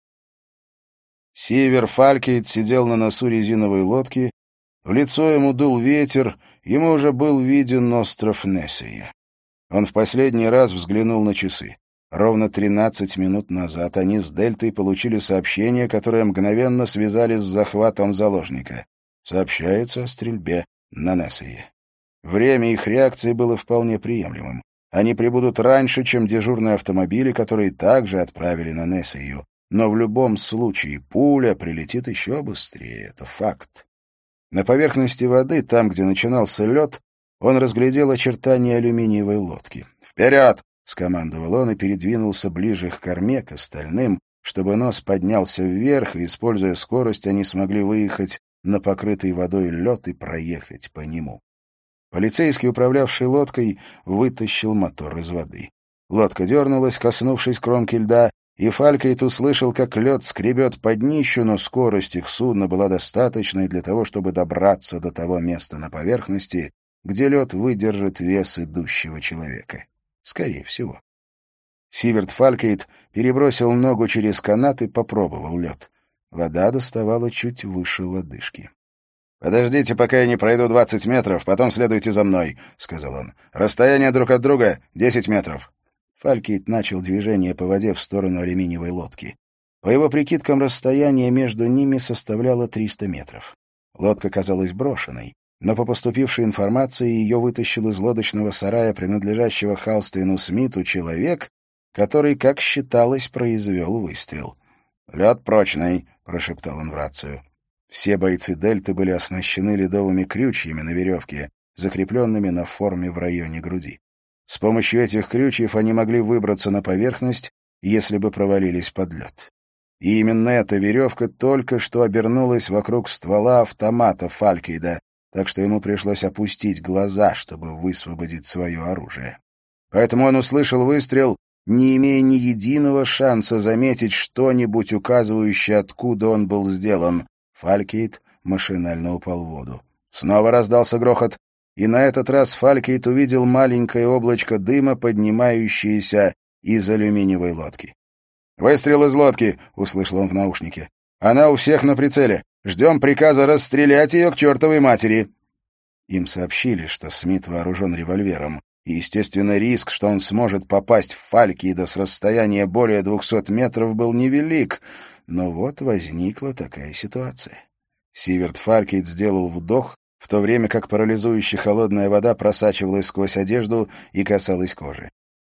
Сивер Фалькейт сидел на носу резиновой лодки, в лицо ему дул ветер, ему уже был виден остров Нессия. Он в последний раз взглянул на часы. Ровно тринадцать минут назад они с Дельтой получили сообщение, которое мгновенно связали с захватом заложника. Сообщается о стрельбе на Нессии. Время их реакции было вполне приемлемым. Они прибудут раньше, чем дежурные автомобили, которые также отправили на Нессию. Но в любом случае пуля прилетит еще быстрее. Это факт. На поверхности воды, там, где начинался лед, он разглядел очертания алюминиевой лодки. «Вперед!» — скомандовал он и передвинулся ближе к корме, к остальным, чтобы нос поднялся вверх, и, используя скорость, они смогли выехать на покрытый водой лед и проехать по нему. Полицейский, управлявший лодкой, вытащил мотор из воды. Лодка дернулась, коснувшись кромки льда, и Фалькейт услышал, как лед скребет под днищу, но скорость их судна была достаточной для того, чтобы добраться до того места на поверхности, где лед выдержит вес идущего человека. Скорее всего. Сиверт Фалькейт перебросил ногу через канат и попробовал лед. Вода доставала чуть выше лодыжки. «Подождите, пока я не пройду двадцать метров, потом следуйте за мной», — сказал он. «Расстояние друг от друга — десять метров». Фалькейт начал движение по воде в сторону алюминиевой лодки. По его прикидкам, расстояние между ними составляло триста метров. Лодка казалась брошенной, но по поступившей информации ее вытащил из лодочного сарая, принадлежащего Халстейну Смиту, человек, который, как считалось, произвел выстрел. «Лед прочный», — прошептал он в рацию. Все бойцы «Дельты» были оснащены ледовыми крючьями на веревке, закрепленными на форме в районе груди. С помощью этих крючьев они могли выбраться на поверхность, если бы провалились под лед. И именно эта веревка только что обернулась вокруг ствола автомата Фалькейда, так что ему пришлось опустить глаза, чтобы высвободить свое оружие. Поэтому он услышал выстрел, не имея ни единого шанса заметить что-нибудь, указывающее, откуда он был сделан. Фалькейт машинально упал в воду. Снова раздался грохот, и на этот раз Фалькейт увидел маленькое облачко дыма, поднимающееся из алюминиевой лодки. «Выстрел из лодки!» — услышал он в наушнике. «Она у всех на прицеле. Ждем приказа расстрелять ее к чертовой матери!» Им сообщили, что Смит вооружен револьвером, и, естественно, риск, что он сможет попасть в Фалькейда с расстояния более двухсот метров, был невелик, но вот возникла такая ситуация. Сиверт Фалькейд сделал вдох, в то время как парализующая холодная вода просачивалась сквозь одежду и касалась кожи.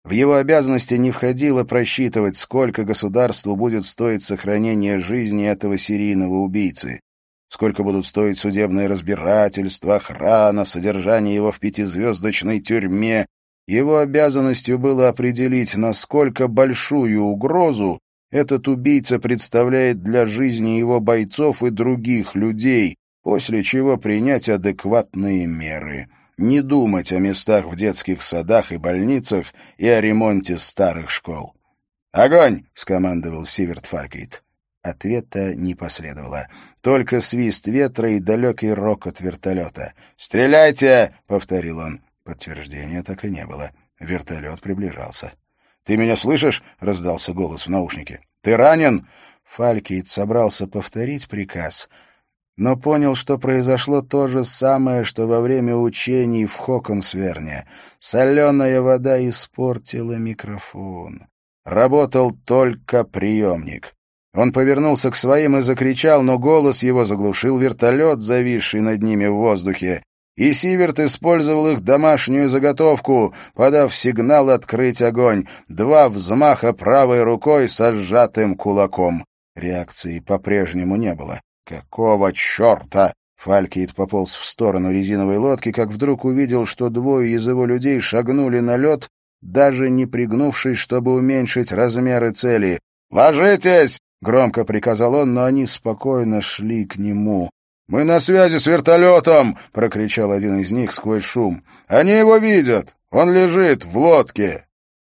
В его обязанности не входило просчитывать, сколько государству будет стоить сохранение жизни этого серийного убийцы, сколько будут стоить судебное разбирательство, охрана, содержание его в пятизвездочной тюрьме. Его обязанностью было определить, насколько большую угрозу этот убийца представляет для жизни его бойцов и других людей, после чего принять адекватные меры. Не думать о местах в детских садах и больницах и о ремонте старых школ. «Огонь!» — скомандовал Сиверт Фалькейт. Ответа не последовало. Только свист ветра и далекий рокот вертолета. «Стреляйте!» — повторил он. Подтверждения так и не было. Вертолет приближался. «Ты меня слышишь?» — раздался голос в наушнике. «Ты ранен?» Фалькейт собрался повторить приказ, но понял, что произошло то же самое, что во время учений в Хоконсверне. Соленая вода испортила микрофон. Работал только приемник. Он повернулся к своим и закричал, но голос его заглушил вертолет, зависший над ними в воздухе. И Сиверт использовал их домашнюю заготовку, подав сигнал открыть огонь. Два взмаха правой рукой со сжатым кулаком. Реакции по-прежнему не было. «Какого черта?» Фалькейт пополз в сторону резиновой лодки, как вдруг увидел, что двое из его людей шагнули на лед, даже не пригнувшись, чтобы уменьшить размеры цели. «Ложитесь!» — громко приказал он, но они спокойно шли к нему. «Мы на связи с вертолетом!» — прокричал один из них сквозь шум. «Они его видят! Он лежит в лодке!»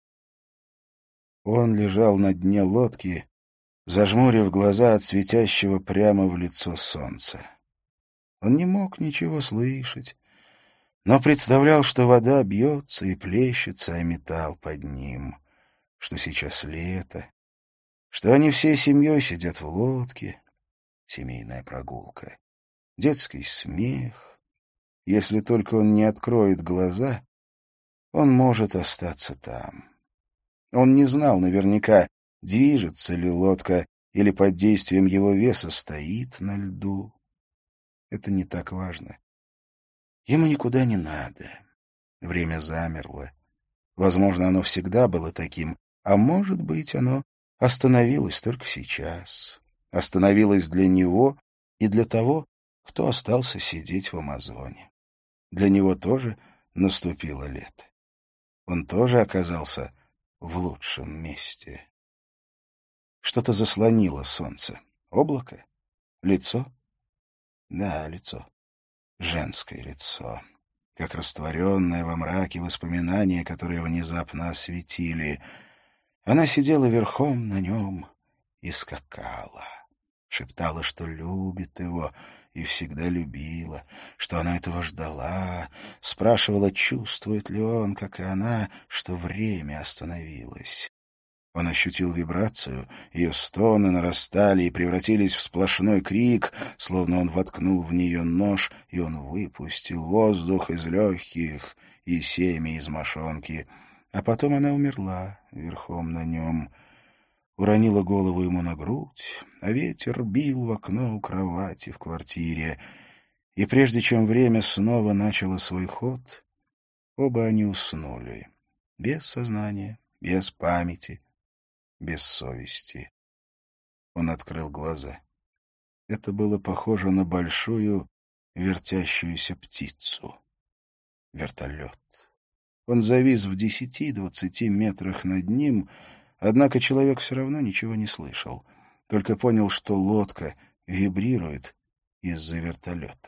Он лежал на дне лодки, зажмурив глаза от светящего прямо в лицо солнца. Он не мог ничего слышать, но представлял, что вода бьется и плещется о металл под ним, что сейчас лето, что они всей семьей сидят в лодке, семейная прогулка, детский смех. Если только он не откроет глаза, он может остаться там. Он не знал наверняка, движется ли лодка или под действием его веса стоит на льду. Это не так важно. Ему никуда не надо. Время замерло. Возможно, оно всегда было таким, а может быть, оно остановилось только сейчас. Остановилось для него и для того, кто остался сидеть в Амазоне. Для него тоже наступило лето. Он тоже оказался в лучшем месте. Что-то заслонило солнце. Облако? Лицо? Да, лицо. Женское лицо. Как растворенное во мраке воспоминания, которые внезапно осветили. Она сидела верхом на нем и скакала. Шептала, что любит его и всегда любила, что она этого ждала. Спрашивала, чувствует ли он, как и она, что время остановилось. Он ощутил вибрацию, ее стоны нарастали и превратились в сплошной крик, словно он воткнул в нее нож, и он выпустил воздух из легких и семя из мошонки. А потом она умерла верхом на нем, уронила голову ему на грудь, а ветер бил в окно у кровати в квартире. И прежде чем время снова начало свой ход, оба они уснули, без сознания, без памяти, без совести. Он открыл глаза. Это было похоже на большую вертящуюся птицу. Вертолет. Он завис в десяти-двадцати метрах над ним, однако человек все равно ничего не слышал, только понял, что лодка вибрирует из-за вертолета.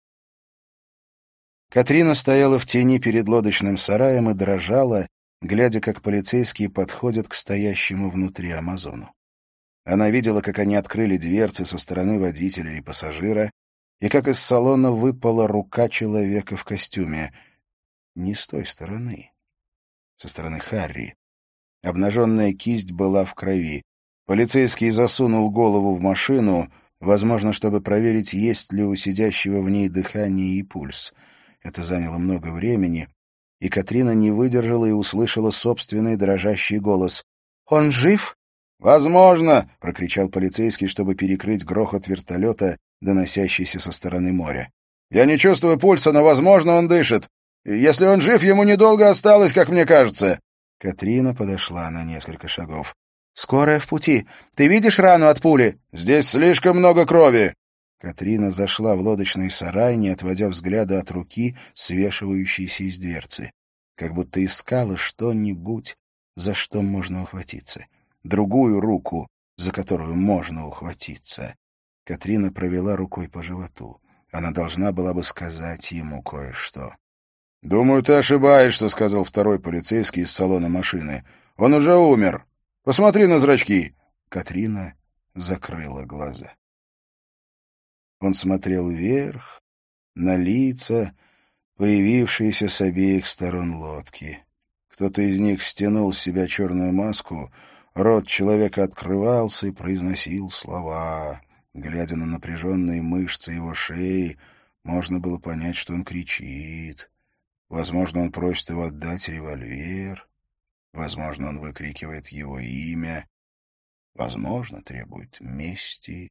Катрина стояла в тени перед лодочным сараем и дрожала, глядя, как полицейские подходят к стоящему внутри Амазону. Она видела, как они открыли дверцы со стороны водителя и пассажира, и как из салона выпала рука человека в костюме. Не с той стороны. Со стороны Харри. Обнаженная кисть была в крови. Полицейский засунул голову в машину, возможно, чтобы проверить, есть ли у сидящего в ней дыхание и пульс. Это заняло много времени, и Катрина не выдержала и услышала собственный дрожащий голос. «Он жив?» «Возможно!» — прокричал полицейский, чтобы перекрыть грохот вертолета, доносящийся со стороны моря. «Я не чувствую пульса, но, возможно, он дышит. Если он жив, ему недолго осталось, как мне кажется». Катрина подошла на несколько шагов. «Скорая в пути. Ты видишь рану от пули?» «Здесь слишком много крови!» Катрина зашла в лодочный сарай, не отводя взгляда от руки, свешивающейся из дверцы. Как будто искала что-нибудь, за что можно ухватиться. Другую руку, за которую можно ухватиться. Катрина провела рукой по животу. Она должна была бы сказать ему кое-что. «Думаю, ты ошибаешься», — сказал второй полицейский из салона машины. «Он уже умер. Посмотри на зрачки». Катрина закрыла глаза. Он смотрел вверх, на лица, появившиеся с обеих сторон лодки. Кто-то из них стянул с себя черную маску, рот человека открывался и произносил слова. Глядя на напряженные мышцы его шеи, можно было понять, что он кричит. Возможно, он просит его отдать револьвер. Возможно, он выкрикивает его имя. Возможно, требует мести.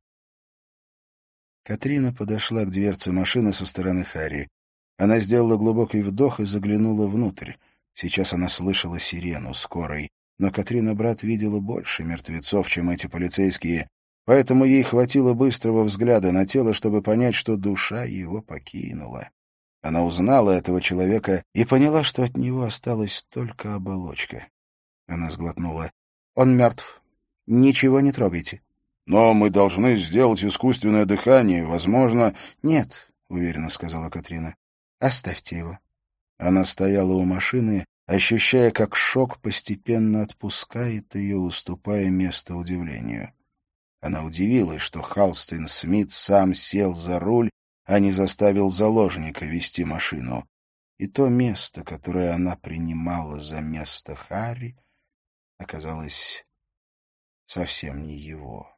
Катрина подошла к дверце машины со стороны Харри. Она сделала глубокий вдох и заглянула внутрь. Сейчас она слышала сирену скорой. Но Катрина брат видела больше мертвецов, чем эти полицейские, поэтому ей хватило быстрого взгляда на тело, чтобы понять, что душа его покинула. Она узнала этого человека и поняла, что от него осталась только оболочка. Она сглотнула. «Он мертв. Ничего не трогайте». «Но мы должны сделать искусственное дыхание, возможно...» «Нет», — уверенно сказала Катрина. «Оставьте его». Она стояла у машины, ощущая, как шок постепенно отпускает ее, уступая место удивлению. Она удивилась, что Халстейн Смит сам сел за руль, а не заставил заложника вести машину. И то место, которое она принимала за место Харри, оказалось совсем не его.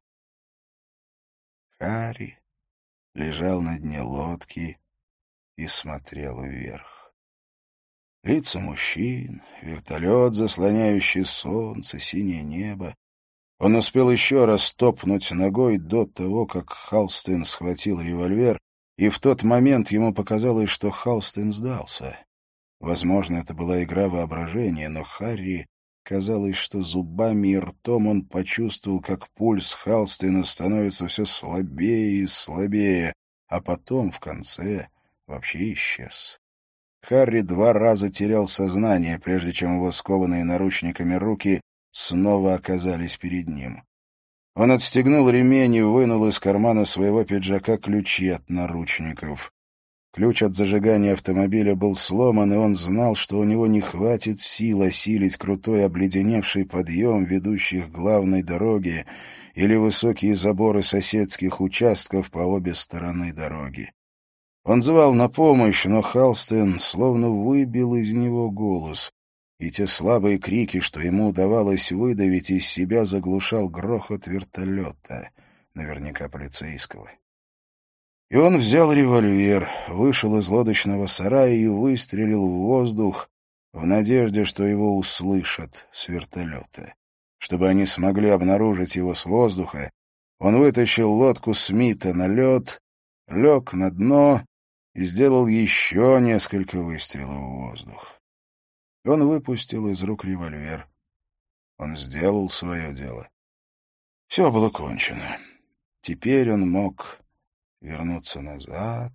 Харри лежал на дне лодки и смотрел вверх. Лица мужчин, вертолет, заслоняющий солнце, синее небо. Он успел еще раз топнуть ногой до того, как Халстейн схватил револьвер, и в тот момент ему показалось, что Халстейн сдался. Возможно, это была игра воображения, но Харри казалось, что зубами и ртом он почувствовал, как пульс Халстейна становится все слабее и слабее, а потом, в конце, вообще исчез. Харри два раза терял сознание, прежде чем его скованные наручниками руки снова оказались перед ним. Он отстегнул ремень и вынул из кармана своего пиджака ключи от наручников. Ключ от зажигания автомобиля был сломан, и он знал, что у него не хватит сил осилить крутой обледеневший подъем, ведущий к главной дороге, или высокие заборы соседских участков по обе стороны дороги. Он звал на помощь, но Халстейн словно выбил из него голос, и те слабые крики, что ему удавалось выдавить из себя, заглушал грохот вертолета, наверняка полицейского. И он взял револьвер, вышел из лодочного сарая и выстрелил в воздух в надежде, что его услышат с вертолета. Чтобы они смогли обнаружить его с воздуха, он вытащил лодку Смита на лед, лег на дно и сделал еще несколько выстрелов в воздух. Он выпустил из рук револьвер. Он сделал свое дело. Все было кончено. Теперь он мог вернуться назад,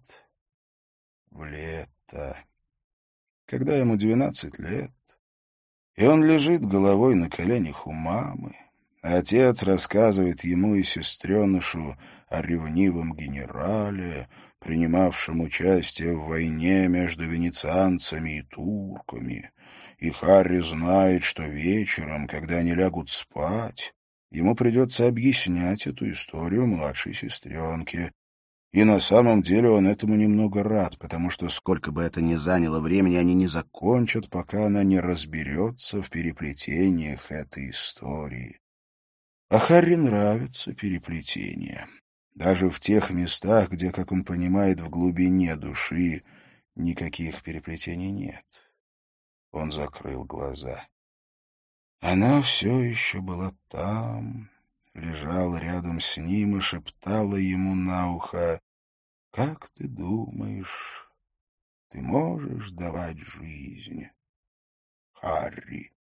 в лето, когда ему двенадцать лет, и он лежит головой на коленях у мамы, а отец рассказывает ему и сестренышу о ревнивом генерале, принимавшем участие в войне между венецианцами и турками, и Харри знает, что вечером, когда они лягут спать, ему придется объяснять эту историю младшей сестренке. И на самом деле он этому немного рад, потому что сколько бы это ни заняло времени, они не закончат, пока она не разберется в переплетениях этой истории. А Харри нравится переплетение. Даже в тех местах, где, как он понимает, в глубине души никаких переплетений нет. Он закрыл глаза. Она все еще была там, лежала рядом с ним и шептала ему на ухо: «Как ты думаешь, ты можешь давать жизнь, Харри?»